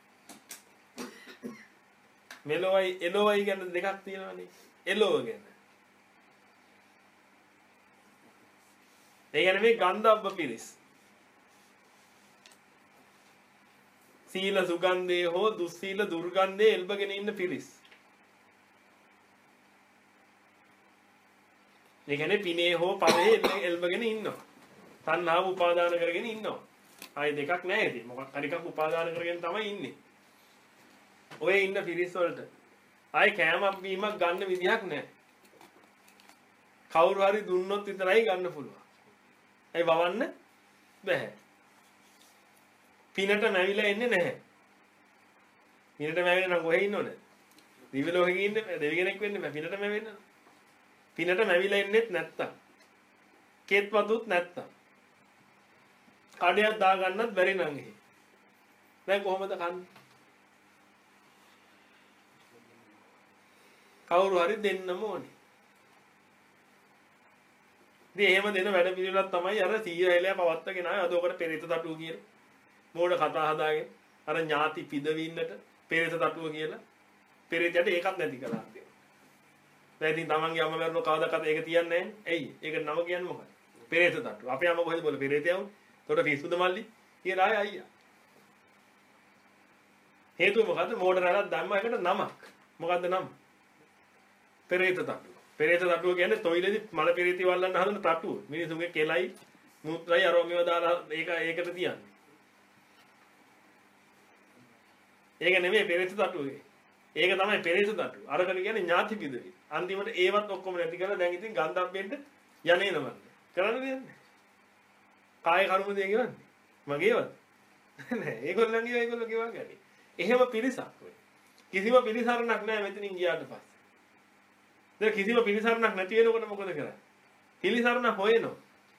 මෙලොවයි එළොවයි ගැන දෙකක් තියෙනවානේ. එළොව ගැන. ඒ කියන්නේ මේ ගන්ධබ්බ පිරිස්. සීල සුගන්ධේ හෝ දුස්සීල දුර්ගන්ධේ එල්බගෙන ඉන්න පිරිස්. ඒ කියන්නේ පිනේ හෝ පරේ එල්බගෙන ඉන්නවා. තණ්හාව උපාදාන කරගෙන ඉන්නවා. ආයේ දෙකක් නැහැ ඉතින්. මොකක් හරි එකක් උපාදාන කරගෙන තමයි ඉන්නේ. ඔය ඉන්න පිරිස් වලට ආයේ කෑමක් බීමක් ගන්න විදිහක් නැහැ. කවුරු හරි දුන්නොත් විතරයි ගන්න පුළුවන්. ඒ වවන්න බෑ. පිනට නැවිලා එන්නේ නැහැ. පිනට නැවෙන්න නම් කොහෙ ඉන්නවද? දිව්‍ය ලෝකෙක ඉන්නේ දෙවි කෙනෙක් වෙන්න බෑ. පිනට නැවෙන්න. පිනට නැවිලා එන්නේත් නැත්තම්. කේත්වතුත් නැත්තම්. කඩයක් දා ගන්නත් බැරි නම් එහෙ. දැන් කොහොමද කන්නේ? කවුරු හරි දෙන්නම ඕනේ. ඉතින් එහෙම දෙන වැඩ පිළිවෙලක් තමයි අර සීය හැලෑ පවත්තගෙන ආවේ. අද ඔකට පෙරේත තටුව කියන. මෝඩ කතා හදාගෙන අර ඥාති පිදවින්නට පෙරේත තටුව කියලා. පෙරේතයට ඒකත් නැති කරලා දෙනවා. දැන් ඉතින් තමන්ගේ අම්ම මරන කවදාකත් ඒක තියන්නේ නැහැ. ඇයි? ඒක නම කියන්නේ මොකක්ද? පෙරේත තටුව. අපේ අම්ම කොහෙද બોල පෙරේතයව? උඩ පිස්සුද මල්ලි කියලා ආය අයියා. හේතුව මොකද්ද? මෝඩ රැලක් දැම්ම එකට නමක්. මොකද්ද නම? පෙරේත තට්ටුව. පෙරේත තට්ටුව කියන්නේ තොইলෙදි මල පෙරේතී වල්ලන්න හදන තට්ටුව. මිනිසුන්ගේ කෙලයි මුත්‍රායි අරෝගේව දාලා ඒක ඒකට තියන්නේ. ඒක නෙමෙයි පෙරේත තට්ටුව. ඒක තමයි පෙරේත තට්ටුව. අරකට කියන්නේ ඥාති පිදවි. අන්තිමට ඒවත් ඔක්කොම නැති කරලා දැන් ඉතින් ගන්ධබ්බෙන්ට යන්නේනවන්නේ. කරන්න දෙන්නේ. කාය කර්ම දෙය කියන්නේ. මගේවත්. නෑ ඒගොල්ලන්ගේ ඒගොල්ලෝ ගෙවා ගන්නේ. එහෙම පිරිසක් වෙයි. කිසිම පිරිසරණක් නෑ මෙතනින් ගියාට පස්සේ. දැන් කිසිම පිළිසරණක් නැති වෙනකොට මොකද කරන්නේ? පිළිසරණ හොයනවා.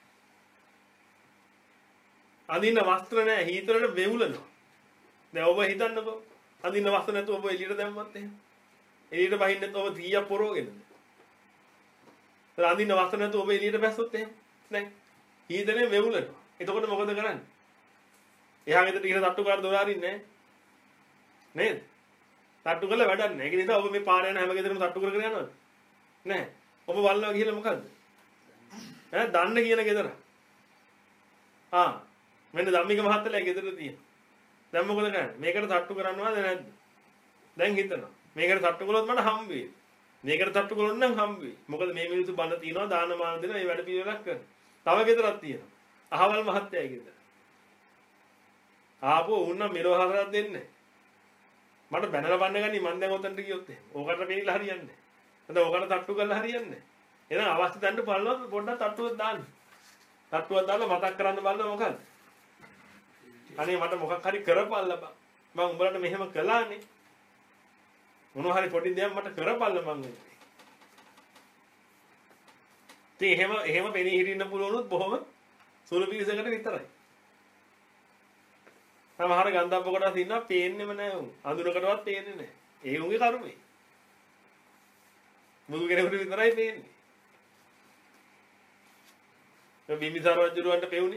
අඳින්න වස්ත්‍ර නැහැ හීතරට වෙවුලනවා. දැන් ඔබ හිතන්නකෝ අඳින්න වස්ත්‍ර නැතුව ඔබ එළියට දැම්මත් එහෙම. එළියට බහින්නත් ඔබ සීයක් පොරවගෙනද? දැන් අඳින්න වස්ත්‍ර නැතුව ඔබ එළියට බැස්සොත් එහෙම. දැන් හීතරේ වෙවුලනවා. එතකොට මොකද කරන්නේ? එහා ගෙදරට ගිහින් තට්ටුකාර දොර අරින්නේ නැහැ. නේද? තට්ටු කළා වැඩක් නැහැ. ඒක නිසා ඔබ මේ පාර යන හැම ගෙදරම තට්ටු කර කර යනවද? නැහැ. ඔබ වල්නවා ගිහලා මොකද්ද? ඈ දන්න කියන ගෙදර. ආ මෙන්න ධම්මික මහත්තයලා ගෙදර තියෙන. දැන් මොකද කරන්නේ? මේකට තට්ටු කරන්නවද නැද්ද? දැන් හිතනවා. මේකට තට්ටු කළොත් මට හම්බ වෙයි. මේකට තට්ටු කළොත් නම් හම්බ වෙයි. මොකද මේ මිනිස්සු බන්න තියනවා දාන මාන දෙනවා මේ වැඩ පිළිවෙලක් කරනවා. තව ගෙදරක් තියෙනවා. අහවල් මහත්තයයි ගෙදර. ආපෝ උන්නම් මෙලෝ හතරක් දෙන්නේ. මට බැනලා බන්න ගන්නේ මං දැන් ඔතනට ගියොත් එහෙම. ඕකට පෙන්නලා හරියන්නේ නැහැ. හඳ ඕකට තට්ටු කරලා හරියන්නේ නැහැ. එහෙනම් අවශ්‍ය තැනට බලනවා පොඩ්ඩක් තට්ටුවක් දාන්න. තට්ටුවක් දාලා මතක් කරන්න බලන්න මොකද්ද? අනේ මට මොකක් හරි කරපල්ලා බං. මම උඹලට මෙහෙම කළානේ. මොනවා හරි පොඩි දෙයක් මට කරපල්ලා මං. ඉතින් එහෙම එහෙම පෙනී හිටින්න පුළුවන් උත් බොහොම සුළු පිළිසකට විතරයි. සමහර ගන්ධබ්බ කොටස් ඉන්නවා පේන්නෙම නැහැ උන්. අඳුරකටවත් පේන්නේ නැහැ. ඒ උන්ගේ කර්මය. මුළු කෙනෙකුට විතරයි පේන්නේ. ඒ බිම්බිසාර රජුරවන්ට පෙවුනේ.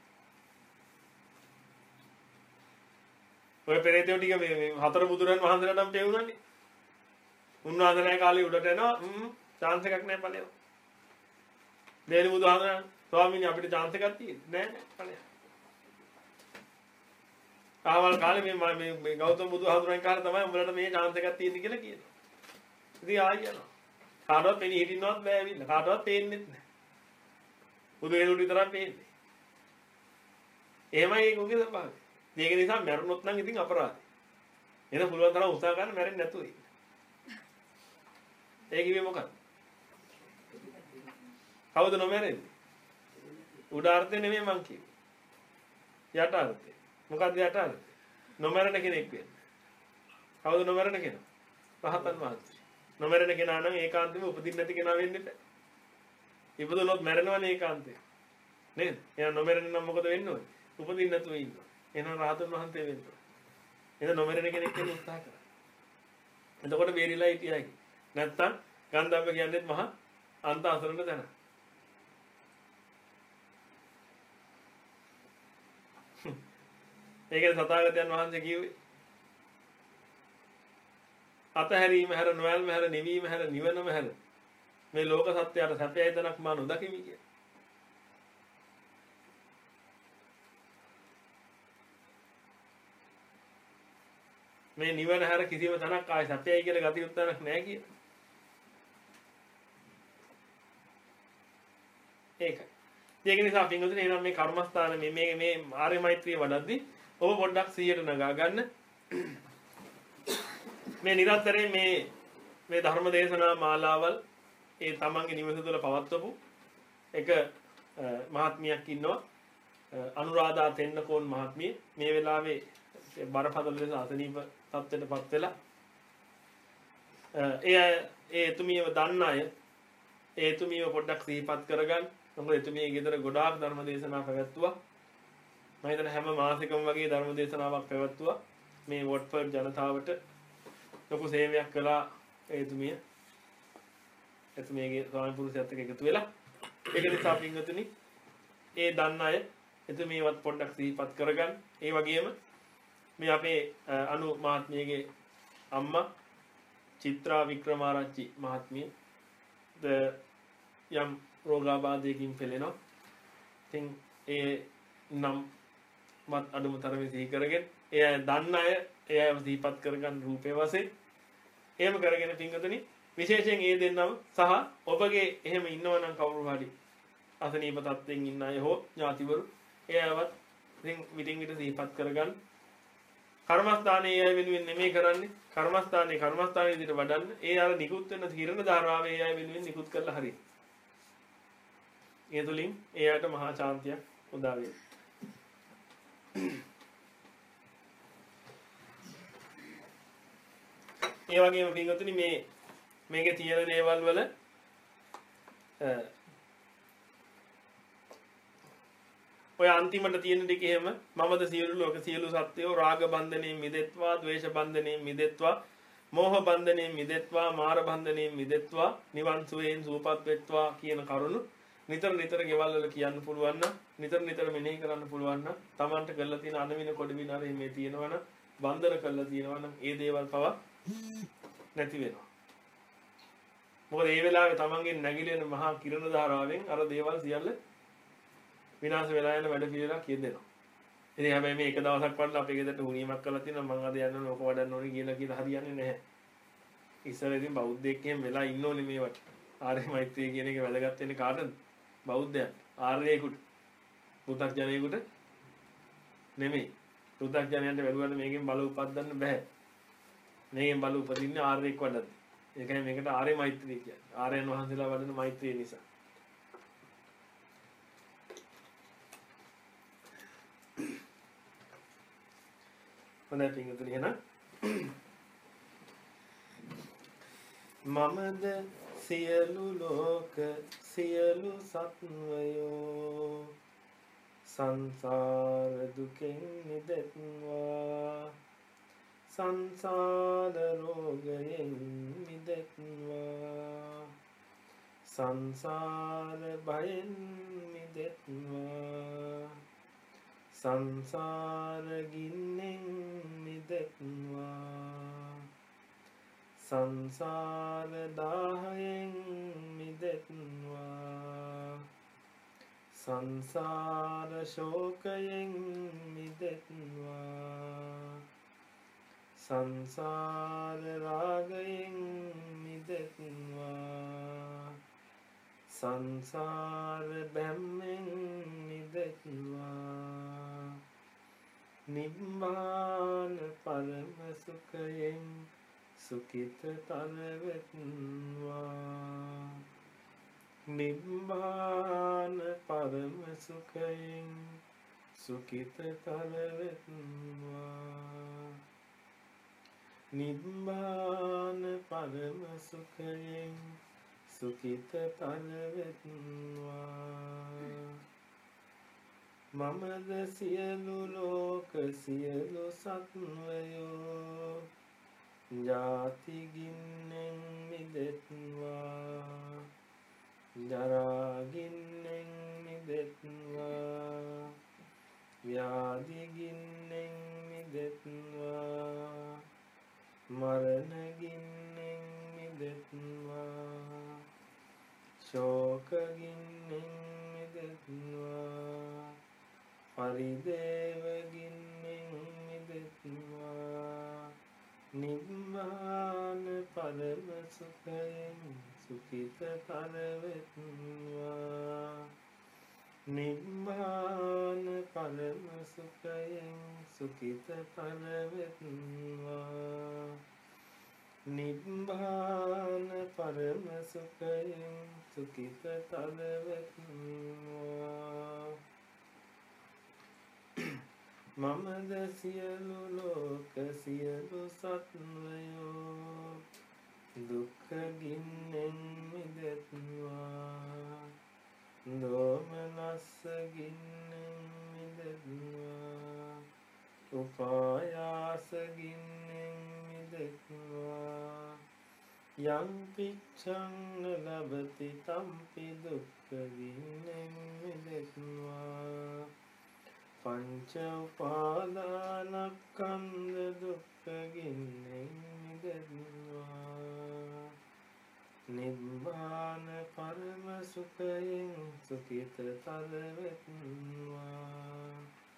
ඔය පෙරේතයෝ ටික මේ මේ හතර බුදුරන් වහන්සේලාටම පෙවුනන්නේ. උන්වහන්සේලා කාලේ උඩට එනවා හ්ම් chance එකක් නැහැ ඵලයක්. දේනි බුදුහාමරන් ස්වාමීනි අපිට chance එකක් තියෙන්නේ නැහැ ඵලයක්. ආවල් කාලේ මේ මේ මේ ගෞතම බුදුහාමරන් කාලේ තමයි උඹලට මේ chance එකක් තියෙන්නේ කියලා කියනවා. ඉතින් ආයි යනවා. කාටවත් පෙනී හිටින්නවත් බෑ ඇවිල්ලා. කාටවත් පේන්නෙත් නැහැ. බුදු වෙනුට විතරක් පේන්නේ. එහෙමයි ඒකෝගේ ස්වභාවය. මේක නිසා මැරුණොත් නම් ඉතින් අපරාධයි. එන පුළුවන් තරම් උත්සාහ ගන්න මැරෙන්නේ නැතුව ඉන්න. ඒ කිව්වේ මොකක්ද? කවුද නොමැරෙන්නේ? උඩාර්ථය නෙමෙයි මං කිව්වේ. යටාර්ථය. මොකක්ද යටාර්ථය? නොමැරෙන කෙනෙක් වෙන්න. කවුද නොමැරෙන කෙනා? රහතන් වහන්සේ. නොමැරෙන කෙනා නම් ඒකාන්තෙම උපදින්න නැති කෙනා වෙන්න බෑ. ඉපදුනොත් මැරෙනවනේ ඒකාන්තය. නේද? එහෙනම් නොමැරෙන නම් මොකද වෙන්න ඕනේ? උපදින්න නැතුව ඉන්න. එහෙනම් රහතන් වහන්සේ වෙන්න ඕනේ. එහෙනම් නොමැරෙන කෙනෙක් වෙන්න උත්සාහ කරා. එතකොට බේරිලා හිටියයි. නැත්තම් ගන්ධබ්බ කියන්නේත් මහා අන්ත අසරණ තැන. ඒකේ සතාගතයන් වහන්සේ කිව්වේ අතහැරීම හැර නොයල්ම හැර නිවීම හැර නිවනම හැර මේ ලෝක සත්‍යයට සැපයයි තනක් මා නොදකිමි කිය. මේ නිවන හැර කිසිම තනක් ආයි සැපයයි කියලා ගතිය උත්තරක් නැහැ කිය. ඒකයි. ඒක නිසා පින්වතුනි එහෙනම් මේ කර්මස්ථාන මේ මේ මේ ආර්ය මෛත්‍රිය වඩද්දී ඔබ පොඩ්ඩක් සිහියට නගා ගන්න. මේ නිරන්තරයෙන් මේ මේ ධර්ම දේශනා මාලාවල් ඒ තමන්ගේ නිවස තුළ පවත්වපු එක මහත්මියක් ඉන්නවා. අනුරාධා තෙන්නකෝන් මහත්මිය මේ වෙලාවේ බරපතල ලෙස අසනීප තත්ත්වයටපත් වෙලා ඒ ඒ එතුමියව දන්න අය ඒ එතුමියව පොඩ්ඩක් සිහිපත් කරගන්න. මොකද එතුමිය ගෙදර ගොඩාක් ධර්ම දේශනා පැවැත්තුවා. මම හිතන හැම මාසිකම වගේ ධර්ම දේශනාවක් පැවැත්තුවා. මේ වොට්ෆර්ඩ් ජනතාවට ලොකු සේවයක් කළා ඒ එතුමිය. එතුමියගේ ස්වාමි පුරුෂයත් එක්ක එකතු වෙලා ඒක නිසා පින්වතුනි ඒ දන්න අය එතුමියවත් පොඩ්ඩක් සිහිපත් කරගන්න. ඒ වගේම මේ අපේ අනු මහත්මියගේ අම්මා චිත්‍රා වික්‍රමාරච්චි මහත්මිය ද යම් රෝගාබාධයකින් පෙළෙනවා. ඉතින් ඒ නම් මත් අඩුම තරමේ සිහි කරගෙන ඒ අය දන්න අය ඒ අයව සිහිපත් කරගන්න රූපේ වශයෙන් එහෙම කරගෙන පින්වතුනි විශේෂයෙන් ඒ දෙන්නම සහ ඔබගේ එහෙම ඉන්නවනම් කවුරු හරි අසනීප තත්ත්වෙන් ඉන්න අය හෝ ඥාතිවරු ඒ අයවත් ඉතින් විටින් විට සිහිපත් කරගන්න. කර්මස්ථානයේ අය වෙනුවෙන් නෙමෙයි කරන්නේ. කර්මස්ථානයේ කර්මස්ථානයේ විදිහට වඩන්න. ඒ අර නිකුත් වෙන කිරණ ධාරාවේ ඒ අය වෙනුවෙන් නිකුත් කරලා හරියි. ඒ තුලින් ඒ අයට මහා ශාන්තියක් උදා වේ. ඒ වගේම පින්වතුනි මේ මේකේ තියෙන දේවල් වල ඔය අන්තිමට තියෙන ටික එහෙම මමද සියලු ලෝක සියලු සත්වයෝ රාග බන්ධනේ මිදෙත්වා ද්වේෂ බන්ධනේ මිදෙත්වා මෝහ බන්ධනේ මිදෙත්වා මාර බන්ධනේ මිදෙත්වා නිවන් සුවයෙන් සූපත් වෙත්වා කියන කරුණු නිතර නිතර ගෙවල් වල කියන්න පුළුවන් නම් නිතර නිතර මෙනෙහි කරන්න පුළුවන් නම් Tamanට කරලා තියෙන අනවින කොඩවින අර මේ තියෙනවනම් බන්ධන කරලා තියෙනවනම් ඒ දේවල් පවා නැති වෙනවා. මොකද මේ වෙලාවේ Tamanගේ නැగిලෙන මහා කිරණ ධාරාවෙන් අර දේවල් සියල්ල විනාශ වෙලා යන වැඩ පිළිවෙලක් කියදෙනවා. ඉතින් හැබැයි මේ එක දවසක් වඩලා අපේ ගෙදරට හුනියමක් කරලා තියෙනවා මම අද යන්න ඕනේ ඕක වඩන්න ඕනේ කියලා කියලා හරියන්නේ නැහැ. ඉස්සර ඉතින් බෞද්ධයෙක් එහෙම වෙලා ඉන්න ඕනේ මේවට. ආර්ය මෛත්‍රිය කියන එක වැදගත් වෙන්නේ කාටද? බෞද්ධයන්. ආර්යයෙකුට. පු탁ජනයෙකුට නෙමෙයි. පු탁ජනයන්ට වැළුවට මේකෙන් බල උපදින්න බෑ. මේකෙන් බල උපදින්නේ ආර්යෙක් වඩද්දි. ඒකයි මේකට ආර්ය මෛත්‍රිය කියන්නේ. ආර්යයන් වහන්සේලා වඩන මෛත්‍රිය නිසා. හොඳයි පින්වතුනි එහෙනම් මමද සියලු ලෝක සියලු සත්වයෝ සංසාර දුකෙන් මිදෙත්වා සංසාර රෝගයෙන් මිදෙත්වා සංසාර භයෙන් මිදෙත්වා සංසාර ගින්නෙන් මිදෙත්වා සංසාර දාහයෙන් මිදෙත්වා සංසාර ශෝකයෙන් මිදෙත්වා සංසාර රාගයෙන් මිදෙත්වා සංසාර බැම්මෙන් මිදෙත්වා නිබ්බාන පරම සුඛයෙන් සුඛිතතර වෙත්වා නිබ්බාන පරම සුඛයෙන් සුඛිතතර වෙත්වා නිබ්බාන පරම සුඛයෙන් සුඛිතතර වෙත්වා මමද සියලු ලෝක සියලු සත්වයෝ ජාති ගින්නෙන් මිදෙත්වා ජරා ගින්නෙන් මිදෙත්වා ව්‍යාධි ගින්නෙන් මිදෙත්වා මරණ ගින්නෙන් මිදෙත්වා ශෝක ගින්නෙන් මිදෙත්වා පරිදේව ගින්නෙන් මිදෙත්වා නිබ්බාන පරම සුඛයෙන් සුඛිතතර වෙත්වා නිබ්බාන පරම සුඛයෙන් සුඛිතතර වෙත්වා නිබ්බාන පරම සුඛයෙන් සුඛිතතර වෙත්වා මමද සියලු ලෝක සියලු සත්වයෝ දුක්ඛ ගින්නෙන් මිදෙත්වා දෝමනස්ස ගින්නෙන් මිදෙත්වා උපායාස ගින්නෙන් මිදෙත්වා යං පිච්ඡං ලබති තම්පි දුක්ඛ ගින්නෙන් මිදෙත්වා පංච උපාදානස්කන්ධ දුක්ඛ ගින්නෙන් මිදෙත්වා නිබ්බාන පරම සුඛයෙන් සුඛිතතර වෙත්වා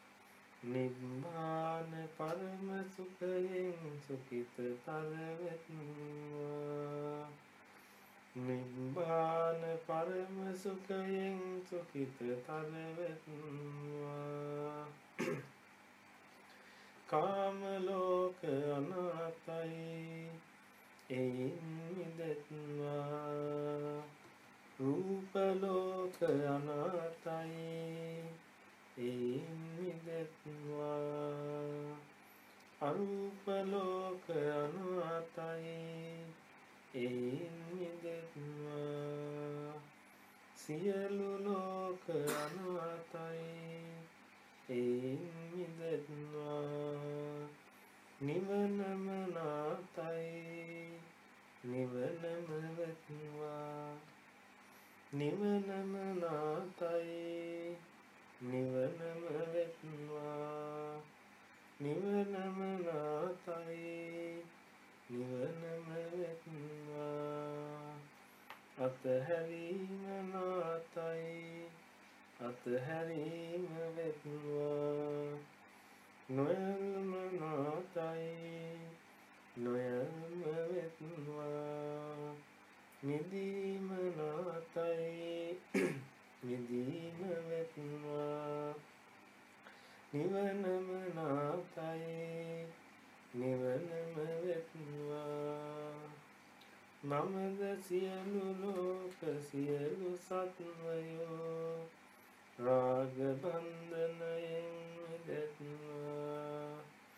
නිබ්බාන පරම සුඛයෙන් සුඛිතතර වෙත්වා නිබ්බාන පරම සුඛයෙන් සුඛිතතර වෙත්වා කාම ලෝක අනාතයි එයින් මිදෙත්වා රූප ලෝක අනාතයි එයින් මිදෙත්වා අරූප ලෝක අනාතයි එයින් මිදෙත්වා සියලු ලෝක අනාතයි එයින් මිදෙත්වා නිවනම නාතයි නිවනම වෙත්වා නිවනම නාතයි නිවනම වෙත්වා නිවනම නාතයි නිවනම වෙත්වා අතහැරීම නාතයි අතහැරීම වෙත්වා නොයල්ම නාතයි නොයල්ම වෙත්වා නිදීම නාතයි නිදීම වෙත්වා නිවනම නාතයි නිවනම වෙත්වා මමද සියලු ලෝක සියලු සත්වයෝ රාග බන්ධනයෙන් මිදෙත්වා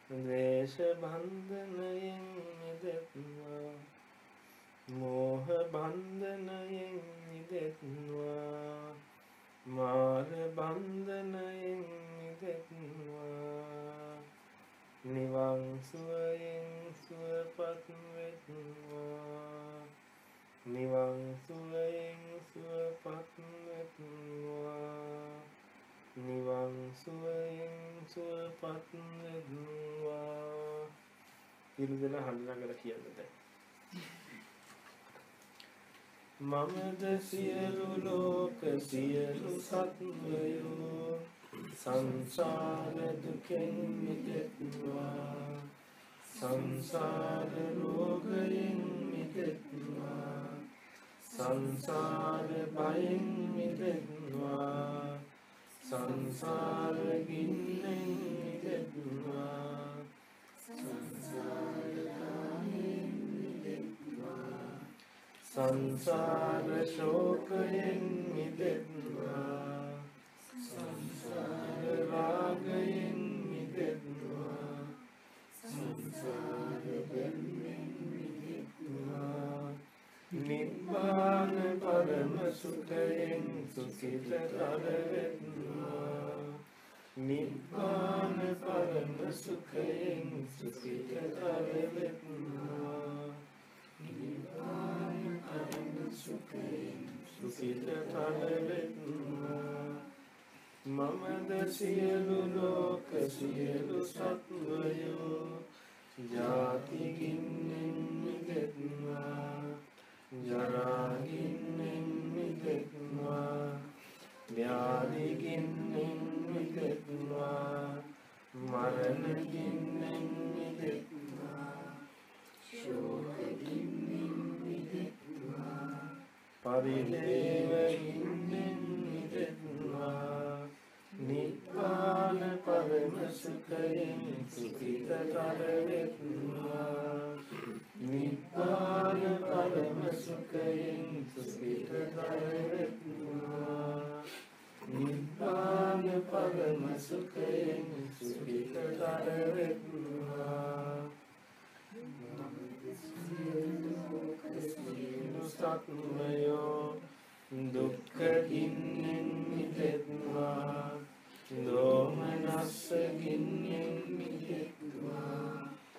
ද්වේෂ බන්ධනයෙන් මිදෙත්වා මෝහ බන්ධනයෙන් මිදෙත්වා මාර බන්ධනයෙන් මිදෙත්වා නිවන් සුවයෙන් සුවපත් වෙත්වා නිවන් සුවයෙන් සුවපත් වෙත්වා නිවන් සුවයෙන් සුවපත් වෙත්වා ඉරුදෙන හඬනගල කියන්න දැන් මමද සියලු ලෝක සියලු සත්වයෝ සංසාර දුකෙන් මිදෙත්වා සංසාර රෝගයෙන් මිදෙත්වා සංසාර බයෙන් මිදෙත්වා සංසාර ගින්නෙන් මිදෙත්වා සංසාර දාහෙන් මිදෙත්වා සංසාර ශෝකයෙන් මිදෙත්වා සංසාර රාගයෙන් මිදෙත්වා සංසාර බැම්මෙන් මිදෙත්වා නිබ්බාන පරම සුඛයෙන් සුඛිතතර වෙත්වා නිබ්බාන පරම සුඛයෙන් සුඛිතතර වෙත්වා නිබ්බාන පරම සුඛයෙන් සුඛිතතර වෙත්වා මමද සියලු ලෝක සියලු සත්වයෝ ජාති ගින්නෙන් මිදෙත්වා ජරා ගින්නෙන් මිදෙත්වා ව්‍යාධි ගින්නෙන් මිදෙත්වා මරණ ගින්නෙන් මිදෙත්වා ශෝක ගින්නෙන් මිදෙත්වා පරිදේව ගින්නෙන් මිදෙත්වා නිබ්බාන පරම සුඛයෙන් සුඛිතතර වෙත්වා නිබ්බාන පරම සුඛයෙන් සුඛිතතර වෙත්වා නිබ්බාන පරම සුඛයෙන් සුඛිතතර වෙත්වා සියලු සත්වයෝ දුක්ඛ ගින්නෙන් මිදෙත්වා දෝමනස්ස ගින්නෙන් මිදෙත්වා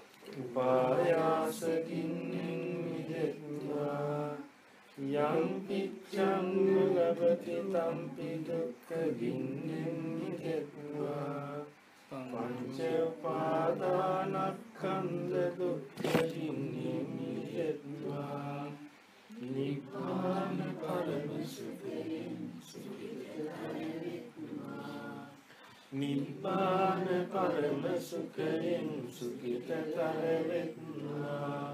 උපායාස ගින්නෙන් මිදෙත්වා යම් පිච්ඡං ලබති තම්පි දුක්ඛ ගින්නෙන් මිදෙත්වා පංච උපාදානස්කන්ධ දුක්ඛ ගින්නෙන් මිදෙත්වා නිබ්බාන පරම සුඛයෙන් සුඛිතතර වෙත්වා නිබ්බාන පරම සුඛයෙන් සුඛිතතර වෙත්වා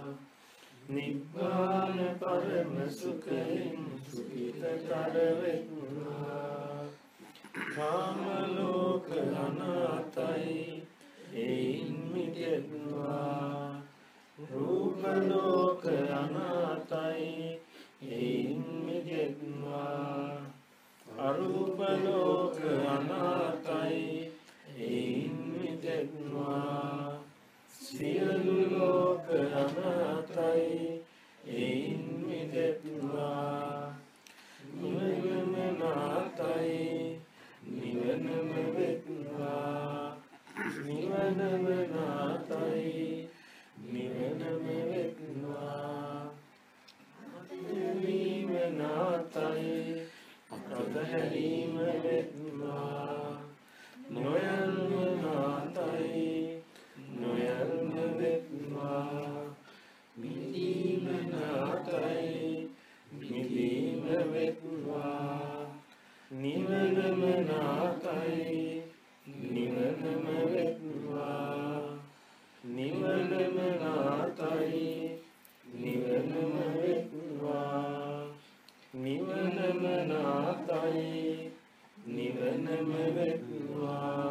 නිබ්බාන පරම සුඛයෙන් සුඛිතතර වෙත්වා කාම ලෝක අනාතයි එයින් මිදෙත්වා රූප ලෝක අනාතයි එයින් මිදෙත්වා අරූප ලෝක අනාතයි එයින් මිදෙත්වා සියලු ලෝක අනාතයි එයින් මිදෙත්වා නිවනම නාතයි නිවනම වෙත්වා නිවනම නාතයි නිවනම වෙත්වා අත්හැරීම නාතයි අත්හැරීම වෙත්වා නොයල්ම නාතයි නොයල්ම වෙත්වා මිදීම නාතයි මිදීම වෙත්වා නිවනම නාතයි නිවනම වෙත්වා නිවනම නාතයි නිවනම වෙත්වා නිවනම නාතයි නිවනම වෙත්වා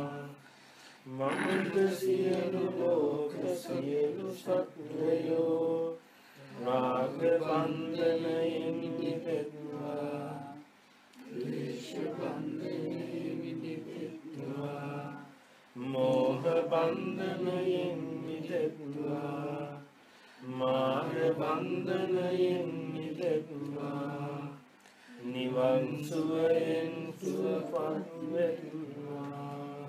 මමද සියලු ලෝක සියලු සත්වයෝ රාග බන්ධනයෙන් මිදෙත්වා ක්ලේශ බන්ධනයෙන් මිදෙත්වා මෝහ බන්ධනයෙන් බන්ධනයෙන් මිදෙත්වා නිවන් සුවයෙන් සුවපත් වෙත්වා.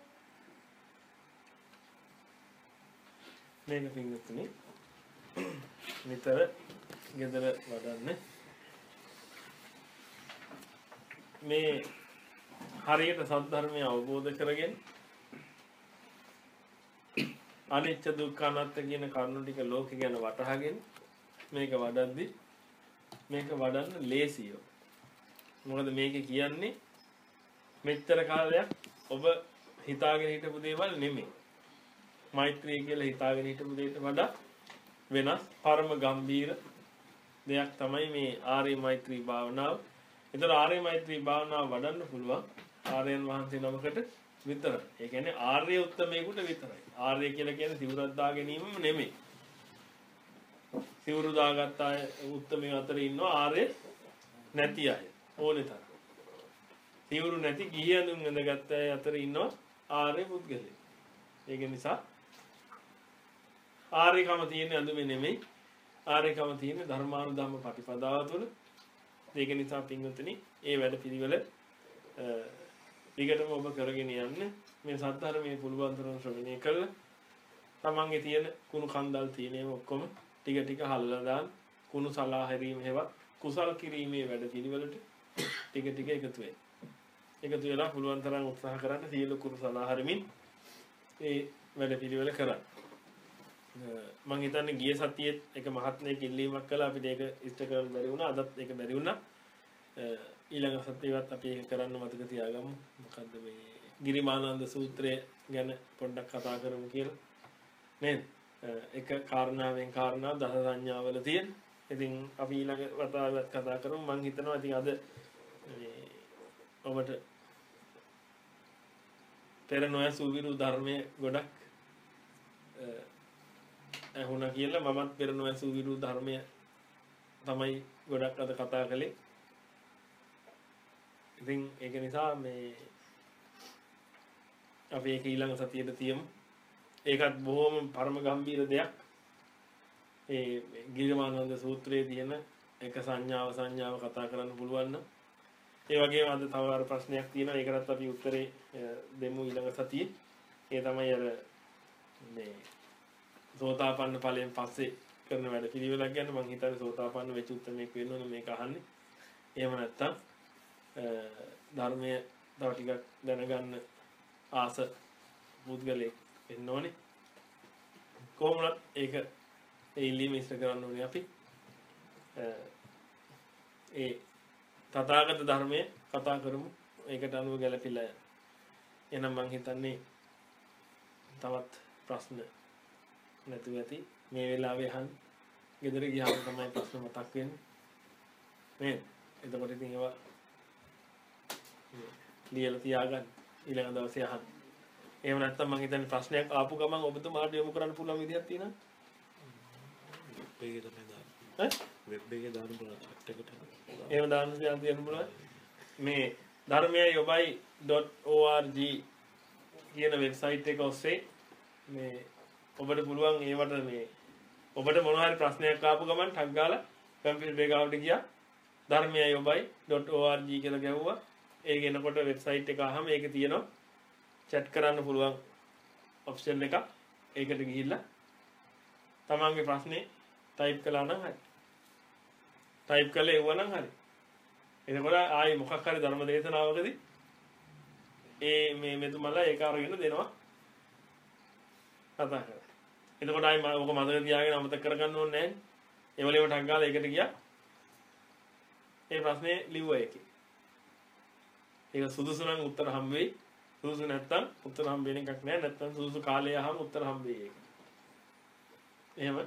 මේක පින්වත්නි නිතර ගෙදර වඩන්න. මේ හරියට සද්ධර්මය අවබෝධ කරගෙන අනිච්ච දුක්ඛ අනාත්ම කියන කරුණු ටික ලෝකෙ ගැන වටහාගෙන මේක වඩද්දි මේක වඩන්න ලේසියෝ. මොකද මේක කියන්නේ මෙච්චර කාලයක් ඔබ හිතාගෙන හිටපු දේවල් නෙමෙයි. මෛත්‍රිය කියලා හිතාගෙන හිටපු දෙයට වඩා වෙනස් පරම ගම්බීර දෙයක් තමයි මේ ආර්ය මෛත්‍රී භාවනාව. ඒතර ආර්ය මෛත්‍රී භාවනාව වඩන්න පුළුවන් ආර්යයන් වහන්සේ නමකට විතරයි. ඒ කියන්නේ ආර්ය උත්තමයෙකුට විතරයි. ආර්ය කියලා කියන්නේ සිවුරක් දා ගැනීමම නෙමෙයි. සිවුරු දාගත්ත අය උත්තමයන් අතර ඉන්නවා ආර්ය නැති අය. ඕනේ තරම්. සිවුරු නැති ගිහියනුන් ඇඳගත්ත අය අතර ඉන්නවා ආර්ය පුද්ගලයෝ. ඒක නිසා ආර්යකම තියෙන්නේ අඳුමේ නෙමෙයි. ආර්යකම තියෙන්නේ ධර්මානුධම්ම ප්‍රතිපදාව තුළ. ඒක නිසා පින්වතුනි ඒ වැඩ පිළිවෙල ඊකටම ඔබ කරගෙන යන්න. මේ සද්ධර්මයේ පුළුවන් තරම් ශ්‍රවණය කළා. තමන්ගේ තියෙන කුණු කන්දල් තියෙනේම ඔක්කොම ටික ටික හල්ලා දාන්න. කුණු සලා හැරීම හේවත් කුසල් කිරීමේ වැඩ පිළිවෙලට ටික ටික එකතු වෙන්න. එකතු වෙලා පුළුවන් තරම් උත්සාහ කරන්න සියලු කුණු සලා හැරීමින් ඒ වැඩ පිළිවෙල කරන්න. මම හිතන්නේ ගිය සතියේ එක මහත්මයෙක් ඉල්ලීමක් කළා අපිට ඒක ඉෂ්ට කරන්න බැරි වුණා. අදත් ඒක බැරි වුණා. ඊළඟ සතියේවත් අපි ඒක කරන්න මතක තියාගමු. මොකද්ද මේ ගිරිමානන්ද සූත්‍රය ගැන පොඩ්ඩක් කතා කරමු කියලා. නේද? එක කාරණාවෙන් කාරණා දස සංඥාවල තියෙන. ඉතින් අපි ඊළඟ වතාවත් කතා කරමු. මම හිතනවා ඉතින් අද මේ ඔබට පෙර නොයසු විරු ධර්මයේ ගොඩක් ඇහුණා කියලා මමත් පෙර නොයසු විරු ධර්මය තමයි ගොඩක් අද කතා කළේ. ඉතින් ඒක නිසා මේ අපි ඒක ඊළඟ සතියේද තියමු. ඒකත් බොහොම පරම ගම්බීර දෙයක්. ඒ ගිරිමානන්ද සූත්‍රයේ තියෙන එක සංඥාව සංඥාව කතා කරන්න පුළුවන් නම් ඒ වගේම අද තව අර ප්‍රශ්නයක් තියෙනවා. ඒකටත් අපි උත්තරේ දෙමු ඊළඟ සතියේ. ඒ තමයි අර මේ සෝතාපන්න ඵලයෙන් පස්සේ කරන වැඩ පිළිවෙලක් ගැන. මම හිතන්නේ සෝතාපන්න වෙච්ච උත්තරමයක් වෙන්න ඕනේ මේක අහන්නේ. එහෙම නැත්තම් ධර්මයේ තව ටිකක් දැනගන්න ආස පුද්ගලෙක් වෙන්න ඕනේ. කොහොමද ඒක ඒ ඉල්ලීම ඉෂ්ට කරන්න ඕනේ අපි. ඒ තථාගත ධර්මයේ කතා කරමු. ඒකට අනුව ගැලපිලා යන. එහෙනම් මම හිතන්නේ තවත් ප්‍රශ්න නැතුව ඇති. මේ වෙලාවේ අහන්න. ගෙදර ගියාම තමයි ප්‍රශ්න මතක් වෙන්නේ. නේද? එතකොට ඉතින් ඒවා ලියලා තියාගන්න. ඊළඟ දවසේ අහන්න. එහෙම නැත්නම් මම හිතන්නේ ප්‍රශ්නයක් ආපු ගමන් ඔබතුමාට යොමු කරන්න පුළුවන් විදිහක් තියෙනවා. වෙබ් එකේ තමයි දාන්න. ඈ? වෙබ් එකේ දාන්න පුළුවන් chat එකට. එහෙම දාන්න තියන්න පුළුවන්. මේ dharmaya.org කියන වෙබ්සයිට් එක ඔස්සේ මේ ඔබට පුළුවන් ඒවට මේ ඔබට මොන හරි ප්‍රශ්නයක් ආපු ගමන් ටග් ගාලා කම්පියුටර් එක ගාවට ගියා dharmaya.org කියලා ගැහුවා. ඒක එනකොට වෙබ්සයිට් එක අහම ඒකේ තියෙනවා chat කරන්න පුළුවන් ඔප්ෂන් එකක්. ඒකට ගිහිල්ලා තමන්ගේ ප්‍රශ්නේ ටයිප් කළා නම් හරි. ටයිප් කළේ එවුවා නම් හරි. එතකොට ආයේ මොකක් හරි ධර්ම දේශනාවකදී ඒ මේ මෙතුමලා ඒක අරගෙන දෙනවා කතා කරලා. එතකොට ආයේ ඔක මතක තියාගෙන අමතක කරගන්න ඕනේ නැහැ. ඒ වලේම ටක් ගාලා ඒකට ගියා. ඒ ප්‍රශ්නේ ලිව්වා ඒකේ. ඒක සුදුසු නම් උත්තර හම්බ වෙයි. සුදුසු නැත්තම් උත්තර හම්බ වෙන එකක් නෑ. නැත්තම් සුදුසු කාලය අහම උත්තර හම්බ වෙයි ඒක. එහෙම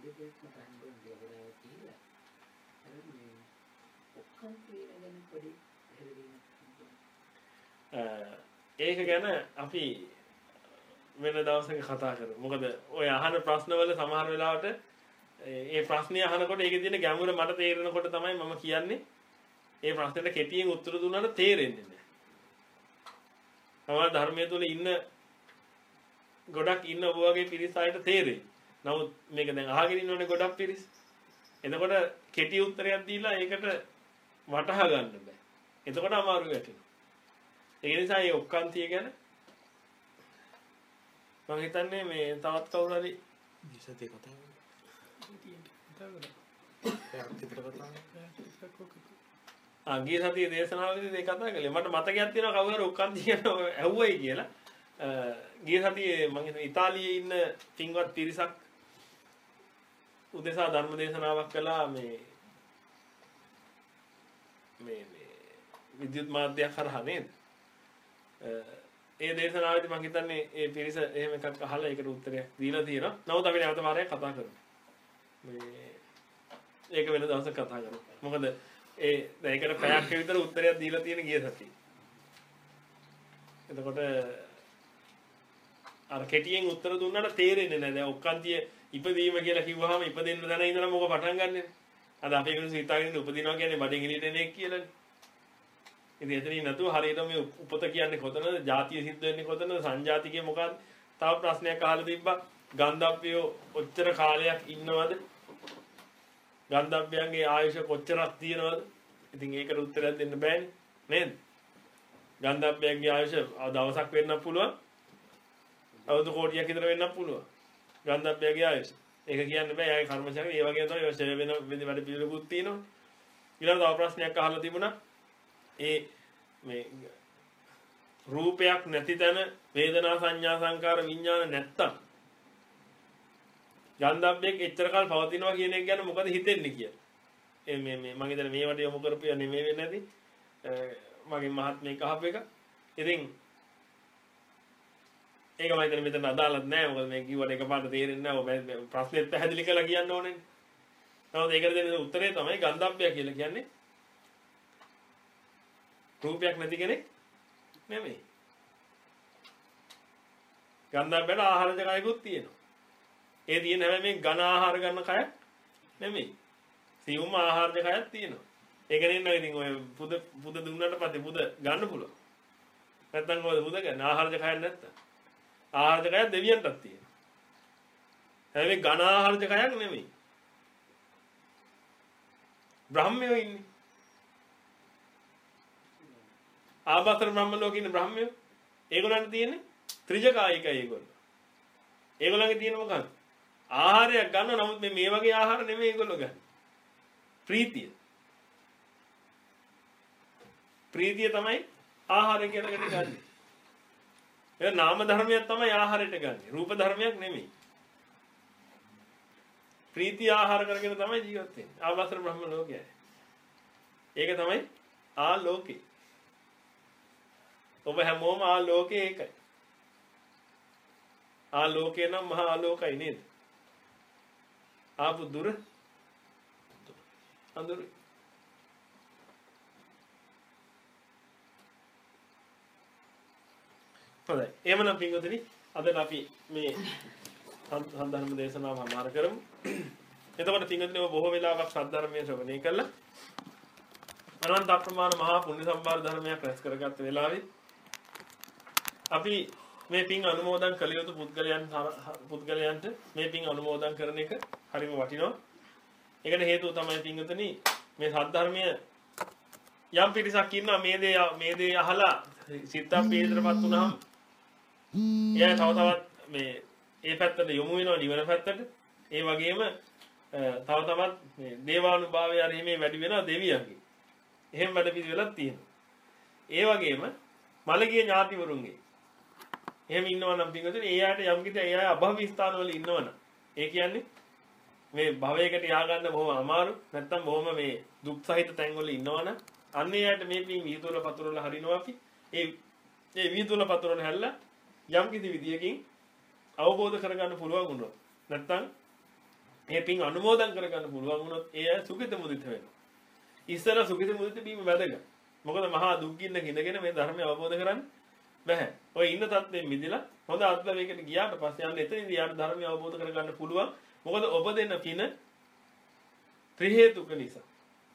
ඒක ගැන අපි වෙන දවසක කතා කරමු. මොකද ඔය අහන ප්‍රශ්නවල සමහර වෙලාවට ඒ ප්‍රශ්නේ අහනකොට ඒකේ තියෙන ගැඹුර මට තේරෙනකොට තමයි මම කියන්නේ ඒ ප්‍රශ්නෙට කෙටියෙන් උත්තර දුන්නාට තේරෙන්නේ නැහැ. සමහර ධර්මයේ තුල ඉන්න ගොඩක් ඉන්න ඔබ වගේ පිරිස් අයට තේරෙයි. නමුත් මේක දැන් අහගෙන ඉන්නෝනේ ගොඩක් පිරිස්. එතකොට කෙටි උත්තරයක් දීලා ඒකට වටහා ගන්න බෑ. එතකොට අමාරු වෙනවා. ඒ නිසා මේ ඔක්කාන්තිය ගැන මම හිතන්නේ මේ තවත් කවුරු හරි ඉසතේ කතා ආ ගිය සතියේ දේශනාවකදී මේ කතා කළේ. මට මතකයක් තියෙනවා කවුරු හරි ඔක්කාන්තිය ගැන ඇහුවයි කියලා. ගිය සතියේ මම හිතන්නේ ඉතාලියේ ඉන්න පින්වත් පිරිසක් උදෙසා ධර්ම දේශනාවක් කළා මේ මේ මේ විද්‍යුත් මාධ්‍යයක් හරහා නේද? ඒ දේශනාවේදී මම හිතන්නේ ඒ පිරිස එහෙම එකක් අහලා ඒකට උත්තරයක් දීලා තියෙනවා. නමුත් අපි නැවත වාරයක් කතා කරමු. මේ ඒක වෙන දවසක කතා කරමු. මොකද ඒ දැන් ඒකට පැයක් විතර උත්තරයක් දීලා තියෙන ගිය සතියේ. එතකොට අර කෙටියෙන් උත්තර දුන්නාට තේරෙන්නේ නැහැ. දැන් ඔක්කාන්තිය ඉපදීම කියලා කිව්වහම ඉපදෙන්න දැන ඉඳලා මොකක් පටන් ගන්නෙ? අද අපේ කෙනෙක් හිතාගෙන උපදිනවා කියන්නේ බඩින් එළියට එන එක කියලානේ. ඉතින් එතනින් නැතුව හරියට මේ උපත කියන්නේ කොතනද? ජාතිය සිද්ධ වෙන්නේ කොතනද? සංජාතිකය මොකක්ද? තව ප්‍රශ්නයක් අහලා තිබ්බා. ගන්ධබ්බයෝ ඔච්චර කාලයක් ඉන්නවද? ගන්ධබ්බයන්ගේ ආයුෂ කොච්චරක් තියෙනවද? ඉතින් ඒකට උත්තරයක් දෙන්න බෑනේ. නේද? ගන්ධබ්බයන්ගේ ආයුෂ දවසක් වෙන්නත් පුළුවන්. අවුරුදු කෝටියක් විතර වෙන්නත් පුළුවන්. ගන්ධබ්බයන්ගේ ආයුෂ. ඒක කියන්න බෑ. යාගේ කර්මචක්‍රය ඒ වගේ තමයි ඒ ෂේ වෙන වැඩ පිළිවෙලකුත් තියෙනවා. ඊළඟ තව ප්‍රශ්නයක් අහලා තිබුණා. ඒ මේ රූපයක් නැති තැන වේදනා සංඥා සංකාර විඥාන නැත්තම් ගන්ධබ්බෙක් එච්චර කාල පවතිනවා කියන එක ගැන මොකද හිතෙන්නේ කියලා. ඒ මේ මේ මම ඉතින් මේවට යොමු කරපියා නෙමෙයි වෙන්නේ නැති. මගේ මහත්මයෙක් අහපු එක. ඉතින් ඒක මම හිතන්නේ මෙතන අදාළත් නෑ. මොකද මේ කිව්වට එකපාරට තේරෙන්නේ නෑ. ඔය ප්‍රශ්නෙත් පැහැදිලි කරලා කියන්න ඕනේ. නමුත් ඒකට දෙන්න උත්තරේ තමයි ගන්ධබ්බය කියලා කියන්නේ රූපයක් නැති කෙනෙක් නෙමෙයි. ගන්ධබ්බයට ආහාරජ කයකුත් තියෙනවා. ඒ තියෙන හැබැයි මේ ඝන ආහාර ගන්න කයක් නෙමෙයි. සියුම් ආහාරජ කයක් තියෙනවා. ඒක නෙන්න ඉතින් ඔය පුද පුද දුන්නාට පස්සේ පුද ගන්න පුළුවන්. නැත්තම් ඔය පුද ගන්න ආහාරජ කයක් නැත්තම්. ආහාරජ කයක් දෙවියන්ටත් තියෙනවා. හැබැයි ඝන ආහාරජ කයක් නෙමෙයි. බ්‍රහ්මයෝ ඉන්නේ. ආභාසර බ්‍රහ්ම ලෝකේ ඉන්න බ්‍රහ්මයෝ ඒගොල්ලන්ට තියෙන්නේ ත්‍රිජකායිකයි ඒගොල්ලෝ. ඒගොල්ලන්ගේ තියෙන මොකක්ද? ආහාරයක් ගන්න නමුත් මේ මේ වගේ ආහාර නෙමෙයි ඒගොල්ලෝ ගන්න. ප්‍රීතිය. ප්‍රීතිය තමයි ආහාරය කියලා ගන්න. ඒ නාම ධර්මයක් තමයි ආහාරයට ගන්න. රූප ධර්මයක් නෙමෙයි. ප්‍රීතිය ආහාර කරගෙන තමයි ජීවත් වෙන්නේ. ආභාසර බ්‍රහ්ම ලෝකයයි. ඒක තමයි ආලෝකේ. ඔබ හැමෝම ආලෝකේ ඒකයි. ආලෝකේ නම් මහා ආලෝකයි නේද? ආපු දුර අඳුරු. හොඳයි. එහෙමනම් පින්වතුනි අද අපි මේ සම්ධර්ම දේශනාව සමාර කරමු. එතකොට පින්වතුනි ඔබ බොහෝ වෙලාවක් සද්ධර්මයේ ශ්‍රවණය කළා. අනන්ත අප්‍රමාණ මහා පුණ්‍ය සම්භාර ධර්මයක් රැස් කරගත්ත වෙලාවේ අපි මේ පින් අනුමෝදන් කළ යුතු පුද්ගලයන් පුද්ගලයන්ට මේ පින් අනුමෝදන් කරන එක හරිම වටිනවා. ඒකට හේතුව තමයි පින්වතුනි මේ සද්ධර්මය යම් පිරිසක් ඉන්නවා මේ දේ මේ දේ අහලා සිතක් වේදනපත් වුණාම එයා තව තවත් මේ ඒ පැත්තට යොමු වෙනවා නිවන පැත්තට. ඒ වගේම තව තවත් මේ දේවානුභාවය අර හිමේ වැඩි වෙනවා දෙවියන්ගේ. එහෙම වැඩ පිළිවෙලක් තියෙනවා. ඒ වගේම මළගිය ඥාතිවරුන්ගේ එහෙම ඉන්නවා නම් පින්වතුනි ඒ ආයත යම් කිසි ඒ ආය අභව්‍ය ස්ථානවල ඉන්නවනම් ඒ කියන්නේ මේ භවයකට ය아가න්න බොහොම අමාරු නැත්තම් බොහොම මේ දුක් සහිත තැන්වල ඉන්නවනම් අන්න ඒ ආයත මේ පින් විහිදුවල පතුරවල හරිනවා අපි ඒ ඒ විහිදුවල පතුරවල හැල්ලා යම් කිසි විදියකින් අවබෝධ කරගන්න පුළුවන් වුණොත් නැත්තම් මේ පින් අනුමෝදන් කරගන්න පුළුවන් වුණොත් ඒ ආය සුඛිත මුදිත වෙනවා. ඉස්සර සුඛිත මුදිත බීම වැදගත්. මොකද මහා දුක් ගින්න ගිනගෙන මේ ධර්මය අවබෝධ කරගන්න බැහැ. ඔය ඉන්න තත්ත්වෙන් මිදලා හොඳ අත්දැකීමකට ගියාට පස්සේ යන්න එතනදී යාට ධර්මය අවබෝධ කරගන්න පුළුවන්. මොකද ඔබ දෙන පින ත්‍රි හේතුක නිසා.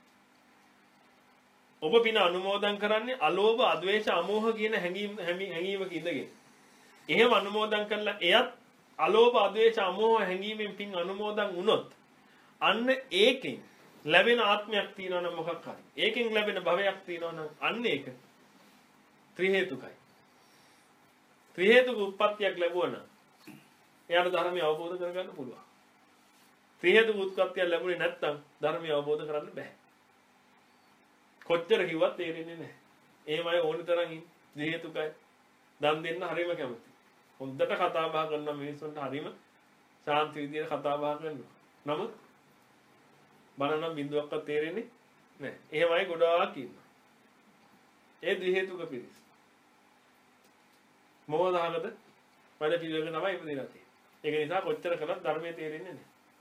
ඔබ පින අනුමෝදන් කරන්නේ අලෝභ, අද්වේෂ, අමෝහ කියන හැඟීම් හැඟීමක ඉඳගෙන. එහෙම අනුමෝදන් කළා එයත් අලෝභ, අද්වේෂ, අමෝහ හැඟීමෙන් පින් අනුමෝදන් වුණොත් අන්න ඒකෙන් ලැබෙන ආත්මයක් තියෙනවා නම් මොකක් හරි. ඒකෙන් ලැබෙන භවයක් තියෙනවා නම් අන්න ඒක ත්‍රි හේතුකයි. ත්‍රි හේතුක උත්පත්තියක් ලැබුවා නම් එයාට ධර්මය අවබෝධ කරගන්න පුළුවන්. ත්‍රි හේතුක උත්පත්තියක් ලැබුණේ නැත්නම් ධර්මය අවබෝධ කරන්න බෑ. කොච්චර කිව්වත් තේරෙන්නේ නැහැ. එහෙමයි ඕනි තරම් ත්‍රි හේතුකයි. දන් දෙන්න හරිම කැමති. හොඳට කතා බහ කරන මිනිස්සුන්ට හරිම ශාන්ති විදියට කතා බහ කරනවා. නමුත් බණ නම් බින්දුවක්වත් තේරෙන්නේ නැහැ. එහෙමයි ගොඩාක් ඉන්නවා. ඒ ද්වි හේතුක පිරිස. මොහොතහකට වැඩ පිළිවෙලක තමයි ඉපදිලා තියෙන්නේ. ඒක නිසා කොච්චර කළත් ධර්මයේ තේරෙන්නේ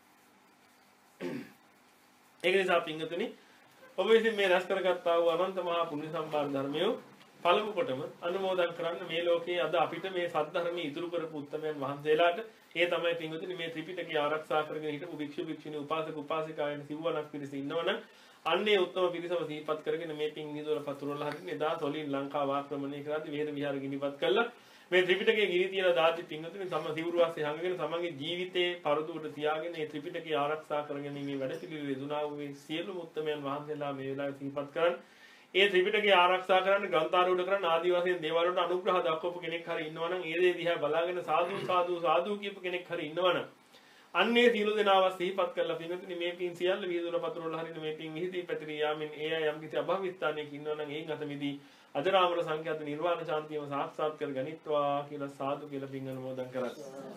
නැහැ. ඒක නිසා පින්වතුනි ඔබ විසින් මේ රැස් කරගත්තා වූ අනන්ත මහා පුණ්‍ය සම්භාර ධර්මය පළමු කොටම අනුමෝදන් කරන්න මේ ලෝකයේ අද අපිට මේ සද්ධර්මයේ ඉතුරු කරපු උත්තමයන් වහන්සේලාට ඒ තමයි පින්වතුනි මේ ත්‍රිපිටකය ආරක්ෂා කරගෙන හිටපු භික්ෂු භික්ෂුණී උපාසක උපාසිකායන් සිව්වනක් පිරිස ඉන්නවනම් අන්නේ උත්තම පිරිසම සිහිපත් කරගෙන මේ පින් නිදොර පතුරවලා හරින එදා සොලින් ලංකාව ආක්‍රමණය කරද්දී විහෙර විහාර ගිනිපත් කළා මේ ත්‍රිපිටකයේ ගිනි තියන දාති පින්වතුනි තම සිවුරු වාසේ හංගගෙන තමන්ගේ ජීවිතේ පරදුවට තියාගෙන මේ ත්‍රිපිටකය ආරක්ෂා කරගෙන මේ වැඩ පිළිවෙල යෙදුනා වූ මේ සියලුම උත්තමයන් වහන්සේලා මේ වෙලාවේ සිහිපත් කරන් ඒ ත්‍රිපිටකය ආරක්ෂා කරන්න ග්‍රන්ථාරූඪ කරන්න ආදි වශයෙන් දේවල් වලට අනුග්‍රහ දක්වපු කෙනෙක් හරි ඉන්නවනම් ඒ දේ දිහා බලාගෙන සාදු සාදු සාදු කියපු කෙනෙක් හරි ඉන්නවනම් අන්නේ සීල දෙනාව සිහිපත් කරලා පින්වතුනි මේ පින් සියල්ල විහිදුන පතුරවල හරින මේ පින් විහිදී පැතිරී යාමෙන් ඒ අය යම් කිසි අභවිස්ථානයක ඉන්නවනම් ඒන් අත මිදී අජරාමර සංඛ්‍යාත නිර්වාණ ශාන්තියම සාක්ෂාත් කර ගනිත්වා කියලා සාදු කියලා පින් අනුමෝදන් කරා.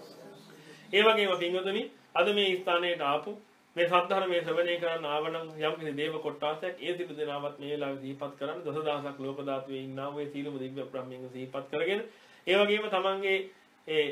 ඒ වගේම පින්වතුනි අද මේ ස්ථානයට ආපු මේ සද්ධර්මයේ ශ්‍රවණය කරන්න ආවනම් යම් කිසි දේව කොට්ටාසයක් ඒ සිළු දෙනාවත් මේ වෙලාවේ සිහිපත් කරන්න දසදහසක් ලෝක ධාතුවේ ඉන්නා වූ ඒ සීලම දිව්‍ය බ්‍රහ්මයන්ව සිහිපත් කරගෙන ඒ වගේම තමන්ගේ ඒ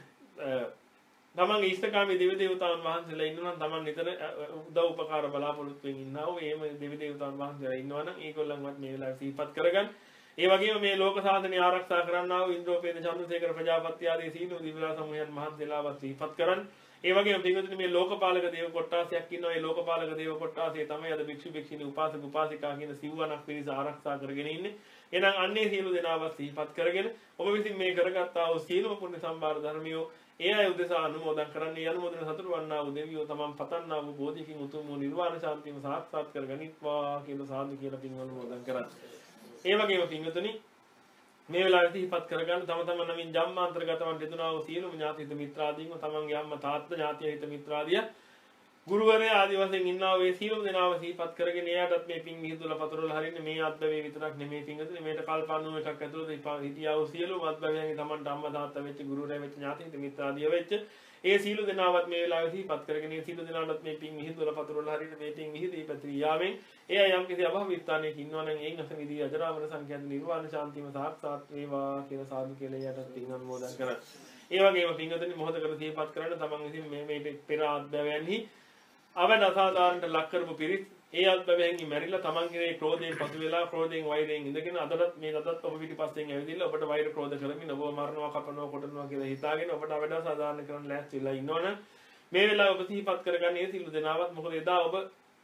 තමන්ගේ ඉෂ්ඨකාමී දෙවි දේවතාවුන් වහන්සේලා ඉන්නවා නම් තමන් නිතර උදව් උපකාර බලාපොරොත්තු වෙමින් ඉන්නා වූ එහෙම දෙවි දේවතාවුන් වහන්සේලා ඉන්නවා නම් ඒගොල්ලන්වත් මේ වෙලාවේ සිහිපත් කරගන්න. ඒ වගේම මේ ලෝක සාධනය ආරක්ෂා කරන්නා වූ ඉන්ද්‍රෝපේත චන්ද්‍රසේකර ප්‍රජාපති ආදී සීල දිව්‍යලා සමූහයන් වහන්සේලාවත් සිහිපත් කරන්න. ඒ වගේම පින්වතුනි මේ ලෝකපාලක දේව කොට්ටාසයක් ඉන්නවා. ඒ ලෝකපාලක දේව කොට්ටාසය තමයි අද භික්ෂු භික්ෂුණී උපාසක උපාසිකා කියන සිව්වනක් පිරිස ආරක්ෂා කරගෙන ඉන්නේ. එහෙනම් අන්නේ සීල දෙනාවත් සිහිපත් කරගෙන ඔබ විසින් මේ කරගත්තා වූ සීලම පුණ්‍ය සම්භාර ධර්මියෝ ඒ අය උදෙසා අනුමෝදන් කරන්නේ අනුමෝදන සතුරු වන්නා වූ දෙවියෝ තමන් පතන්නා වූ බෝධිකින් උතුම් වූ නිර්වාණ ශාන්තියම සාක්ෂාත් කරගනිත්වා කියලා සාදු කියලා පින් අනුමෝදන් කරා. ඒ වගේම පින්වතුනි මේ වෙලාවේ සිහිපත් කරගන්න තම තම නමින් ජම්මාන්තරගතවන් දෙතුනා වූ සියලුම ඥාති හිත මිත්‍රාදීන්ව තමන්ගේ අම්මා තාත්තා ඥාතිය හිත මිත්‍රාදිය ගුරුවරයා ආදි වශයෙන් ඉන්නා වූ සියලුම දෙනාව සිහිපත් කරගෙන එයාටත් මේ පින් මිහිදුලා පතරවල හරින්නේ මේ අත්බැවේ විතරක් නෙමෙයි පින්වතුනි මේට කල්පන්නු එකක් ඇතුළත හිටියා වූ සියලුම අත්බැවයන්ගේ තමන්ට අම්මා තාත්තා වෙච්ච ගුරුවරයා වෙච්ච ඥාති හිත මිත්‍රාදිය වෙච්ච ඒ සියලු දෙනාවත් මේ වෙලාවේ සිහිපත් කරගෙන ඒ සියලු දෙනාටත් මේ පින් මිහිදුලා පතරවල හරින්නේ මේ පින් මිහිදී පැතිරී යාමෙන් ඒ අය යම් කිසි අභව ස්ථානයක ඉන්නවනම් ඒන් අස විදී අජරාමර සංඛ්‍යාත නිර්වාණ ශාන්තියම සාක්ෂාත් වේවා කියලා සාදු කියලා එයාට පින් අනුමෝදන් කරා. ඒ වගේම පින්වතුනි මොහොතකට සිහිපත් කරන්න තමන් විසින් මේ මේ පෙර අත්බැවයන්හි අවන අසාධාරණට ලක් කරපු පිරිස් ඒ අත්බැවයන්හි මැරිලා තමන්ගේ ක්‍රෝධයෙන් පසු වෙලා ක්‍රෝධයෙන් වෛරයෙන් ඉඳගෙන අදටත් මේ අදත් ඔබ පිටිපස්සෙන් ඇවිදින්න ඔබට වෛර ක්‍රෝධ කරමින් ඔබව මරනවා කපනවා කොටනවා කියලා හිතාගෙන ඔබට අවඩ අසාධාරණ කරන්න ලෑස්ති වෙලා ඉන්නවනම් මේ වෙලාව ඔබ සිහිපත් කරගන්න ඒ සිළු දෙනාවත් මොකද එදා ඔබ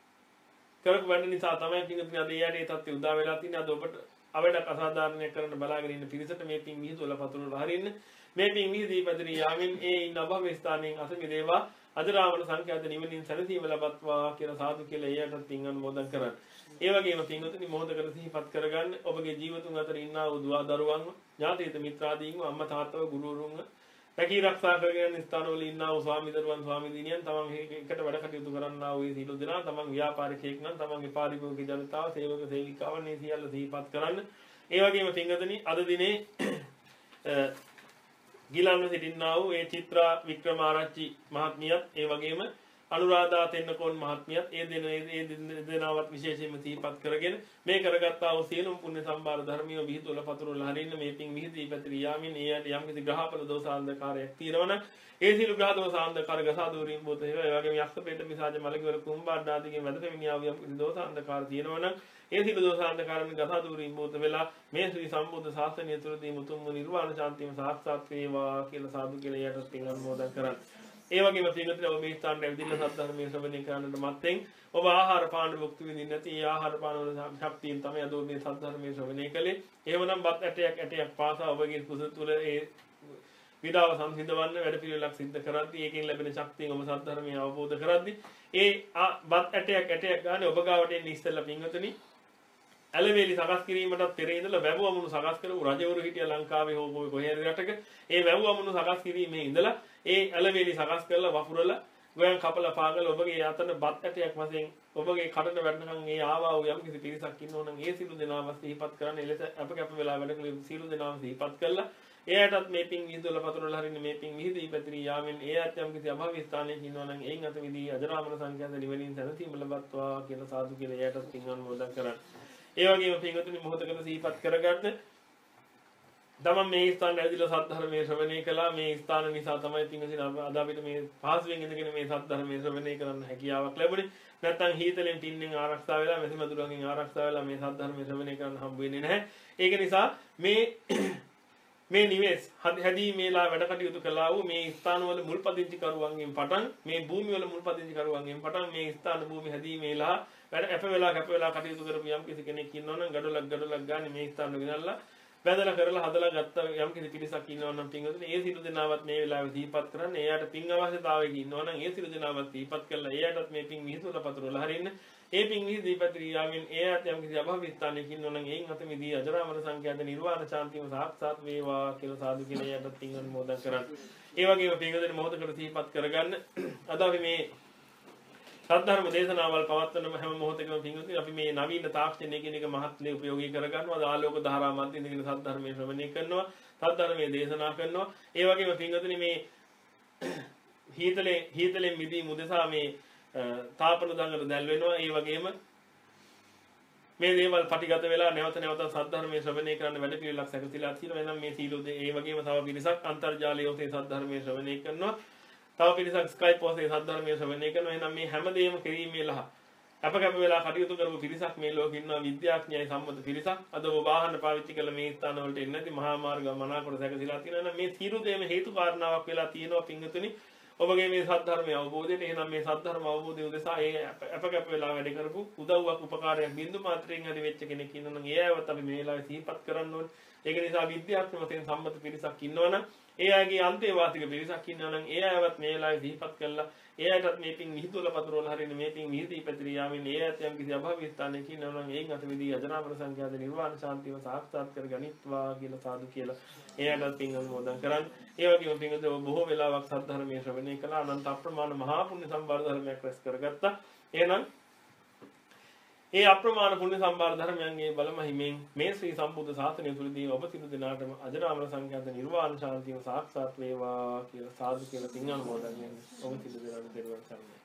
කරපු වැඩ නිසා තමයි පින්වතුනි අද එයාට ඒ තත්ත්වය උදා වෙලා තින්නේ. අද ඔබට අවඩක් අසාධාරණයක් කරන්න බලාගෙන ඉන්න පිරිසට මේ පින් මිහිදුවල පතුරවල හරින්න මේ පින් මිහිදී පැතිරී යාමෙන් ඒ ඉන්න අභව ස්ථානයෙන් අසමි දේවා අජරාමර සංඛ්‍යාත නිවනින් සැනසීම ලබත්වා කියලා සාදු කියලා එයාට පින් අනුමෝදන් කරන්න. ඒ වගේම පින්වතුනි මොහොතකට සිහිපත් කරගන්න ඔබගේ ජීවිතුන් අතර ඉන්නා වූ දුවා දරුවන්ව ඥාතිත මිත්‍රාදීන්ව අම්මා තාත්තව ගුරුවරුන්ව පැකී ආරක්ෂා කරගෙන ස්ථානවල ඉන්නා වූ ස්වාමි දරුවන් ස්වාමි දිනියන් තමන් එකට වැඩ කටයුතු කරන්නා වූ සීල දෙනා තමන් ව්‍යාපාරිකයෙක් නම් තමන්ගේ පාරිභෝගික ජනතාව සේවක සේවිකාවන් මේ සියල්ල සිහිපත් කරන්න. ඒ වගේම පින්වතුනි අද දිනේ ගිලන්ව සිටින්නා වූ ඒ චිත්‍රා වික්‍රමාරච්චි මහත්මියත් ඒ වගේම අනුරාධා තෙන්නකෝන් මහත්මියත් ඒ දෙන ඒ දෙනාවත් විශේෂයෙන්ම සිහිපත් කරගෙන මේ කරගත්තා වූ සියලුම පුණ්‍ය සම්භාර ධර්මිය විහිදුවල පතුරවල හරින්න මේ පින් විහිදී පැතිරී යාමින් එයාට යම් කිසි ග්‍රහපල දෝසාන්ධකාරයක් තියෙනවනම් ඒ සියලු ග්‍රහ දෝසාන්ධකාර ගසා දූරින් බොත ඒවා ඒ වගේම යක්ෂ ප්‍රේත පිසාච මලකිවර කුම්බාණ්ඩ ආදීගෙන් වැද පෙමිනියා වූ යම් කිසි දෝසාන්ධකාර තියෙනවනම් ඒ සියලු දෝසාන්ධකාරයන් ගසා දූරින් බොත වෙලා මේ ශ්‍රී සම්බුද්ධ ශාසනය තුළදී මුතුන් නිර්වාණ ශාන්තියම සාක්ෂාත් වේවා කියලා සාදු කියලා එයාට පින් අනුමෝදන් කරන්න. ඒ වගේම පින්වතුනි ඔබ මේ ස්ථානයේ ඇවිදින්න සද්ධර්මයේ ශ්‍රවණය කරන්නට මත්තෙන් ඔබ ආහාර පාන භුක්ති විඳින්න නැති ඒ ආහාර පාන වල ශක්තියෙන් තමයි අද ඔබ මේ සද්ධර්මයේ ශ්‍රවණය කළේ. එහෙමනම් බත් ඇටයක් ඇටයක් පාසා ඔබගේ කුස තුළ ඒ විඩාව සංසිඳවන්න වැඩ පිළිවෙලක් සිද්ධ කරද්දී ඒකෙන් ලැබෙන ශක්තියෙන් ඔබ සද්ධර්මය අවබෝධ කරද්දී ඒ බත් ඇටයක් ඇටයක් ගන්න ඔබ ගාවට එන්න ඉස්සෙල්ලා පින්වතුනි ඇලවේලි සකස් කිරීමටත් පෙර ඉඳලා වැව් අමුණු සකස් කරපු රජවරු හිටිය ලංකාවේ හෝ කොහේ හරි රටක ඒ වැව් අමුණු සකස් කිරීමේ ඉඳලා ඒ ඇලවේලි සකස් කරලා වපුරලා ගෝයන් කපලා පාගල ඔබගේ යතන බත් ඇටයක් වශයෙන් ඔබගේ කටට වැටෙනකන් ඒ ආවා වූ යම් කිසි පිරිසක් ඉන්නෝ නම් ඒ සිළු දෙනාම සිහිපත් කරන්න එලෙස අප කැප වෙලා වැඩ කළ සිළු දෙනාම සිහිපත් කළා එයාටත් මේ පිං විහිදුවල පතුරවල හරින්න මේ පිං විහිදී පැතිරී යාමෙන් එයාත් යම් කිසි අභාවී ස්ථානයක ඉන්නවා නම් එයින් අත විදී අජරාමර සංඛ්‍යාත නිවනින් සැනසීම ලබත්වා කියලා සාදු කියලා එයාටත් පිං අනුමෝදන් කරන්න. ඒ වගේම පිංගතුනි මොහොතකට සිහිපත් කරගන්න. තමන් මේ ස්ථානයේ ඇවිදලා සද්ධර්මයේ ශ්‍රවණය කළා. මේ ස්ථාන නිසා තමයි පිංගතුනි අද අපිට මේ පහසුවෙන් ඉඳගෙන මේ සද්ධර්මයේ ශ්‍රවණය කරන්න හැකියාවක් ලැබුණේ. නැත්තම් හීතලෙන් ටින්නෙන් ආරක්ෂා වෙලා මෙසි මදුරකින් ආරක්ෂා වෙලා මේ සද්ධර්මයේ ශ්‍රවණය කරන්න හම්බ වෙන්නේ නැහැ. ඒක නිසා මේ මේ නිවෙස් හැදීමේලා වැඩ කටයුතු කළා වූ මේ ස්ථානවල මුල්පදිංචි කරුවන්ගෙන් පටන් මේ භූමිවල මුල්පදිංචි කරුවන්ගෙන් පටන් මේ ස්ථාන භූමි හැදීමේලා වැඩ අප වෙලා කැප වෙලා කටයුතු කරපු යම් කිසි කෙනෙක් ඉන්නවනම් ගඩොලක් ගඩොලක් ගන්න මේ ස්ථාන ගෙනල්ලා වැදලා කරලා හදලා ගත්ත යම් කිසි පිරිසක් ඉන්නවනම් පින්වතුනි ඒ සිළු දෙනාවත් මේ වෙලාවේ දීපත් කරන්න එයාට පින් අවශ්‍යතාවයක ඉන්නවනම් ඒ සිළු දෙනාවත් දීපත් කරලා එයාටත් මේ පින් විහිදුවලා පතුරවලා හරින්න ඒ පින් විහිදී පැතිරී යාමෙන් එයාට යම් කිසි අභාවී ස්ථානයක ඉන්නවනම් එයින් අත මිදී අජරාමර සංඛ්‍යාත නිර්වාණ ශාන්තියම සාක්ෂාත් වේවා කියලා සාදු කියලා එයාට පින් අනුමෝදන් කරන්න. ඒ වගේම පින්වතුනි මොහොතකට සිහිපත් කරගන්න අද අපි මේ සද්ධර්ම දේශනාවල් පවත්වන හැම මොහොතකම පින්වතුනි අපි මේ නවීන තාක්ෂණය කියන එක මහත්ලේ උපයෝගී කරගන්නවා. ආලෝක ධාරා මැද ඉඳගෙන සද්ධර්මයේ ශ්‍රවණය කරනවා. සද්ධර්මයේ දේශනා කරනවා. ඒ වගේම පින්වතුනි මේ හීතලේ හීතලෙන් මිදී මුදසා මේ තාපන දඟල දැල් වෙනවා. ඒ වගේම මේ දේවල් පටිගත වෙලා නැවත නැවත සද්ධර්මයේ ශ්‍රවණය කරන්න වැඩ පිළිවෙලක් සැකසීලා තියෙනවා. එහෙනම් මේ සීලෝ ඒ වගේම තව පිරිසක් අන්තර්ජාලය ඔස්සේ සද්ධර්මයේ ශ්‍රවණය කරනවා. තව පිරිසක් ස්කයිප් ඔස්සේ සද්ධර්මයේ ශ්‍රවණය කරනවා. එහෙනම් මේ හැමදේම කිරීමේ ලහ අප කැප වෙලා කටයුතු කරපු පිරිසක් මේ ලෝකේ ඉන්නවා විද්‍යාඥයයි සම්මත පිරිසක්. අද ඔබ වාහන පාවිච්චි කළ මේ ස්ථාන වලට එන්නේ නැති මහා මාර්ග මනාකොට සැකසීලා තියෙනවා. මේ සියලු දේම හේතු කාරණාවක් වෙලා තියෙනවා පින්වතුනි. ඔබගේ මේ සද්ධර්මයේ අවබෝධයට එහෙනම් මේ සද්ධර්ම අවබෝධය උදෙසා ඒ අප කැප වෙලා වැඩ කරපු උදව්වක් උපකාරයක් බින්දු මාත්‍රයෙන් හරි වෙච්ච කෙනෙක් ඉන්නවනම් ඒ අයවත් අපි මේ වෙලාවේ සිහිපත් කරන්න ඕනේ. ඒක නිසා විද්‍යාත්මක වශයෙන් සම්මත පිරිසක් ඉන්නවනම් ඒ අයගේ අන්තේවාසික පිරිසක් ඉන්නවනම් ඒ අයවත් මේ වෙලාවේ සිහිපත් කළා ඒ අයටත් මේ පින් විහිදුවල පතරවල හරින මේ පින් විහිදී පැතිරී යාමෙන් ඒ අයත් යම් කිසි අභාවී ස්ථානයක ඉන්නවනම් ඒන් අත විදී අජරාමර සංඛ්‍යාත නිර්වාණ ශාන්තිව සාක්ෂාත් කර ගනිත්වා කියලා සාදු කියලා ඒ අයටත් පින් අනුමෝදන් කරන්න. ඒ වගේම පින්වතුනි ඔබ බොහෝ වෙලාවක් සද්ධර්මයේ ශ්‍රවණය කළා අනන්ත අප්‍රමාණ මහා පුණ්‍ය සම්භාර ධර්මයක් රැස් කරගත්තා. එහෙනම් ඒ අප්‍රමාණ පුණ්‍ය සම්භාර ධර්මයන්ගේ බලමහිමෙන් මේ ශ්‍රී සම්බුද්ධ ශාසනය තුලදී ඔබ සිළු දෙනාටම අජරාමර සංඛ්‍යාත නිර්වාණ ශාන්තිය සාක්ෂාත් වේවා කියලා සාදු කියලා පින් අනුමෝදන් වෙනවා. ඔබ සිළු දෙනාට දරුවන් සරණයි.